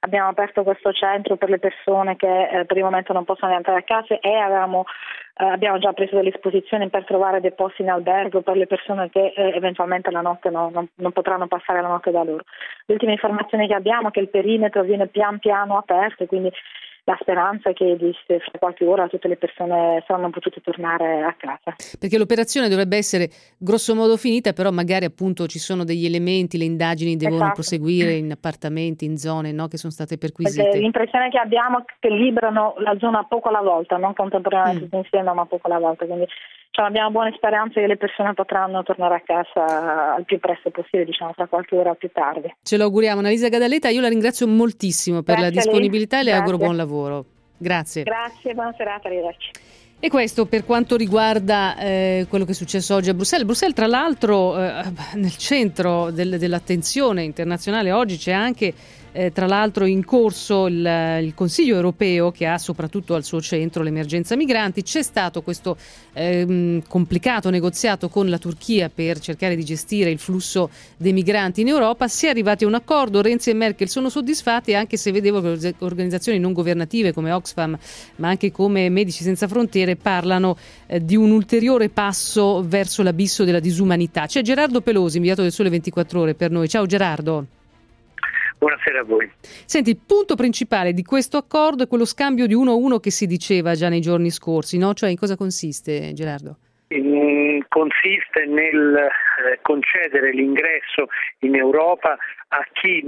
abbiamo aperto questo centro per le persone che eh, per il momento non possono rientrare a casa e avevamo, eh, abbiamo già preso delle disposizioni per trovare dei posti in albergo per le persone che eh, eventualmente la notte no, non, non potranno passare la notte da loro. Le ultime informazioni che abbiamo è che il perimetro viene pian piano aperto, quindi la speranza è che fra qualche ora tutte le persone saranno potute tornare a casa. Perché l'operazione dovrebbe essere grosso modo finita, però magari appunto ci sono degli elementi, le indagini devono esatto. proseguire in appartamenti, in zone, no, che sono state perquisite. Perché l'impressione che abbiamo è che liberano la zona poco alla volta, non contemporaneamente mm. insieme, ma poco alla volta. Quindi cioè, abbiamo buone speranze che le persone potranno tornare a casa al più presto possibile, diciamo fra qualche ora più tardi. Ce lo auguriamo. Annalisa Gadaleta, io la ringrazio moltissimo per Grazie la disponibilità e le Grazie. auguro buon lavoro. Grazie. Grazie, buona serata, arrivederci. E questo per quanto riguarda eh, quello che è successo oggi a Bruxelles. Bruxelles, tra l'altro, eh, nel centro del, dell'attenzione internazionale oggi c'è anche eh, tra l'altro in corso il, il Consiglio europeo, che ha soprattutto al suo centro l'emergenza migranti. C'è stato questo eh, complicato negoziato con la Turchia per cercare di gestire il flusso dei migranti in Europa. Si è arrivati a un accordo, Renzi e Merkel sono soddisfatti, anche se vedevo che organizzazioni non governative come Oxfam, ma anche come Medici Senza Frontiere, parlano eh, di un ulteriore passo verso l'abisso della disumanità. C'è Gerardo Pelosi, inviato del Sole ventiquattro Ore per noi. Ciao Gerardo. Buonasera a voi. Senti, il punto principale di questo accordo è quello scambio di uno a uno che si diceva già nei giorni scorsi, no? Cioè in cosa consiste, Gerardo? In, consiste nel eh, concedere l'ingresso in Europa a chi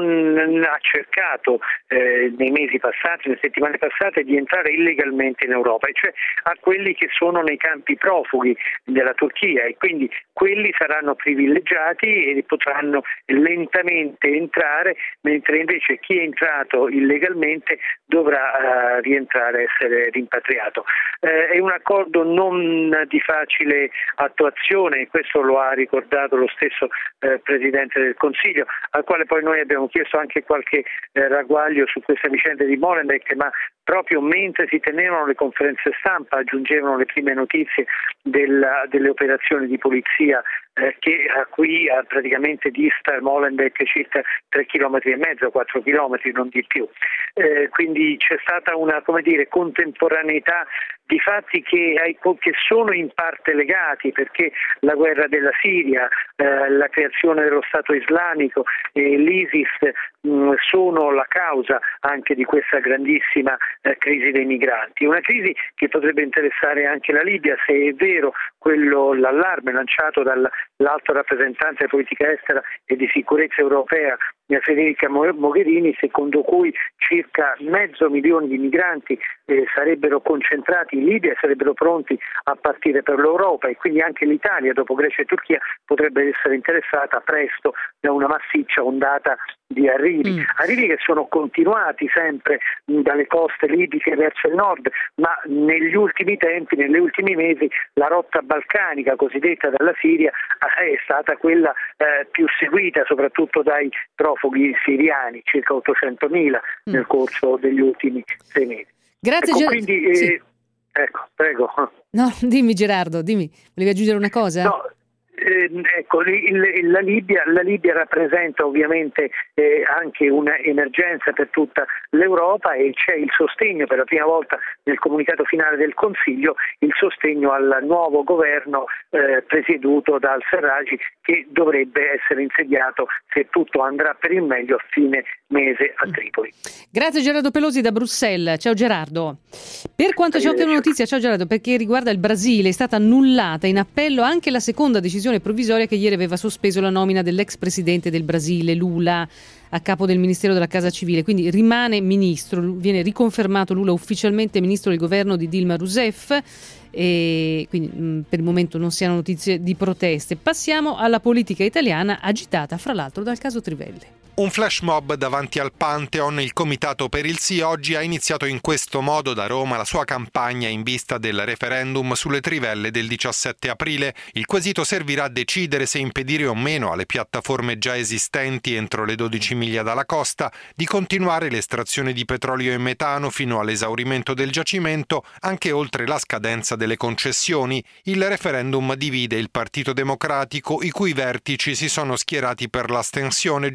non ha cercato eh, nei mesi passati, nelle settimane passate, di entrare illegalmente in Europa, e cioè a quelli che sono nei campi profughi della Turchia, e quindi quelli saranno privilegiati e potranno lentamente entrare, mentre invece chi è entrato illegalmente dovrà uh, rientrare, essere rimpatriato. Eh, è un accordo non di facile attuazione, questo lo ha ricordato lo stesso eh, Presidente del Consiglio, al quale poi noi abbiamo chiesto anche qualche eh, ragguaglio su questa vicenda di Molenbeek, ma proprio mentre si tenevano le conferenze stampa aggiungevano le prime notizie della, delle operazioni di polizia eh, che a qui a praticamente dista Molenbeek circa tre chilometri e mezzo, quattro chilometri, non di più. Eh, quindi c'è stata una, come dire, contemporaneità di fatti che, che sono in parte legati, perché la guerra della Siria, eh, la creazione dello Stato islamico e l'ISIS mh, sono la causa anche di questa grandissima eh, crisi dei migranti. Una crisi che potrebbe interessare anche la Libia, se è vero quello, l'allarme lanciato dall'alto rappresentante di politica estera e di sicurezza europea Federica Mogherini, secondo cui circa mezzo milione di migranti eh, sarebbero concentrati in Libia e sarebbero pronti a partire per l'Europa, e quindi anche l'Italia, dopo Grecia e Turchia, potrebbe essere interessata presto da una massiccia ondata di arrivi, mm. arrivi che sono continuati sempre mh, dalle coste libiche verso il nord, ma negli ultimi tempi, negli ultimi mesi, la rotta balcanica cosiddetta dalla Siria è stata quella eh, più seguita, soprattutto dai profughi siriani, circa ottocentomila mm. nel corso degli ultimi sei mesi. Grazie, ecco, Ger- quindi, eh, sì. ecco, prego. No, dimmi Gerardo, dimmi, volevi aggiungere una cosa? No. Eh, ecco, il, la, Libia, la Libia rappresenta ovviamente eh, anche un'emergenza per tutta l'Europa, e c'è il sostegno, per la prima volta nel comunicato finale del Consiglio, il sostegno al nuovo governo eh, presieduto dal Serraj, che dovrebbe essere insediato, se tutto andrà per il meglio, a fine mese a Tripoli. Grazie Gerardo Pelosi da Bruxelles. Ciao Gerardo. Per quanto c'è anche una notizia, ciao Gerardo, perché riguarda il Brasile, è stata annullata in appello anche la seconda decisione provvisoria che ieri aveva sospeso la nomina dell'ex presidente del Brasile, Lula, a capo del Ministero della Casa Civile. Quindi rimane ministro, viene riconfermato Lula ufficialmente ministro del governo di Dilma Rousseff, e quindi mh, per il momento non si hanno notizie di proteste. Passiamo alla politica italiana, agitata fra l'altro dal caso Trivelle. Un flash mob davanti al Pantheon. Il Comitato per il Sì oggi ha iniziato in questo modo da Roma la sua campagna in vista del referendum sulle trivelle del diciassette aprile. Il quesito servirà a decidere se impedire o meno alle piattaforme già esistenti entro le dodici miglia dalla costa di continuare l'estrazione di petrolio e metano fino all'esaurimento del giacimento, anche oltre la scadenza delle concessioni. Il referendum divide il Partito Democratico, i cui vertici si sono schierati per l'astensione, giudicando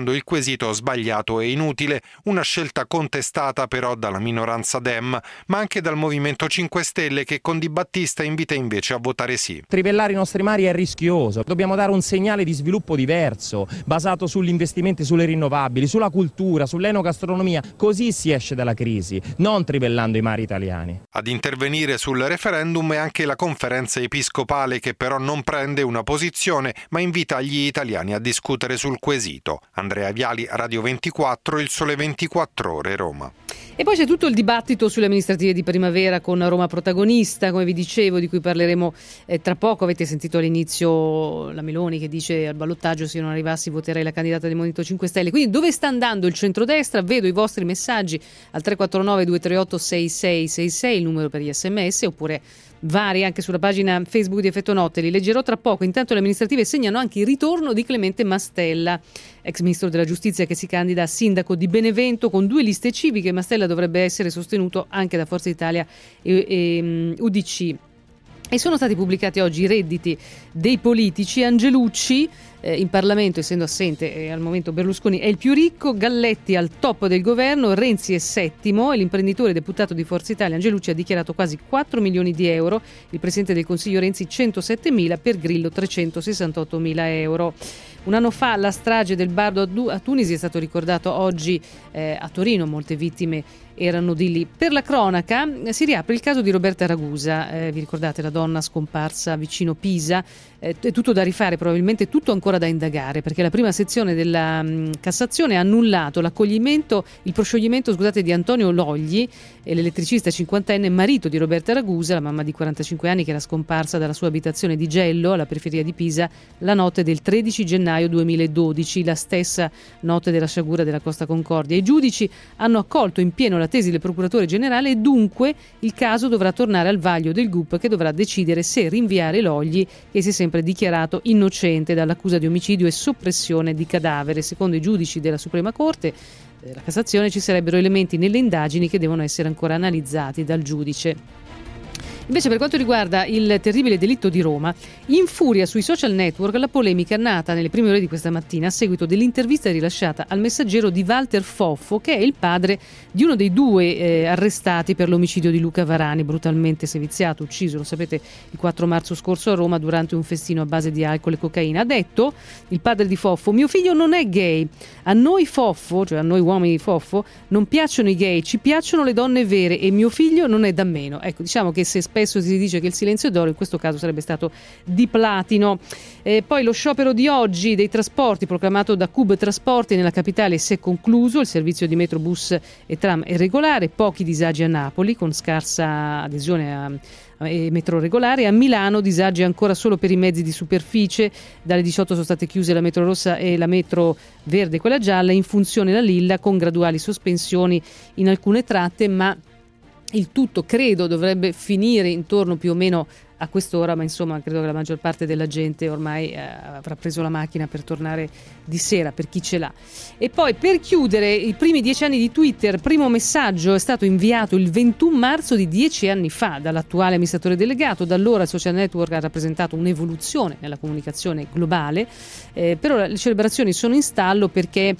definendo il quesito sbagliato e inutile, una scelta contestata però dalla minoranza Dem, ma anche dal Movimento cinque Stelle, che con Di Battista invita invece a votare sì. Trivellare i nostri mari è rischioso, dobbiamo dare un segnale di sviluppo diverso, basato sugli investimenti sulle rinnovabili, sulla cultura, sull'enogastronomia, così si esce dalla crisi, non trivellando i mari italiani. Ad intervenire sul referendum è anche la Conferenza Episcopale, che però non prende una posizione ma invita gli italiani a discutere sul quesito. Andrea Viali, Radio ventiquattro, Il Sole ventiquattro Ore, Roma. E poi c'è tutto il dibattito sulle amministrative di primavera con Roma protagonista, come vi dicevo, di cui parleremo eh, tra poco. Avete sentito all'inizio la Meloni che dice: al ballottaggio se non arrivassi voterei la candidata del Movimento cinque Stelle. Quindi dove sta andando il centrodestra? Vedo i vostri messaggi al tre quattro nove due tre otto sei sei sei sei, il numero per gli sms, oppure vari anche sulla pagina Facebook di Effetto Notte. Li leggerò tra poco. Intanto le amministrative segnano anche il ritorno di Clemente Mastella, ex ministro della giustizia, che si candida a sindaco di Benevento con due liste civiche. Mastella dovrebbe essere sostenuto anche da Forza Italia e, e um, U D C. E sono stati pubblicati oggi i redditi dei politici. Angelucci eh, in Parlamento, essendo assente eh, al momento Berlusconi, è il più ricco, Galletti al top del governo, Renzi è settimo e l'imprenditore deputato di Forza Italia Angelucci ha dichiarato quasi quattro milioni di euro, il Presidente del Consiglio Renzi centosette mila, per Grillo trecentosessantotto mila euro. Un anno fa la strage del Bardo a Tunisi, è stato ricordato oggi eh, a Torino, molte vittime erano di lì. Per la cronaca si riapre il caso di Roberta Ragusa, eh, vi ricordate, la donna scomparsa vicino Pisa? Eh, è tutto da rifare, probabilmente tutto ancora da indagare, perché la prima sezione della mh, Cassazione ha annullato l'accoglimento, il proscioglimento scusate, di Antonio Logli, eh, l'elettricista cinquantenne marito di Roberta Ragusa, la mamma di quarantacinque anni che era scomparsa dalla sua abitazione di Gello, alla periferia di Pisa, la notte del tredici gennaio duemiladodici, la stessa notte della sciagura della Costa Concordia. I giudici hanno accolto in pieno la tesi del procuratore generale e dunque il caso dovrà tornare al vaglio del G U P, che dovrà decidere se rinviare Logli, che si è sempre dichiarato innocente dall'accusa di omicidio e soppressione di cadavere. Secondo i giudici della Suprema Corte della Cassazione ci sarebbero elementi nelle indagini che devono essere ancora analizzati dal giudice. Invece per quanto riguarda il terribile delitto di Roma, infuria sui social network la polemica nata nelle prime ore di questa mattina a seguito dell'intervista rilasciata al Messaggero di Walter Foffo, che è il padre di uno dei due eh, arrestati per l'omicidio di Luca Varani, brutalmente seviziato, ucciso, lo sapete, il quattro marzo scorso a Roma durante un festino a base di alcol e cocaina. Ha detto il padre di Foffo: mio figlio non è gay, a noi Foffo, cioè a noi uomini di Foffo, non piacciono i gay, ci piacciono le donne vere e mio figlio non è da meno. Ecco, diciamo che se spesso si dice che il silenzio è d'oro, in questo caso sarebbe stato di platino. E poi lo sciopero di oggi dei trasporti proclamato da Cub Trasporti nella capitale si è concluso, il servizio di metro, bus e tram è regolare, pochi disagi a Napoli con scarsa adesione a e metro regolare. A Milano disagi ancora solo per i mezzi di superficie, dalle diciotto sono state chiuse la metro rossa e la metro verde, quella gialla, in funzione la Lilla con graduali sospensioni in alcune tratte, ma il tutto credo dovrebbe finire intorno più o meno a quest'ora, ma insomma credo che la maggior parte della gente ormai eh, avrà preso la macchina per tornare di sera, per chi ce l'ha. E poi per chiudere i primi dieci anni di Twitter, primo messaggio è stato inviato il ventuno marzo di dieci anni fa dall'attuale amministratore delegato. Da allora il social network ha rappresentato un'evoluzione nella comunicazione globale, eh, però le celebrazioni sono in stallo perché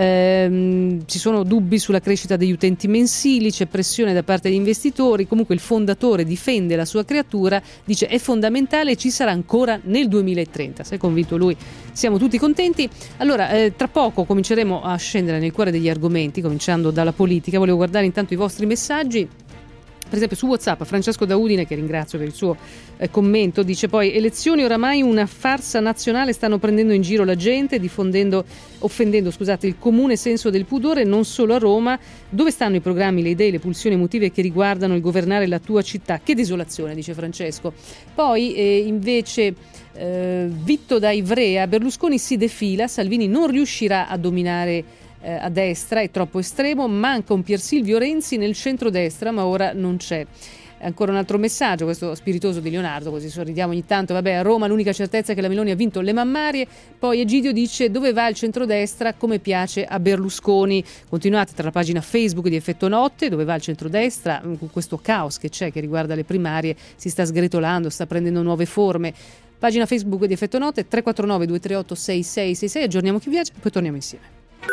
Ehm, ci sono dubbi sulla crescita degli utenti mensili, c'è pressione da parte degli investitori. Comunque il fondatore difende la sua creatura, dice è fondamentale e ci sarà ancora nel duemilatrenta. Se è convinto lui, siamo tutti contenti. Allora eh, tra poco cominceremo a scendere nel cuore degli argomenti, cominciando dalla politica. Volevo guardare intanto i vostri messaggi. Per esempio su WhatsApp Francesco da Udine, che ringrazio per il suo eh, commento, dice poi: elezioni oramai una farsa nazionale, stanno prendendo in giro la gente, diffondendo, offendendo scusate, il comune senso del pudore, non solo a Roma. Dove stanno i programmi, le idee, le pulsioni emotive che riguardano il governare la tua città? Che desolazione, dice Francesco. Poi eh, invece eh, Vitto da Ivrea: Berlusconi si defila, Salvini non riuscirà a dominare Eh, a destra, è troppo estremo, manca un Pier Silvio Renzi nel centrodestra, ma ora non c'è. Ancora un altro messaggio, questo spiritoso di Leonardo, così sorridiamo ogni tanto. Vabbè, a Roma l'unica certezza è che la Meloni ha vinto le mammarie. Poi Egidio dice: dove va il centrodestra come piace a Berlusconi? Continuate tra la pagina Facebook di Effetto Notte, dove va il centrodestra, con questo caos che c'è che riguarda le primarie, si sta sgretolando, sta prendendo nuove forme. Pagina Facebook di Effetto Notte, tre quattro nove due tre otto sei sei sei sei. Aggiorniamo chi viaggia e poi torniamo insieme.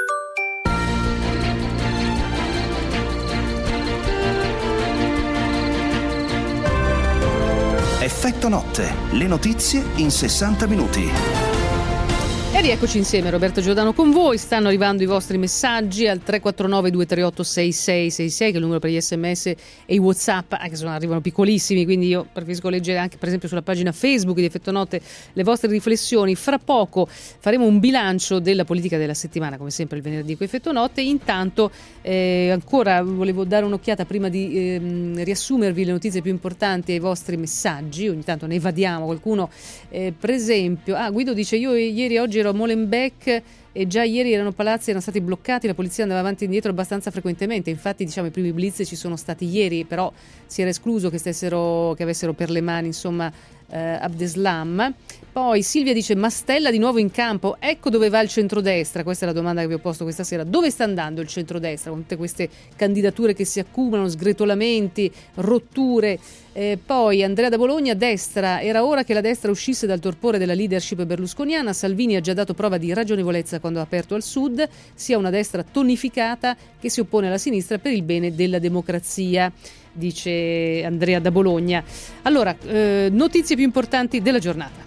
Effetto Notte, le notizie in sessanta minuti. E rieccoci insieme, Roberto Giordano con voi. Stanno arrivando i vostri messaggi al tre quattro nove due tre otto sei sei sei sei, che è il numero per gli sms e i WhatsApp, anche se arrivano piccolissimi, quindi io preferisco leggere anche per esempio sulla pagina Facebook di Effetto Notte le vostre riflessioni. Fra poco faremo un bilancio della politica della settimana, come sempre il venerdì con Effetto Notte. Intanto eh, ancora volevo dare un'occhiata prima di eh, riassumervi le notizie più importanti ai vostri messaggi. Ogni tanto ne evadiamo qualcuno, eh, per esempio ah, Guido dice: io ieri e oggi ero a Molenbeek e già ieri erano palazzi, erano stati bloccati, la polizia andava avanti e indietro abbastanza frequentemente. Infatti, diciamo, i primi blitz ci sono stati ieri, però si era escluso che stessero, che avessero per le mani, insomma, eh, Abdeslam. Poi Silvia dice: Mastella di nuovo in campo, ecco dove va il centrodestra. Questa è la domanda che vi ho posto questa sera: dove sta andando il centrodestra con tutte queste candidature che si accumulano, sgretolamenti, rotture? Eh, poi Andrea da Bologna: destra, era ora che la destra uscisse dal torpore della leadership berlusconiana. Salvini ha già dato prova di ragionevolezza quando ha aperto al sud, sia una destra tonificata che si oppone alla sinistra per il bene della democrazia, dice Andrea da Bologna. Allora, eh, notizie più importanti della giornata.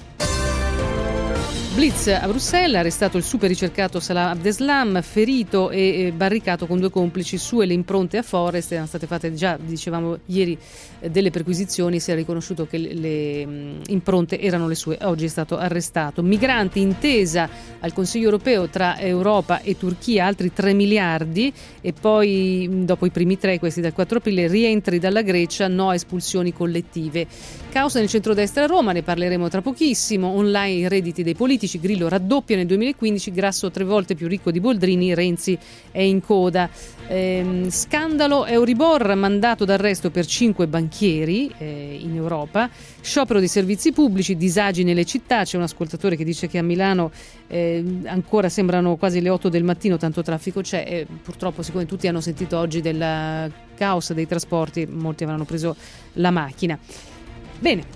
Blitz a Bruxelles, arrestato il super ricercato Salah Abdeslam, ferito e barricato con due complici su e le impronte a Forest. Erano state fatte già, dicevamo ieri, delle perquisizioni, si è riconosciuto che le, le impronte erano le sue. Oggi è stato arrestato. Migranti, intesa al Consiglio europeo tra Europa e Turchia, altri tre miliardi, e poi dopo i primi tre, questi dal quattro aprile, rientri dalla Grecia, no a espulsioni collettive. Caos nel centrodestra a Roma, ne parleremo tra pochissimo. Online i redditi dei politici, Grillo raddoppia nel duemilaquindici, Grasso tre volte più ricco di Boldrini, Renzi è in coda. Ehm, scandalo Euribor, mandato d'arresto per cinque banchieri eh, in Europa. Sciopero dei servizi pubblici, disagi nelle città. C'è un ascoltatore che dice che a Milano eh, ancora sembrano quasi le otto del mattino, tanto traffico c'è, e purtroppo siccome tutti hanno sentito oggi del caos dei trasporti, molti avranno preso la macchina. Bene.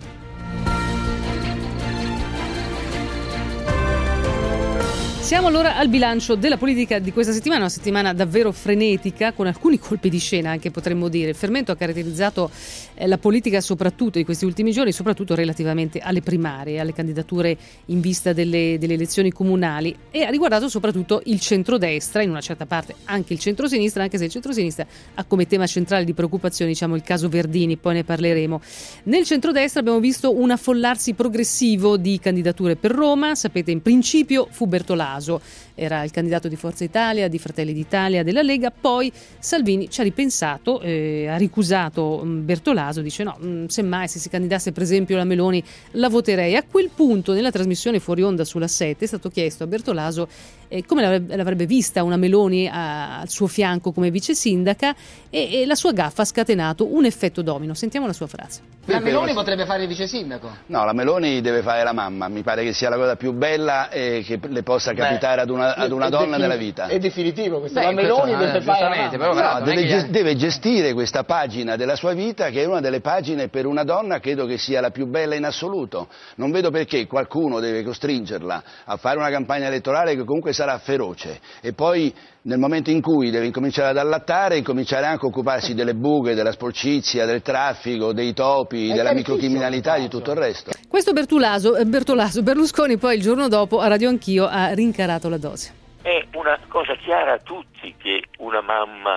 Siamo allora al bilancio della politica di questa settimana, una settimana davvero frenetica, con alcuni colpi di scena anche, potremmo dire. Il fermento ha caratterizzato eh, la politica soprattutto di questi ultimi giorni, soprattutto relativamente alle primarie, alle candidature in vista delle, delle elezioni comunali, e ha riguardato soprattutto il centrodestra, in una certa parte anche il centrosinistra, anche se il centrosinistra ha come tema centrale di preoccupazione, diciamo, il caso Verdini, poi ne parleremo. Nel centrodestra abbiamo visto un affollarsi progressivo di candidature per Roma. Sapete, in principio fu Bertolaso, era il candidato di Forza Italia, di Fratelli d'Italia, della Lega. Poi Salvini ci ha ripensato, eh, ha ricusato Bertolaso, dice no, mh, semmai se si candidasse per esempio la Meloni la voterei. A quel punto, nella trasmissione Fuori Onda sulla sette, è stato chiesto a Bertolaso eh, come l'avrebbe, l'avrebbe vista una Meloni a, al suo fianco come vice sindaca, e, e la sua gaffa ha scatenato un effetto domino. Sentiamo la sua frase. La Meloni potrebbe fare il vice sindaco? No, la Meloni deve fare la mamma, mi pare che sia la cosa più bella e che le possa capitare Beh, ad una, ad una donna nella vita. È definitivo questo. Beh, la Meloni questo, deve eh, fare la però, no, deve, gest- deve gestire questa pagina della sua vita, che è una delle pagine per una donna credo che sia la più bella in assoluto. Non vedo perché qualcuno deve costringerla a fare una campagna elettorale che comunque sarà feroce, e poi nel momento in cui deve incominciare ad allattare, incominciare anche a occuparsi delle buche, della sporcizia, del traffico, dei topi, è della microcriminalità e di tutto il resto. Questo Bertolaso, Bertolaso, Berlusconi poi il giorno dopo a Radio Anch'io ha rincarato la dose. È una cosa chiara a tutti che una mamma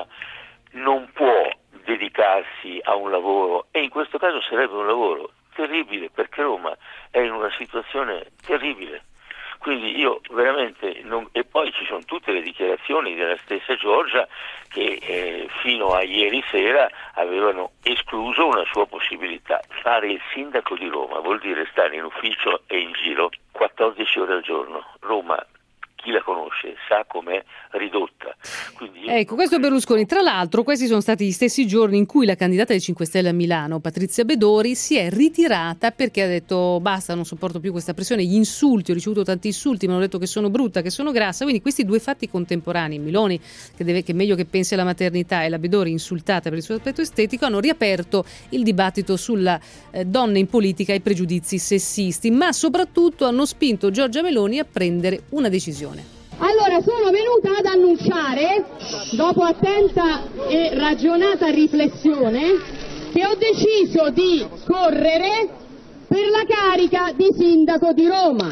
non può dedicarsi a un lavoro, e in questo caso sarebbe un lavoro terribile, perché Roma è in una situazione terribile. Quindi io veramente non... E poi ci sono tutte le dichiarazioni della stessa Giorgia che eh, fino a ieri sera avevano escluso una sua possibilità. Fare il sindaco di Roma vuol dire stare in ufficio e in giro quattordici ore al giorno. Roma, chi la conosce sa com'è ridotta. Quindi io... Ecco, questo è Berlusconi. Tra l'altro questi sono stati gli stessi giorni in cui la candidata dei cinque Stelle a Milano, Patrizia Bedori, si è ritirata perché ha detto basta, non sopporto più questa pressione, gli insulti, ho ricevuto tanti insulti, mi hanno detto che sono brutta, che sono grassa. Quindi questi due fatti contemporanei, Miloni che, deve, che è meglio che pensi alla maternità, e la Bedori insultata per il suo aspetto estetico, hanno riaperto il dibattito sulla eh, donne in politica e i pregiudizi sessisti, ma soprattutto hanno spinto Giorgia Meloni a prendere una decisione. Allora sono venuta ad annunciare, dopo attenta e ragionata riflessione, che ho deciso di correre per la carica di sindaco di Roma.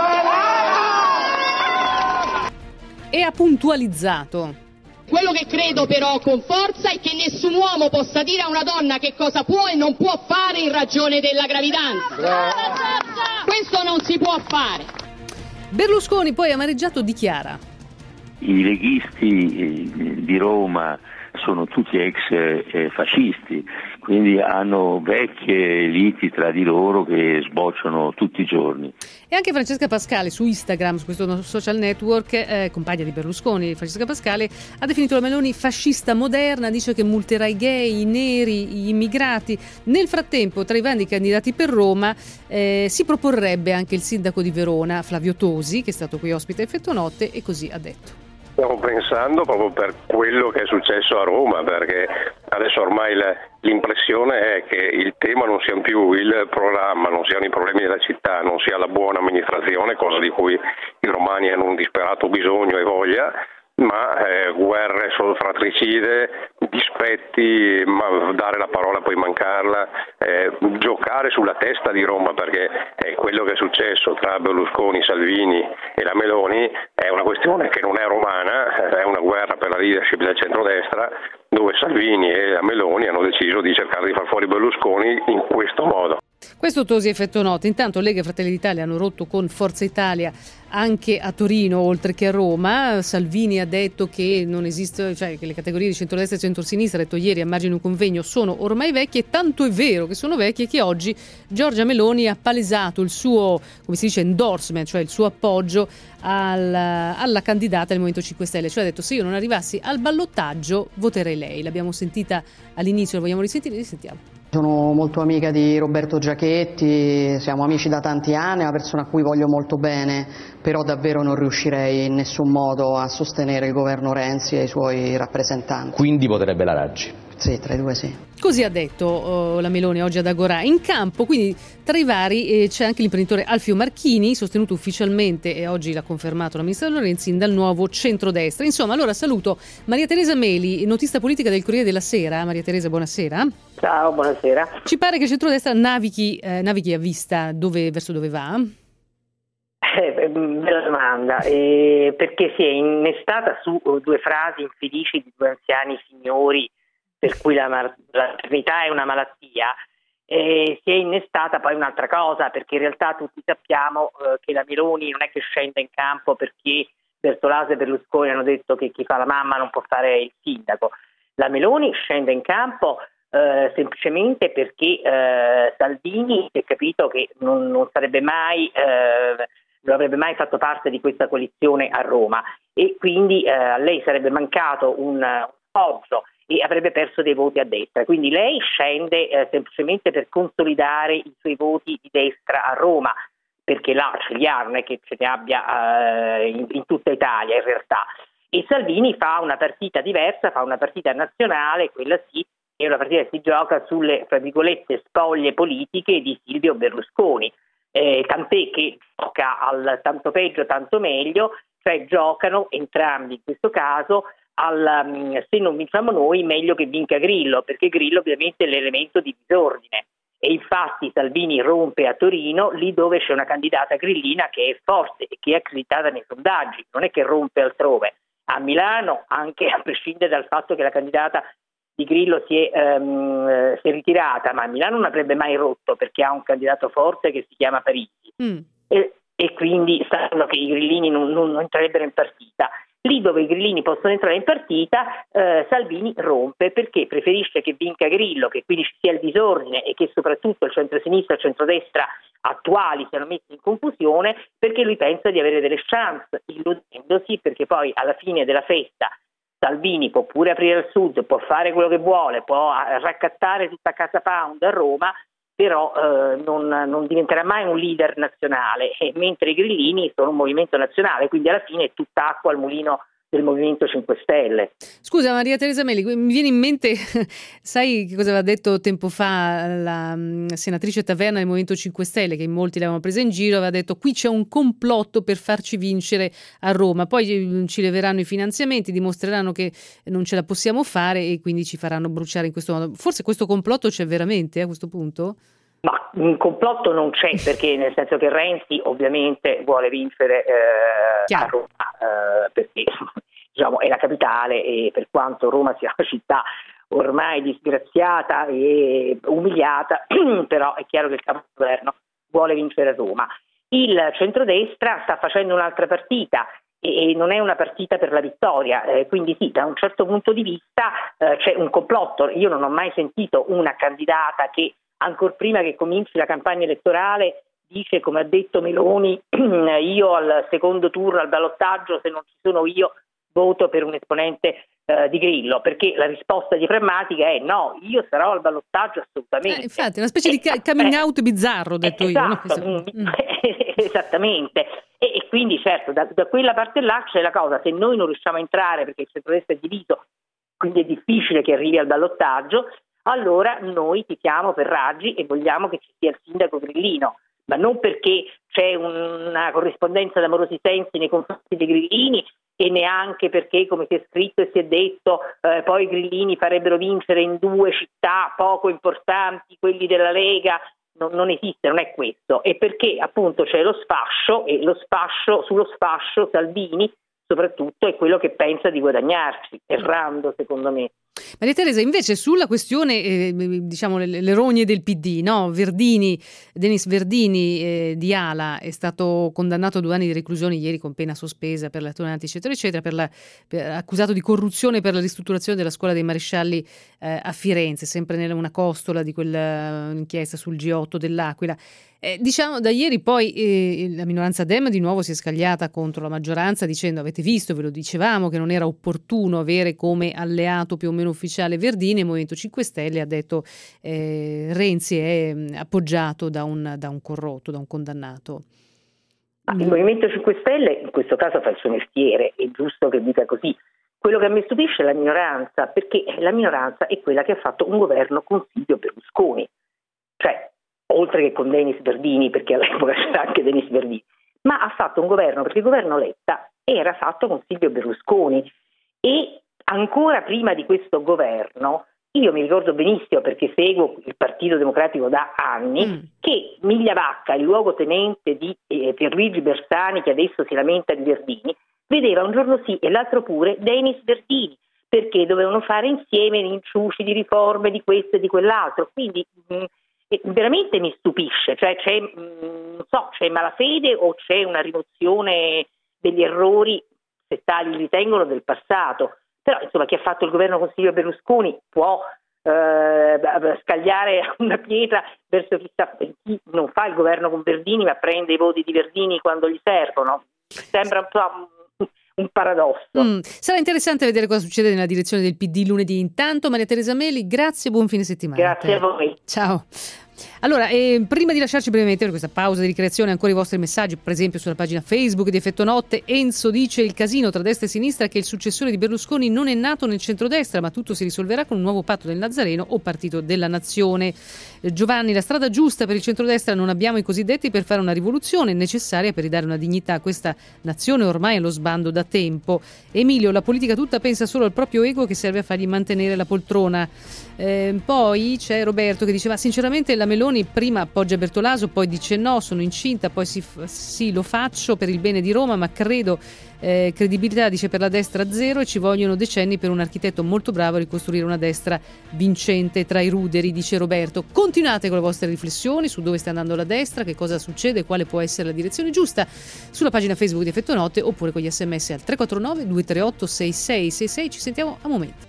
E ha puntualizzato. Quello che credo però con forza è che nessun uomo possa dire a una donna che cosa può e non può fare in ragione della gravidanza. Questo non si può fare. Berlusconi poi amareggiato dichiara: i leghisti di Roma sono tutti ex eh, fascisti, quindi hanno vecchie liti tra di loro che sbocciano tutti i giorni. E anche Francesca Pascale su Instagram, su questo social network, eh, compagna di Berlusconi, Francesca Pascale, ha definito la Meloni fascista moderna, dice che multerà i gay, i neri, gli immigrati. Nel frattempo, tra i vari candidati per Roma, eh, si proporrebbe anche il sindaco di Verona, Flavio Tosi, che è stato qui ospite a Effetto Notte, e così ha detto. Stiamo pensando proprio per quello che è successo a Roma, perché adesso ormai l'impressione è che il tema non sia più il programma, non siano i problemi della città, non sia la buona amministrazione, cosa di cui i romani hanno un disperato bisogno e voglia, ma eh, guerre fratricide, dispetti, ma dare la parola poi mancarla, eh, giocare sulla testa di Roma, perché è quello che è successo tra Berlusconi, Salvini e la Meloni è una questione che non è romana, è una guerra per la leadership del centrodestra, dove Salvini e la Meloni hanno deciso di cercare di far fuori Berlusconi in questo modo. Questo Tosi Effetto Notte. Intanto Lega e Fratelli d'Italia hanno rotto con Forza Italia anche a Torino, oltre che a Roma. Salvini ha detto che non esiste, cioè che le categorie di centrodestra e centrosinistra, ha detto ieri a margine di un convegno, sono ormai vecchie, tanto è vero che sono vecchie che oggi Giorgia Meloni ha palesato il suo, come si dice, endorsement, cioè il suo appoggio alla, alla candidata del Movimento cinque Stelle, cioè ha detto: se io non arrivassi al ballottaggio voterei lei. L'abbiamo sentita all'inizio, lo vogliamo risentire? Risentiamo. Sono molto amica di Roberto Giachetti, siamo amici da tanti anni, è una persona a cui voglio molto bene, però davvero non riuscirei in nessun modo a sostenere il governo Renzi e i suoi rappresentanti. Quindi voterebbe la Raggi? Sì, tra i due sì. Così ha detto oh, la Meloni oggi ad Agorà. In campo, quindi tra i vari, eh, c'è anche l'imprenditore Alfio Marchini, sostenuto ufficialmente, e oggi l'ha confermato la ministra Lorenzin, dal nuovo centrodestra. Insomma, allora saluto Maria Teresa Meli, notista politica del Corriere della Sera. Maria Teresa, buonasera. Ciao, buonasera. Ci pare che il centrodestra navighi, eh, navighi a vista dove, verso dove va? Eh, bella domanda, eh, perché si è innestata su due frasi infelici di due anziani signori per cui la, la maternità è una malattia, e si è innestata poi un'altra cosa, perché in realtà tutti sappiamo eh, che la Meloni non è che scenda in campo perché Bertolaso e Berlusconi hanno detto che chi fa la mamma non può fare il sindaco. La Meloni scende in campo eh, semplicemente perché eh, Salvini si è capito che non, non sarebbe mai eh, non avrebbe mai fatto parte di questa coalizione a Roma, e quindi eh, a lei sarebbe mancato un appoggio e avrebbe perso dei voti a destra. Quindi lei scende eh, semplicemente per consolidare i suoi voti di destra a Roma, perché là ce li ha, non è che ce ne abbia eh, in, in tutta Italia in realtà. E Salvini fa una partita diversa, fa una partita nazionale, quella sì, è una partita che si gioca sulle, tra virgolette, spoglie politiche di Silvio Berlusconi, eh, tant'è che gioca al tanto peggio tanto meglio, cioè giocano entrambi in questo caso al, se non vinciamo noi meglio che vinca Grillo, perché Grillo ovviamente è l'elemento di disordine, e infatti Salvini rompe a Torino, lì dove c'è una candidata grillina che è forte e che è accreditata nei sondaggi, non è che rompe altrove. A Milano, anche a prescindere dal fatto che la candidata di Grillo si è, um, si è ritirata, ma a Milano non avrebbe mai rotto perché ha un candidato forte che si chiama Parisi, mm. e, e quindi sanno che i grillini non, non, non entrerebbero in partita. Lì dove i grillini possono entrare in partita, eh, Salvini rompe perché preferisce che vinca Grillo, che quindi ci sia il disordine e che soprattutto il centro-sinistra e il centrodestra attuali siano messi in confusione, perché lui pensa di avere delle chance, illudendosi, perché poi alla fine della festa Salvini può pure aprire al sud, può fare quello che vuole, può raccattare tutta Casa Pound a Roma, però eh, non, non diventerà mai un leader nazionale, e mentre i grillini sono un movimento nazionale, quindi alla fine è tutta acqua al mulino del Movimento cinque Stelle. Scusa Maria Teresa Meli, mi viene in mente, sai che cosa aveva detto tempo fa la um, senatrice Taverna del Movimento cinque Stelle, che in molti l'avevano presa in giro, aveva detto qui c'è un complotto per farci vincere a Roma, poi ci leveranno i finanziamenti, dimostreranno che non ce la possiamo fare e quindi ci faranno bruciare in questo modo. Forse questo complotto c'è veramente a questo punto? Ma un complotto non c'è, perché nel senso che Renzi ovviamente vuole vincere eh, a Roma, eh, perché diciamo è la capitale e per quanto Roma sia una città ormai disgraziata e umiliata, però è chiaro che il capo governo vuole vincere a Roma. Il centrodestra sta facendo un'altra partita e non è una partita per la vittoria, eh, quindi sì, da un certo punto di vista eh, c'è un complotto. Io non ho mai sentito una candidata che ancor prima che cominci la campagna elettorale dice, come ha detto Meloni, io al secondo turno, al ballottaggio, se non ci sono io, voto per un esponente eh, di Grillo, perché la risposta diagrammatica è no, io sarò al ballottaggio assolutamente. Eh, infatti, una specie di ca- coming out bizzarro, ho detto eh, io. Esatto, No? mm. Esattamente. E, e quindi certo, da, da quella parte là c'è la cosa, se noi non riusciamo a entrare perché il centrodestra è diviso, quindi è difficile che arrivi al ballottaggio, allora noi tifiamo per Raggi e vogliamo che ci sia il sindaco Grillino, ma non perché c'è una corrispondenza d'amorosi sensi nei confronti dei grillini e neanche perché, come si è scritto e si è detto, eh, poi i grillini farebbero vincere in due città poco importanti, quelli della Lega. Non, non esiste, non è questo, è perché appunto c'è lo sfascio e lo sfascio, sullo sfascio Salvini soprattutto è quello che pensa di guadagnarci, errando secondo me. Maria Teresa, invece sulla questione, eh, diciamo, le, le rogne del P D, no? Verdini, Denis Verdini eh, di Ala è stato condannato a due anni di reclusione ieri con pena sospesa per l'attenuanti eccetera eccetera, per la, per, accusato di corruzione per la ristrutturazione della scuola dei marescialli eh, a Firenze, sempre nella una costola di quell'inchiesta sul G otto dell'Aquila. Eh, diciamo da ieri poi eh, la minoranza Dem di nuovo si è scagliata contro la maggioranza dicendo avete visto, ve lo dicevamo che non era opportuno avere come alleato più o meno ufficiale Verdini. Il Movimento cinque Stelle ha detto eh, Renzi è appoggiato da un, da un corrotto, da un condannato. Il Movimento cinque Stelle in questo caso fa il suo mestiere, è giusto che dica così. Quello che a me stupisce è la minoranza, perché la minoranza è quella che ha fatto un governo con Silvio Berlusconi, cioè oltre che con Denis Verdini, perché all'epoca c'era anche Denis Verdini, ma ha fatto un governo, perché il governo Letta era fatto con Silvio Berlusconi e ancora prima di questo governo, io mi ricordo benissimo perché seguo il Partito Democratico da anni, mm. che Migliavacca, il luogotenente di eh, Pierluigi Bersani, che adesso si lamenta di Verdini, vedeva un giorno sì e l'altro pure Denis Verdini, perché dovevano fare insieme gli inciuci di riforme di questo e di quell'altro, quindi mh, veramente mi stupisce, cioè c'è, mh, non so, c'è malafede o c'è una rimozione degli errori, se tali ritengono, del passato. Però insomma chi ha fatto il governo con Silvio Berlusconi può eh, scagliare una pietra verso chi, sta, chi non fa il governo con Verdini ma prende i voti di Verdini quando gli servono. Sembra un po' un paradosso. Mm. Sarà interessante vedere cosa succede nella direzione del P D lunedì. Intanto Maria Teresa Meli, grazie e buon fine settimana. Grazie a voi. Ciao. Allora, eh, prima di lasciarci brevemente per questa pausa di ricreazione, ancora i vostri messaggi, per esempio sulla pagina Facebook di Effetto Notte. Enzo dice: il casino tra destra e sinistra che il successore di Berlusconi non è nato nel centrodestra, ma tutto si risolverà con un nuovo patto del Nazareno o partito della nazione. eh, Giovanni, la strada giusta per il centrodestra non abbiamo i cosiddetti per fare una rivoluzione necessaria per ridare una dignità a questa nazione ormai allo sbando da tempo. Emilio, la politica tutta pensa solo al proprio ego che serve a fargli mantenere la poltrona. Eh, poi c'è Roberto che diceva: sinceramente la Meloni prima appoggia Bertolaso, poi dice no, sono incinta, poi sì, sì lo faccio per il bene di Roma, ma credo eh, credibilità, dice, per la destra zero e ci vogliono decenni per un architetto molto bravo a ricostruire una destra vincente tra i ruderi, dice Roberto. Continuate con le vostre riflessioni su dove sta andando la destra, che cosa succede, quale può essere la direzione giusta sulla pagina Facebook di Effetto Notte oppure con gli sms al tre quattro nove due tre otto sei sei sei sei. Ci sentiamo a momenti.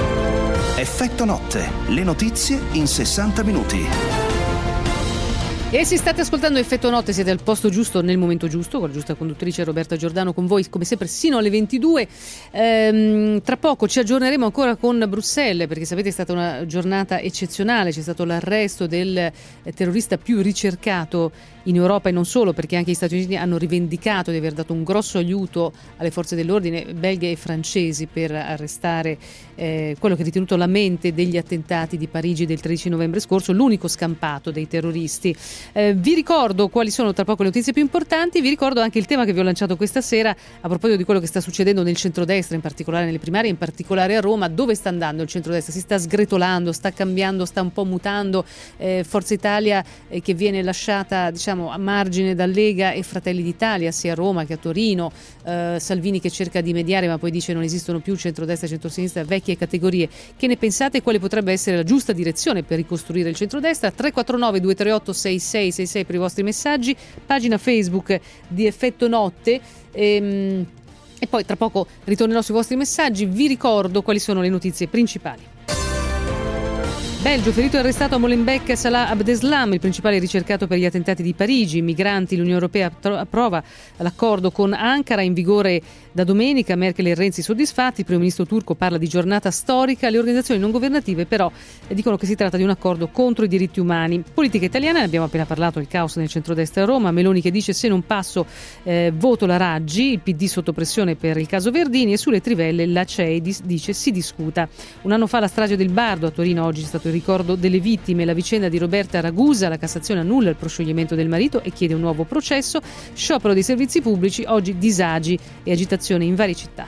Effetto Notte, le notizie in sessanta minuti. E se state ascoltando Effetto Notte siete al posto giusto nel momento giusto, con la giusta conduttrice Roberta Giordano con voi come sempre sino alle ventidue. Ehm, tra poco ci aggiorneremo ancora con Bruxelles, perché sapete è stata una giornata eccezionale, c'è stato l'arresto del terrorista più ricercato in Europa e non solo, perché anche gli Stati Uniti hanno rivendicato di aver dato un grosso aiuto alle forze dell'ordine belghe e francesi per arrestare eh, quello che è ritenuto la mente degli attentati di Parigi del tredici novembre scorso, l'unico scampato dei terroristi. Eh, vi ricordo quali sono tra poco le notizie più importanti, vi ricordo anche il tema che vi ho lanciato questa sera a proposito di quello che sta succedendo nel centrodestra, in particolare nelle primarie, in particolare a Roma. Dove sta andando il centrodestra? Si sta sgretolando, sta cambiando, sta un po' mutando. eh, Forza Italia eh, che viene lasciata, diciamo, a margine da Lega e Fratelli d'Italia sia a Roma che a Torino, eh, Salvini che cerca di mediare ma poi dice non esistono più centrodestra e centrosinistra, vecchie categorie. Che ne pensate? Quale potrebbe essere la giusta direzione per ricostruire il centrodestra? Tre quattro nove due tre otto sei sei sei sei per i vostri messaggi, pagina Facebook di Effetto Notte. ehm, e poi tra poco ritornerò sui vostri messaggi. Vi ricordo quali sono le notizie principali. Belgio, ferito e arrestato a Molenbeek Salah Abdeslam, il principale ricercato per gli attentati di Parigi. Migranti, l'Unione Europea approva l'accordo con Ankara, in vigore da domenica. Merkel e Renzi soddisfatti, il primo ministro turco parla di giornata storica. Le organizzazioni non governative però dicono che si tratta di un accordo contro i diritti umani. Politica italiana, ne abbiamo appena parlato, il caos nel centrodestra a Roma. Meloni che dice se non passo eh, voto la Raggi, il P D sotto pressione per il caso Verdini, e sulle trivelle la C E I dice si discuta. Un anno fa la strage del Bardo a Torino, oggi è stato il ricordo delle vittime. La vicenda di Roberta Ragusa, la Cassazione annulla il proscioglimento del marito e chiede un nuovo processo. Sciopero dei servizi pubblici, oggi disagi e agitazione in varie città.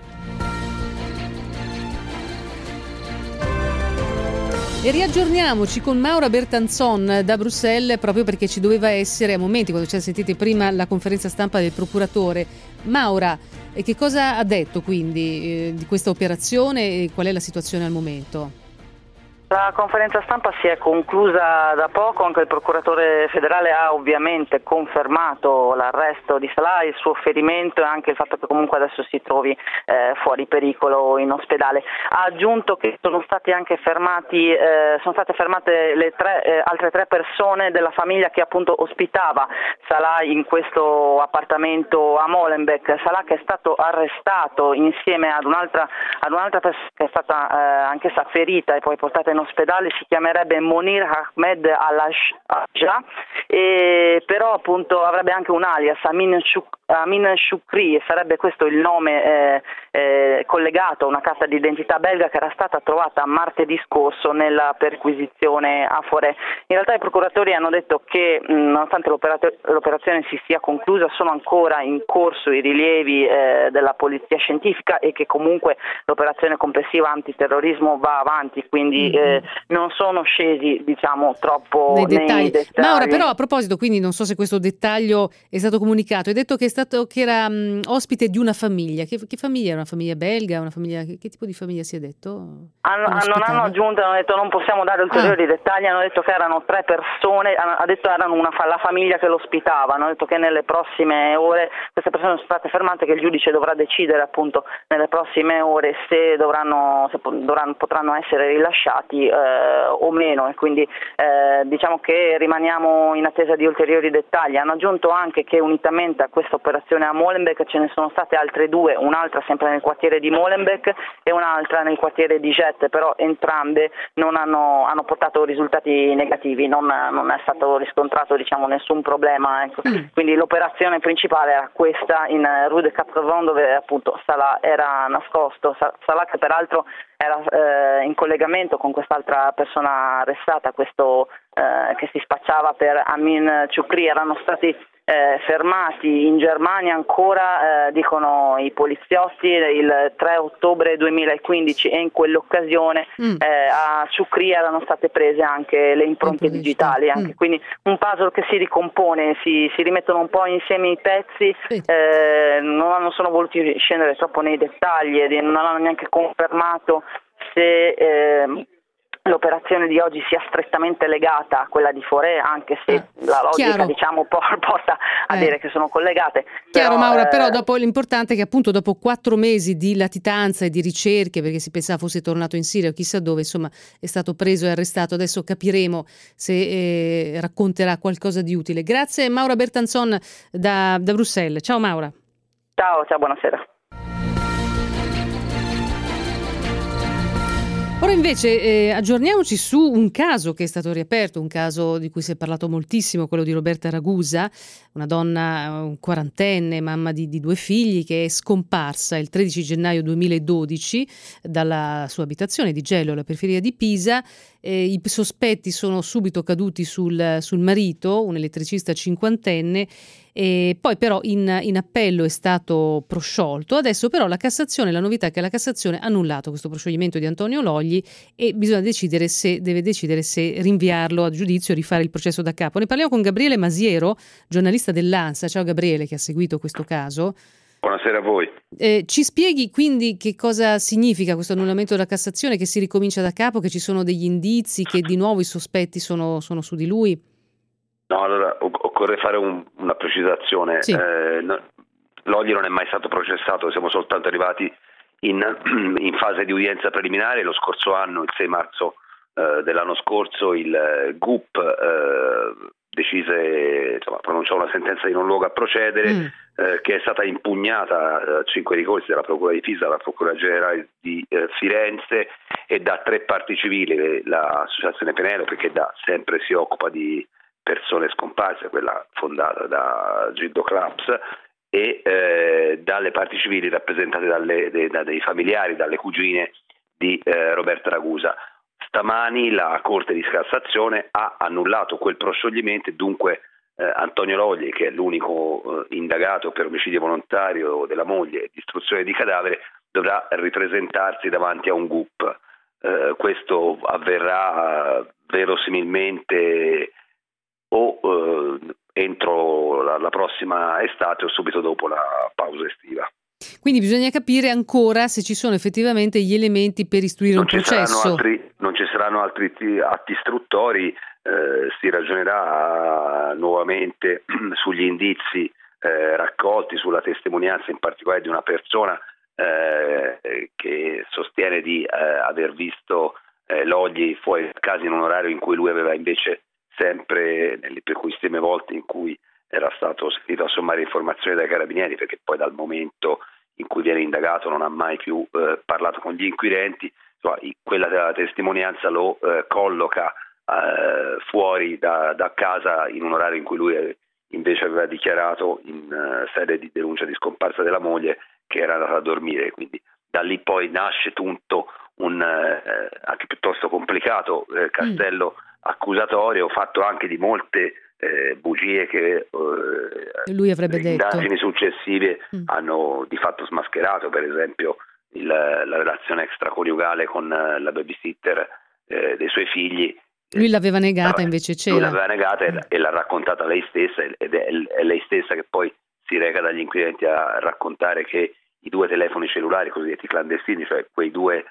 E riaggiorniamoci con Maura Bertanzon da Bruxelles, proprio perché ci doveva essere a momenti, quando ci sentite prima la conferenza stampa del procuratore. Maura, che cosa ha detto quindi eh, di questa operazione e qual è la situazione al momento? La conferenza stampa si è conclusa da poco, anche il procuratore federale ha ovviamente confermato l'arresto di Salah, il suo ferimento e anche il fatto che comunque adesso si trovi eh, fuori pericolo in ospedale. Ha aggiunto che sono stati anche fermati, eh, sono state fermate le tre, eh, altre tre persone della famiglia che appunto ospitava Salah in questo appartamento a Molenbeek. Salah che è stato arrestato insieme ad un'altra, ad un'altra persona che è stata eh, anch'essa ferita e poi portata in ospedale, si chiamerebbe Monir Ahmed Al-Ajja, e però appunto avrebbe anche un alias, Amin, Shuk- Amin Shukri, e sarebbe questo il nome eh, eh, collegato a una carta d'identità belga che era stata trovata martedì scorso nella perquisizione a Forêt. In realtà i procuratori hanno detto che mh, nonostante l'operazione si sia conclusa sono ancora in corso i rilievi eh, della polizia scientifica e che comunque l'operazione complessiva antiterrorismo va avanti, quindi mm-hmm. eh, non sono scesi diciamo troppo nei dettagli. nei dettagli. Ma ora però a proposito, quindi non so se questo dettaglio è stato comunicato, hai detto che è stato che era mh, ospite di una famiglia. Che, che famiglia era? Una famiglia belga? Una famiglia, che, che tipo di famiglia si è detto? Hanno, non hanno aggiunto, hanno detto non possiamo dare ulteriori ah. dettagli, hanno detto che erano tre persone, hanno, ha detto erano una, la famiglia che l'ospitava, hanno detto che nelle prossime ore queste persone sono state fermate, che il giudice dovrà decidere appunto nelle prossime ore se dovranno, se dovranno potranno essere rilasciati eh, o meno, e quindi eh, diciamo che rimaniamo in attesa di ulteriori dettagli. Hanno aggiunto anche che unitamente a questa operazione a Molenbeek ce ne sono state altre due, un'altra sempre nel quartiere di Molenbeek e un'altra nel quartiere di Jette, però entrambe non hanno, hanno portato risultati negativi, non, non è stato riscontrato diciamo nessun problema, ecco. Quindi l'operazione principale era questa in Rue de Quatre-Vents, dove appunto Salah era nascosto, Salah che peraltro era eh, in collegamento con quest'altra persona arrestata, questo eh, che si spacciava per Amin Shukri. Erano stati eh, fermati in Germania ancora, eh, dicono i poliziotti, il tre ottobre duemilaquindici, e in quell'occasione mm. eh, a Shukri erano state prese anche le impronte digitali, anche. Mm. Quindi un puzzle che si ricompone, si, si rimettono un po' insieme i pezzi, sì. eh, non, non sono voluti scendere troppo nei dettagli e non hanno neanche confermato se eh, l'operazione di oggi sia strettamente legata a quella di Foré, anche se eh, la logica chiaro. diciamo porta a eh. dire che sono collegate. Chiaro, però, Maura, eh... però dopo, l'importante è che appunto dopo quattro mesi di latitanza e di ricerche, perché si pensava fosse tornato in Siria o chissà dove, insomma è stato preso e arrestato, adesso capiremo se eh, racconterà qualcosa di utile. Grazie Maura Bertanzon da, da Bruxelles. Ciao Maura. Ciao, ciao, buonasera. Ora invece eh, aggiorniamoci su un caso che è stato riaperto, un caso di cui si è parlato moltissimo, quello di Roberta Ragusa, una donna un quarantenne, mamma di, di due figli, che è scomparsa il tredici gennaio duemiladodici dalla sua abitazione di Gelo, alla periferia di Pisa. Eh, I sospetti sono subito caduti sul, sul marito, un elettricista cinquantenne, e poi però in, in appello è stato prosciolto. Adesso però la Cassazione, la novità è che la Cassazione ha annullato questo proscioglimento di Antonio Logli e bisogna decidere se deve decidere se rinviarlo a giudizio o rifare il processo da capo. Ne parliamo con Gabriele Masiero, giornalista dell'Ansa. Ciao Gabriele, che ha seguito questo caso. Buonasera a voi. Eh, ci spieghi quindi che cosa significa questo annullamento della Cassazione, che si ricomincia da capo, che ci sono degli indizi, che di nuovo i sospetti sono, sono su di lui? No, allora occorre fare un, una precisazione. Sì. Eh, no, Logli non è mai stato processato, siamo soltanto arrivati in, in fase di udienza preliminare. Lo scorso anno, il sei marzo eh, dell'anno scorso, il eh, G U P eh, decise, insomma, pronunciò una sentenza di non luogo a procedere, mm. eh, che è stata impugnata a eh, cinque ricorsi dalla Procura di Pisa, dalla Procura Generale di eh, Firenze e da tre parti civili, l'Associazione Penelope, che da sempre si occupa di persone scomparse, quella fondata da Gildo Claps, e eh, dalle parti civili rappresentate dalle, de, da dei familiari, dalle cugine di eh, Roberta Ragusa. Stamani la Corte di Cassazione ha annullato quel proscioglimento e dunque eh, Antonio Logli, che è l'unico eh, indagato per omicidio volontario della moglie e distruzione di cadavere, dovrà ripresentarsi davanti a un G U P. Eh, questo avverrà eh, verosimilmente o eh, entro la, la prossima estate o subito dopo la pausa estiva. Quindi bisogna capire ancora se ci sono effettivamente gli elementi per istruire non un processo. Altri, non ci saranno altri atti istruttori, eh, si ragionerà nuovamente sugli indizi eh, raccolti, sulla testimonianza in particolare di una persona eh, che sostiene di eh, aver visto eh, Logli fuori da casa in un orario in cui lui aveva invece sempre, nelle pochissime volte in cui era stato sentito a sommare informazioni dai carabinieri, perché poi dal momento in cui viene indagato non ha mai più eh, parlato con gli inquirenti, insomma, quella della testimonianza lo eh, colloca eh, fuori da, da casa in un orario in cui lui invece aveva dichiarato in uh, sede di denuncia di scomparsa della moglie che era andata a dormire, quindi da lì poi nasce tutto un eh, anche piuttosto complicato eh, castello mm. accusatorio, fatto anche di molte Eh, bugie che eh, lui avrebbe le detto. indagini successive mm. hanno di fatto smascherato, per esempio il, la relazione extraconiugale con la babysitter eh, dei suoi figli. Lui l'aveva negata, eh, invece c'era. Lui l'aveva negata mm. e, e l'ha raccontata lei stessa, ed è, è lei stessa che poi si reca dagli inquirenti a raccontare che i due telefoni cellulari cosiddetti clandestini, cioè quei due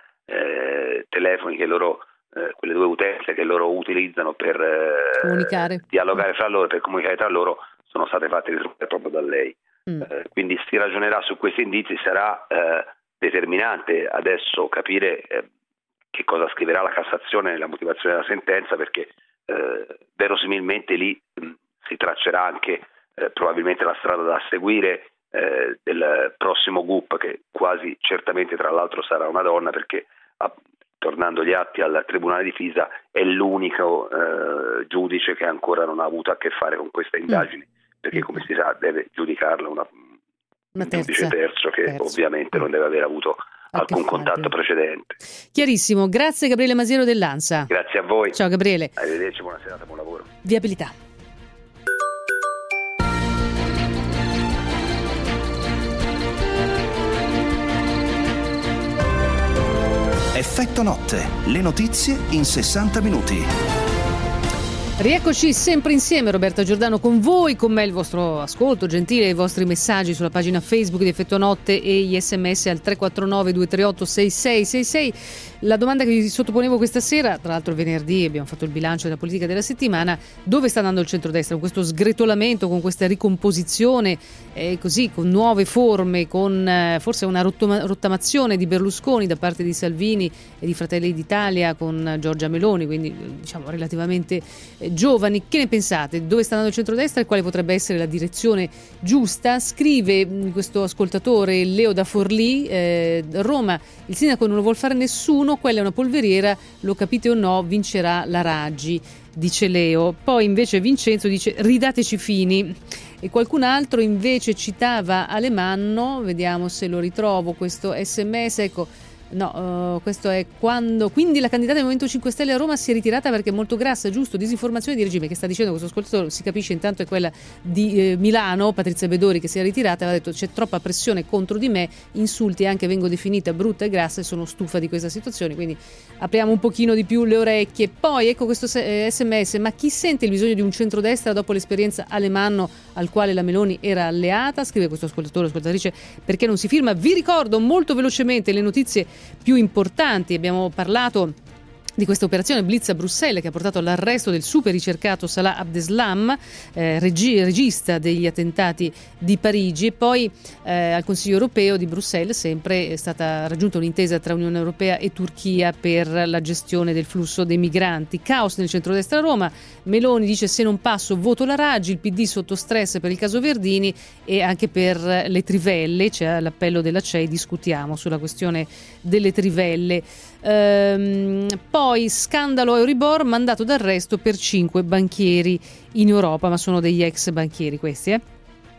eh, telefoni che loro Eh, quelle due utenze che loro utilizzano per eh, comunicare, dialogare fra loro, per comunicare tra loro, sono state fatte risolvere proprio da lei. Mm. Eh, quindi si ragionerà su questi indizi. Sarà eh, determinante adesso capire eh, che cosa scriverà la Cassazione nella motivazione della sentenza, perché eh, verosimilmente lì mh, si traccerà anche eh, probabilmente la strada da seguire eh, del prossimo G U P, che quasi certamente tra l'altro sarà una donna, perché ha, tornando gli atti al Tribunale di Pisa, è l'unico eh, giudice che ancora non ha avuto a che fare con questa indagine, mm. perché come si sa deve giudicarla una, una un terza, giudice terzo che terzo. ovviamente non deve aver avuto a alcun contatto precedente. Chiarissimo, grazie Gabriele Masiero dell'Ansa. Grazie a voi. Ciao Gabriele. Arrivederci, buona serata, buon lavoro. Viabilità. Effetto notte, le notizie in sessanta minuti. Rieccoci sempre insieme, Roberta Giordano con voi, con me il vostro ascolto gentile, i vostri messaggi sulla pagina Facebook di Effetto Notte e gli sms al tre quattro nove due tre otto sei sei sei sei. La domanda che vi sottoponevo questa sera, tra l'altro venerdì abbiamo fatto il bilancio della politica della settimana, dove sta andando il centrodestra con questo sgretolamento, con questa ricomposizione, eh, così con nuove forme, con eh, forse una rottoma- rottamazione di Berlusconi da parte di Salvini e di Fratelli d'Italia con Giorgia Meloni, quindi diciamo relativamente eh, giovani. Che ne pensate? Dove sta andando il centrodestra e quale potrebbe essere la direzione giusta? Scrive mh, questo ascoltatore Leo da Forlì, eh, Roma, il sindaco non lo vuol fare nessuno, quella è una polveriera, lo capite o no, vincerà la Raggi, dice Leo. Poi invece Vincenzo dice ridateci Fini, e qualcun altro invece citava Alemanno, vediamo se lo ritrovo questo sms, ecco. No, uh, questo è quando quindi la candidata del Movimento cinque Stelle a Roma si è ritirata perché è molto grassa, giusto? Disinformazione di regime, che sta dicendo questo ascoltatore, si capisce intanto è quella di eh, Milano, Patrizia Bedori, che si è ritirata, aveva detto c'è troppa pressione contro di me, insulti, anche vengo definita brutta e grassa e sono stufa di questa situazione, quindi apriamo un pochino di più le orecchie. Poi ecco questo eh, sms, ma chi sente il bisogno di un centrodestra dopo l'esperienza Alemanno al quale la Meloni era alleata? Scrive questo ascoltatore, ascoltatrice, perché non si firma? Vi ricordo molto velocemente le notizie più importanti. Abbiamo parlato di questa operazione Blitz a Bruxelles che ha portato all'arresto del super ricercato Salah Abdeslam, eh, regi- regista degli attentati di Parigi, e poi eh, al Consiglio europeo di Bruxelles sempre è stata raggiunta un'intesa tra Unione Europea e Turchia per la gestione del flusso dei migranti. Caos nel centrodestra a Roma, Meloni dice se non passo voto la Raggi, il P D sotto stress per il caso Verdini e anche per le trivelle, c'è l'appello della C E I, discutiamo sulla questione delle trivelle. Ehm, poi scandalo Euribor, mandato d'arresto per cinque banchieri in Europa, ma sono degli ex banchieri questi, eh?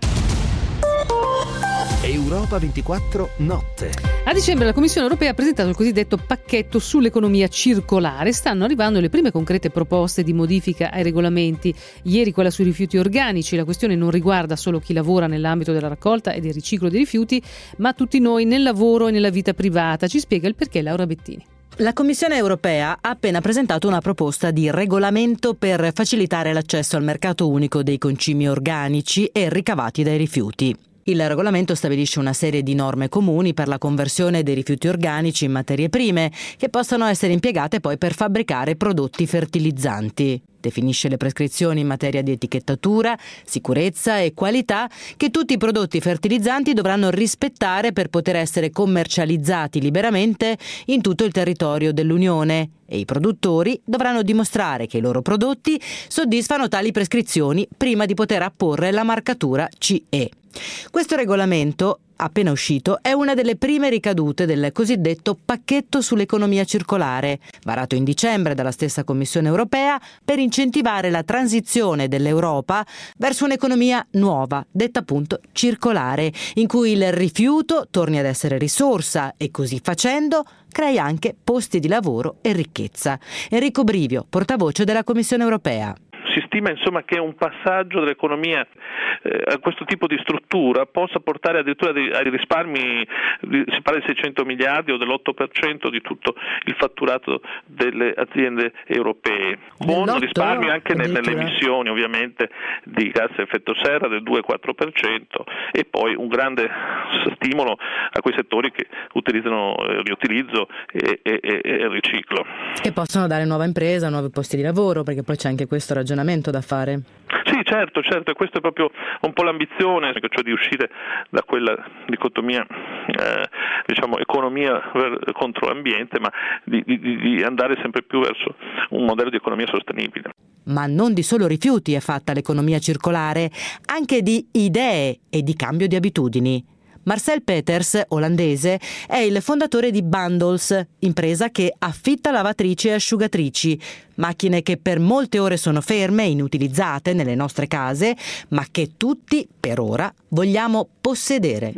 Europa ventiquattro Notte. A dicembre la Commissione Europea ha presentato il cosiddetto pacchetto sull'economia circolare. Stanno arrivando le prime concrete proposte di modifica ai regolamenti. Ieri quella sui rifiuti organici. La questione non riguarda solo chi lavora nell'ambito della raccolta e del riciclo dei rifiuti, ma tutti noi nel lavoro e nella vita privata. Ci spiega il perché Laura Bettini. La Commissione Europea ha appena presentato una proposta di regolamento per facilitare l'accesso al mercato unico dei concimi organici e ricavati dai rifiuti. Il regolamento stabilisce una serie di norme comuni per la conversione dei rifiuti organici in materie prime che possano essere impiegate poi per fabbricare prodotti fertilizzanti. Definisce le prescrizioni in materia di etichettatura, sicurezza e qualità che tutti i prodotti fertilizzanti dovranno rispettare per poter essere commercializzati liberamente in tutto il territorio dell'Unione, e i produttori dovranno dimostrare che i loro prodotti soddisfano tali prescrizioni prima di poter apporre la marcatura C E. Questo regolamento, appena uscito, è una delle prime ricadute del cosiddetto pacchetto sull'economia circolare, varato in dicembre dalla stessa Commissione Europea per incentivare la transizione dell'Europa verso un'economia nuova, detta appunto circolare, in cui il rifiuto torni ad essere risorsa e così facendo crei anche posti di lavoro e ricchezza. Enrico Brivio, portavoce della Commissione Europea. Si stima insomma che un passaggio dell'economia eh, a questo tipo di struttura possa portare addirittura dei, ai risparmi, si parla di seicento miliardi o dell'otto per cento di tutto il fatturato delle aziende europee, con risparmi anche nelle, nelle emissioni ovviamente di gas a effetto serra del due quattro per cento, e poi un grande stimolo a quei settori che utilizzano il riutilizzo e, e, e, e il riciclo. Che possono dare nuova impresa, nuovi posti di lavoro, perché poi c'è anche questo ragionamento da fare. Sì, certo, certo, e questa è proprio un po' l'ambizione, cioè di uscire da quella dicotomia, eh, diciamo, economia contro ambiente, ma di, di, di andare sempre più verso un modello di economia sostenibile. Ma non di solo rifiuti è fatta l'economia circolare, anche di idee e di cambio di abitudini. Marcel Peters, olandese, è il fondatore di Bundles, impresa che affitta lavatrici e asciugatrici, macchine che per molte ore sono ferme e inutilizzate nelle nostre case, ma che tutti, per ora, vogliamo possedere.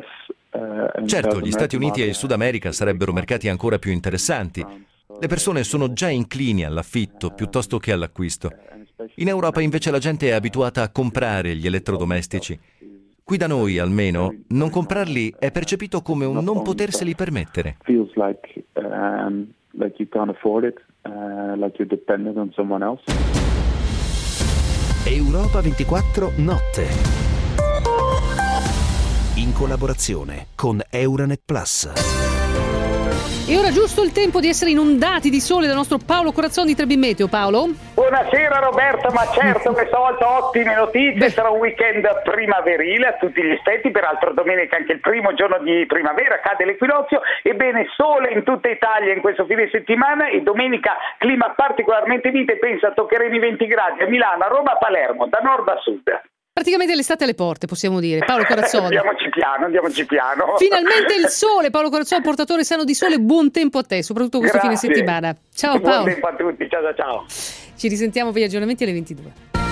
Certo, gli Stati Uniti e il Sud America sarebbero mercati ancora più interessanti. Le persone sono già inclini all'affitto piuttosto che all'acquisto. In Europa invece la gente è abituata a comprare gli elettrodomestici. Qui da noi, almeno, non comprarli è percepito come un non poterseli permettere. Feels like um, like you can't afford it, uh, like you're dependent on someone else. Europa ventiquattro Notte. In collaborazione con Euranet Plus. E ora giusto il tempo di essere inondati di sole dal nostro Paolo Corazzoni di Trebi Meteo. Paolo? Buonasera Roberta, ma certo questa volta ottime notizie, sarà un weekend primaverile a tutti gli effetti, peraltro domenica anche il primo giorno di primavera, cade l'equinozio, ebbene sole in tutta Italia in questo fine settimana e domenica clima particolarmente mite, pensa toccheremo i venti gradi a Milano, a Roma, a Palermo, da nord a sud. Praticamente l'estate alle porte, possiamo dire. Paolo Corazzoni. Andiamoci piano, andiamoci piano. Finalmente il sole, Paolo Corazzoni, portatore sano di sole, buon tempo a te, soprattutto questo Grazie. fine settimana. Ciao Paolo. Buon tempo a tutti, ciao ciao ciao. Ci risentiamo per gli aggiornamenti alle ventidue.